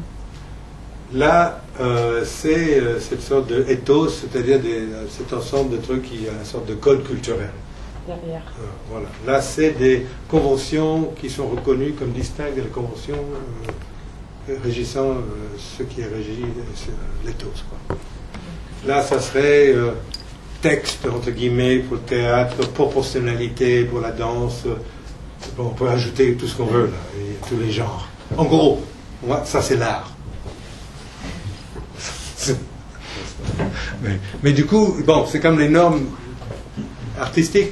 Là, euh, c'est euh, cette sorte de ethos, c'est-à-dire des, euh, cet ensemble de trucs qui a une sorte de code culturel. Derrière. Euh, voilà. Là, c'est des conventions qui sont reconnues comme distinctes des conventions euh, régissant euh, ce qui est régi, c'est l'ethos, quoi. Là, ça serait euh, texte, entre guillemets, pour le théâtre, proportionnalité pour la danse. Bon, on peut ajouter tout ce qu'on veut, là, et tous les genres. En gros, moi, ça, c'est l'art. Mais, mais du coup, bon, c'est comme les normes artistiques.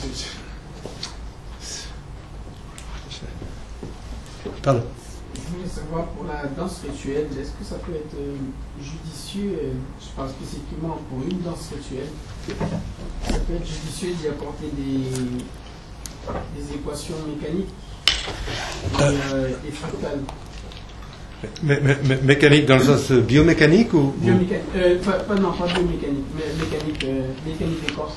Pardon. Je voulais savoir pour la danse rituelle, est-ce que ça peut être euh, judicieux, euh, je parle spécifiquement pour une danse rituelle, ça peut être judicieux d'y apporter des, des équations mécaniques et, euh, et fractales. Mé- mé- mécanique dans le sens biomécanique ou Biomécanique, euh, pas, pas, non, pas biomécanique, mais mécanique, euh, mécanique des corps.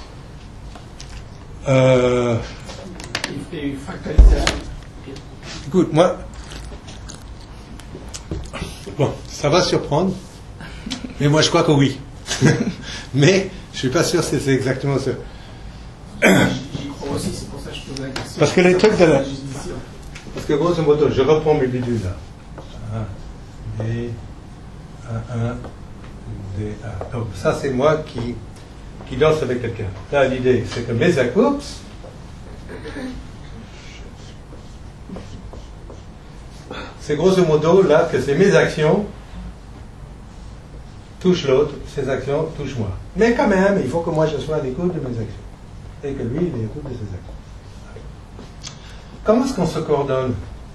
euh, Et, et fractalisation. Écoute, moi, bon, ça va surprendre, mais moi je crois que oui. Mais je suis pas sûr si c'est exactement ça. J'y crois aussi, c'est pour ça que je pose la question. Parce que les trucs de la- Judicieux. Parce que grosso modo, je reprends mes bidules là. un, D, un, un, D, un. Donc ça c'est moi qui, qui danse avec quelqu'un. Là l'idée c'est que mes accords, c'est grosso modo là que c'est mes actions touchent l'autre, ses actions touchent moi. Mais quand même, il faut que moi je sois à l'écoute de mes actions. Et que lui, il est à l'écoute de ses actions. Comment est-ce qu'on se coordonne?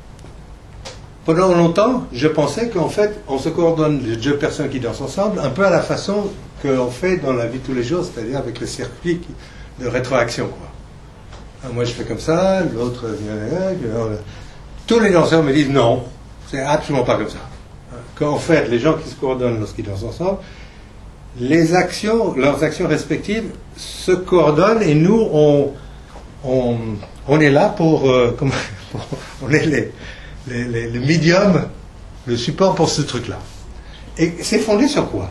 Pendant longtemps, je pensais qu'en fait, on se coordonne les deux personnes qui dansent ensemble, un peu à la façon qu'on fait dans la vie de tous les jours, c'est-à-dire avec le circuit de rétroaction, quoi. Alors, moi, je fais comme ça, l'autre... Tous les danseurs me disent non, c'est absolument pas comme ça. Qu'en fait, les gens qui se coordonnent lorsqu'ils dansent ensemble, les actions, leurs actions respectives se coordonnent et nous, on, on, on est là pour... Euh, comment, pour on est les... Les, les, le médium, le support pour ce truc-là. Et c'est fondé sur quoi?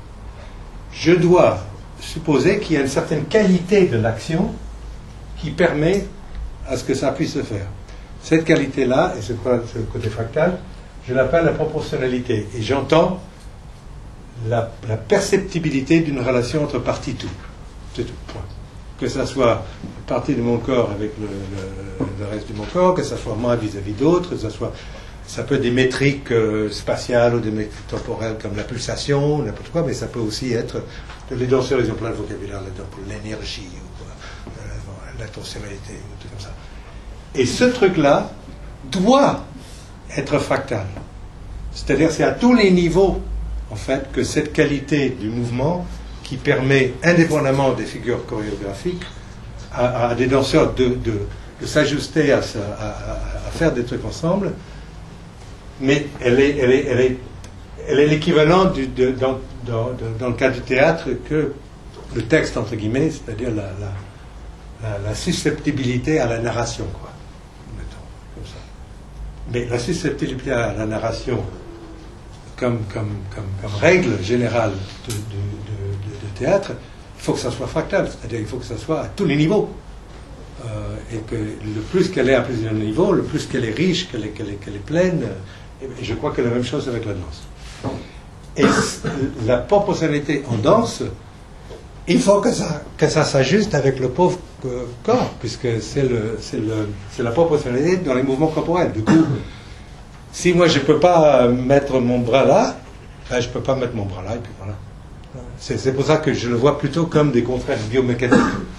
Je dois supposer qu'il y a une certaine qualité de l'action qui permet à ce que ça puisse se faire. Cette qualité-là, et c'est quoi le côté fractal, je l'appelle la proportionnalité. Et j'entends la, la perceptibilité d'une relation entre parties tout. C'est tout. Point. Que ça soit une partie de mon corps avec le, le, le reste de mon corps, que ça soit moi vis-à-vis d'autres, que ça soit, ça peut être des métriques euh, spatiales ou des métriques temporelles comme la pulsation, n'importe quoi, mais ça peut aussi être, les danseurs, ils ont plein de vocabulaire là-dedans, pour l'énergie, ou quoi, euh, l'intentionnalité, ou tout comme ça. Et ce truc-là doit être fractal. C'est-à-dire, c'est à tous les niveaux, en fait, que cette qualité du mouvement qui permet, indépendamment des figures chorégraphiques, à, à des danseurs de, de, de s'ajuster à, à, à, à faire des trucs ensemble, mais elle est, elle est, elle est, elle est l'équivalent du, de, dans, dans, dans le cas du théâtre que le texte, entre guillemets, c'est-à-dire la, la, la, la susceptibilité à la narration, quoi. Mettons, comme ça. Mais la susceptibilité à la narration, comme, comme, comme, comme règle générale de, de, de théâtre, il faut que ça soit fractal, c'est-à-dire il faut que ça soit à tous les niveaux. Euh, et que le plus qu'elle est à plusieurs niveaux, le plus qu'elle est riche, qu'elle est, qu'elle est, qu'elle est pleine, et, et je crois que la même chose avec la danse. Et la proportionnalité en danse, il faut que ça, que ça s'ajuste avec le pauvre euh, corps, puisque c'est le, c'est le, c'est la proportionnalité dans les mouvements corporels. Du coup, si moi je ne peux pas mettre mon bras là, ben, je ne peux pas mettre mon bras là, et puis voilà. C'est, c'est pour ça que je le vois plutôt comme des contraintes biomécaniques.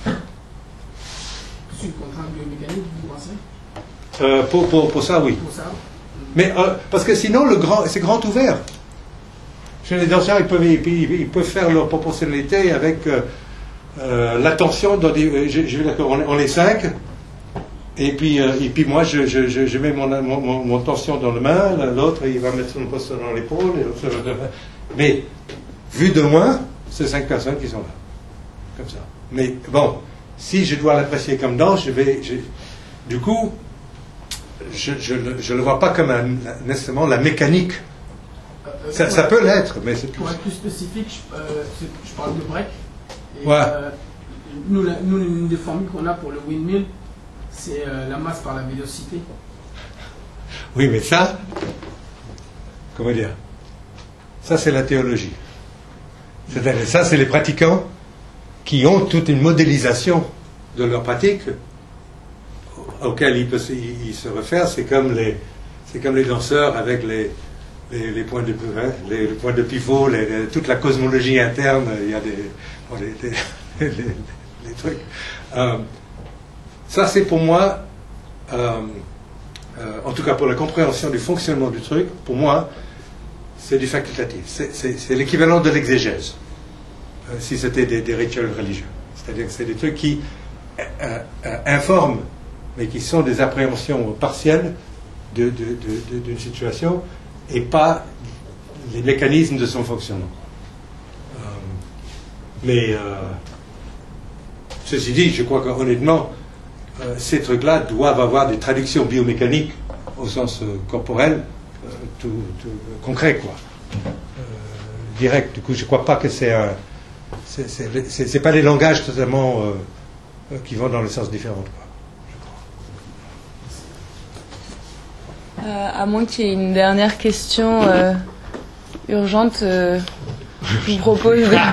C'est une contrainte biomécanique, vous pensez? Euh, pour, pour, pour ça, oui. Pour ça? Mais euh, parce que sinon, le grand, c'est grand ouvert. Chez les danseurs, ils peuvent, ils, ils peuvent faire leur proportionnalité avec euh, euh, l'attention. Dans des, je, je, d'accord, on, on est cinq, et puis, euh, et puis moi, je, je, je mets mon, mon, mon, mon tension dans la main, l'autre, il va mettre son poste dans l'épaule, et l'autre, mais vu de loin, c'est cinq personnes qui sont là, comme ça. Mais bon, si je dois l'apprécier comme danse, je vais, je, du coup, je ne le vois pas comme un, nécessairement la mécanique. Ça, ça peut l'être, mais c'est plus... Pour être plus spécifique, je, euh, je parle de break. Et, ouais. euh, nous, la, nous, une des formules qu'on a pour le windmill, c'est euh, la masse par la vélocité. Oui, mais ça, comment dire, ça c'est la théologie. C'est-à-dire, ça c'est les pratiquants qui ont toute une modélisation de leur pratique auquel ils, peuvent, ils, ils se réfèrent. C'est comme les, c'est comme les danseurs avec les Les, les, points de, hein, les, les points de pivot, les, les, toute la cosmologie interne, il y a des, bon, les, les, les, les trucs. Euh, ça, c'est pour moi, euh, euh, en tout cas pour la compréhension du fonctionnement du truc, pour moi, c'est du facultatif. C'est, c'est, c'est l'équivalent de l'exégèse, euh, si c'était des, des rituels religieux. C'est-à-dire que c'est des trucs qui euh, euh, informent, mais qui sont des appréhensions partielles de, de, de, de, d'une situation, et pas les mécanismes de son fonctionnement. Euh, mais euh, ceci dit, je crois qu'honnêtement, euh, ces trucs-là doivent avoir des traductions biomécaniques au sens euh, corporel, euh, tout, tout euh, concret, quoi, euh, direct. Du coup, je ne crois pas que c'est un, c'est, c'est, c'est, c'est pas les langages totalement euh, qui vont dans le sens différent, quoi. Euh, à moins qu'il y ait une dernière question euh, urgente, euh, je vous propose de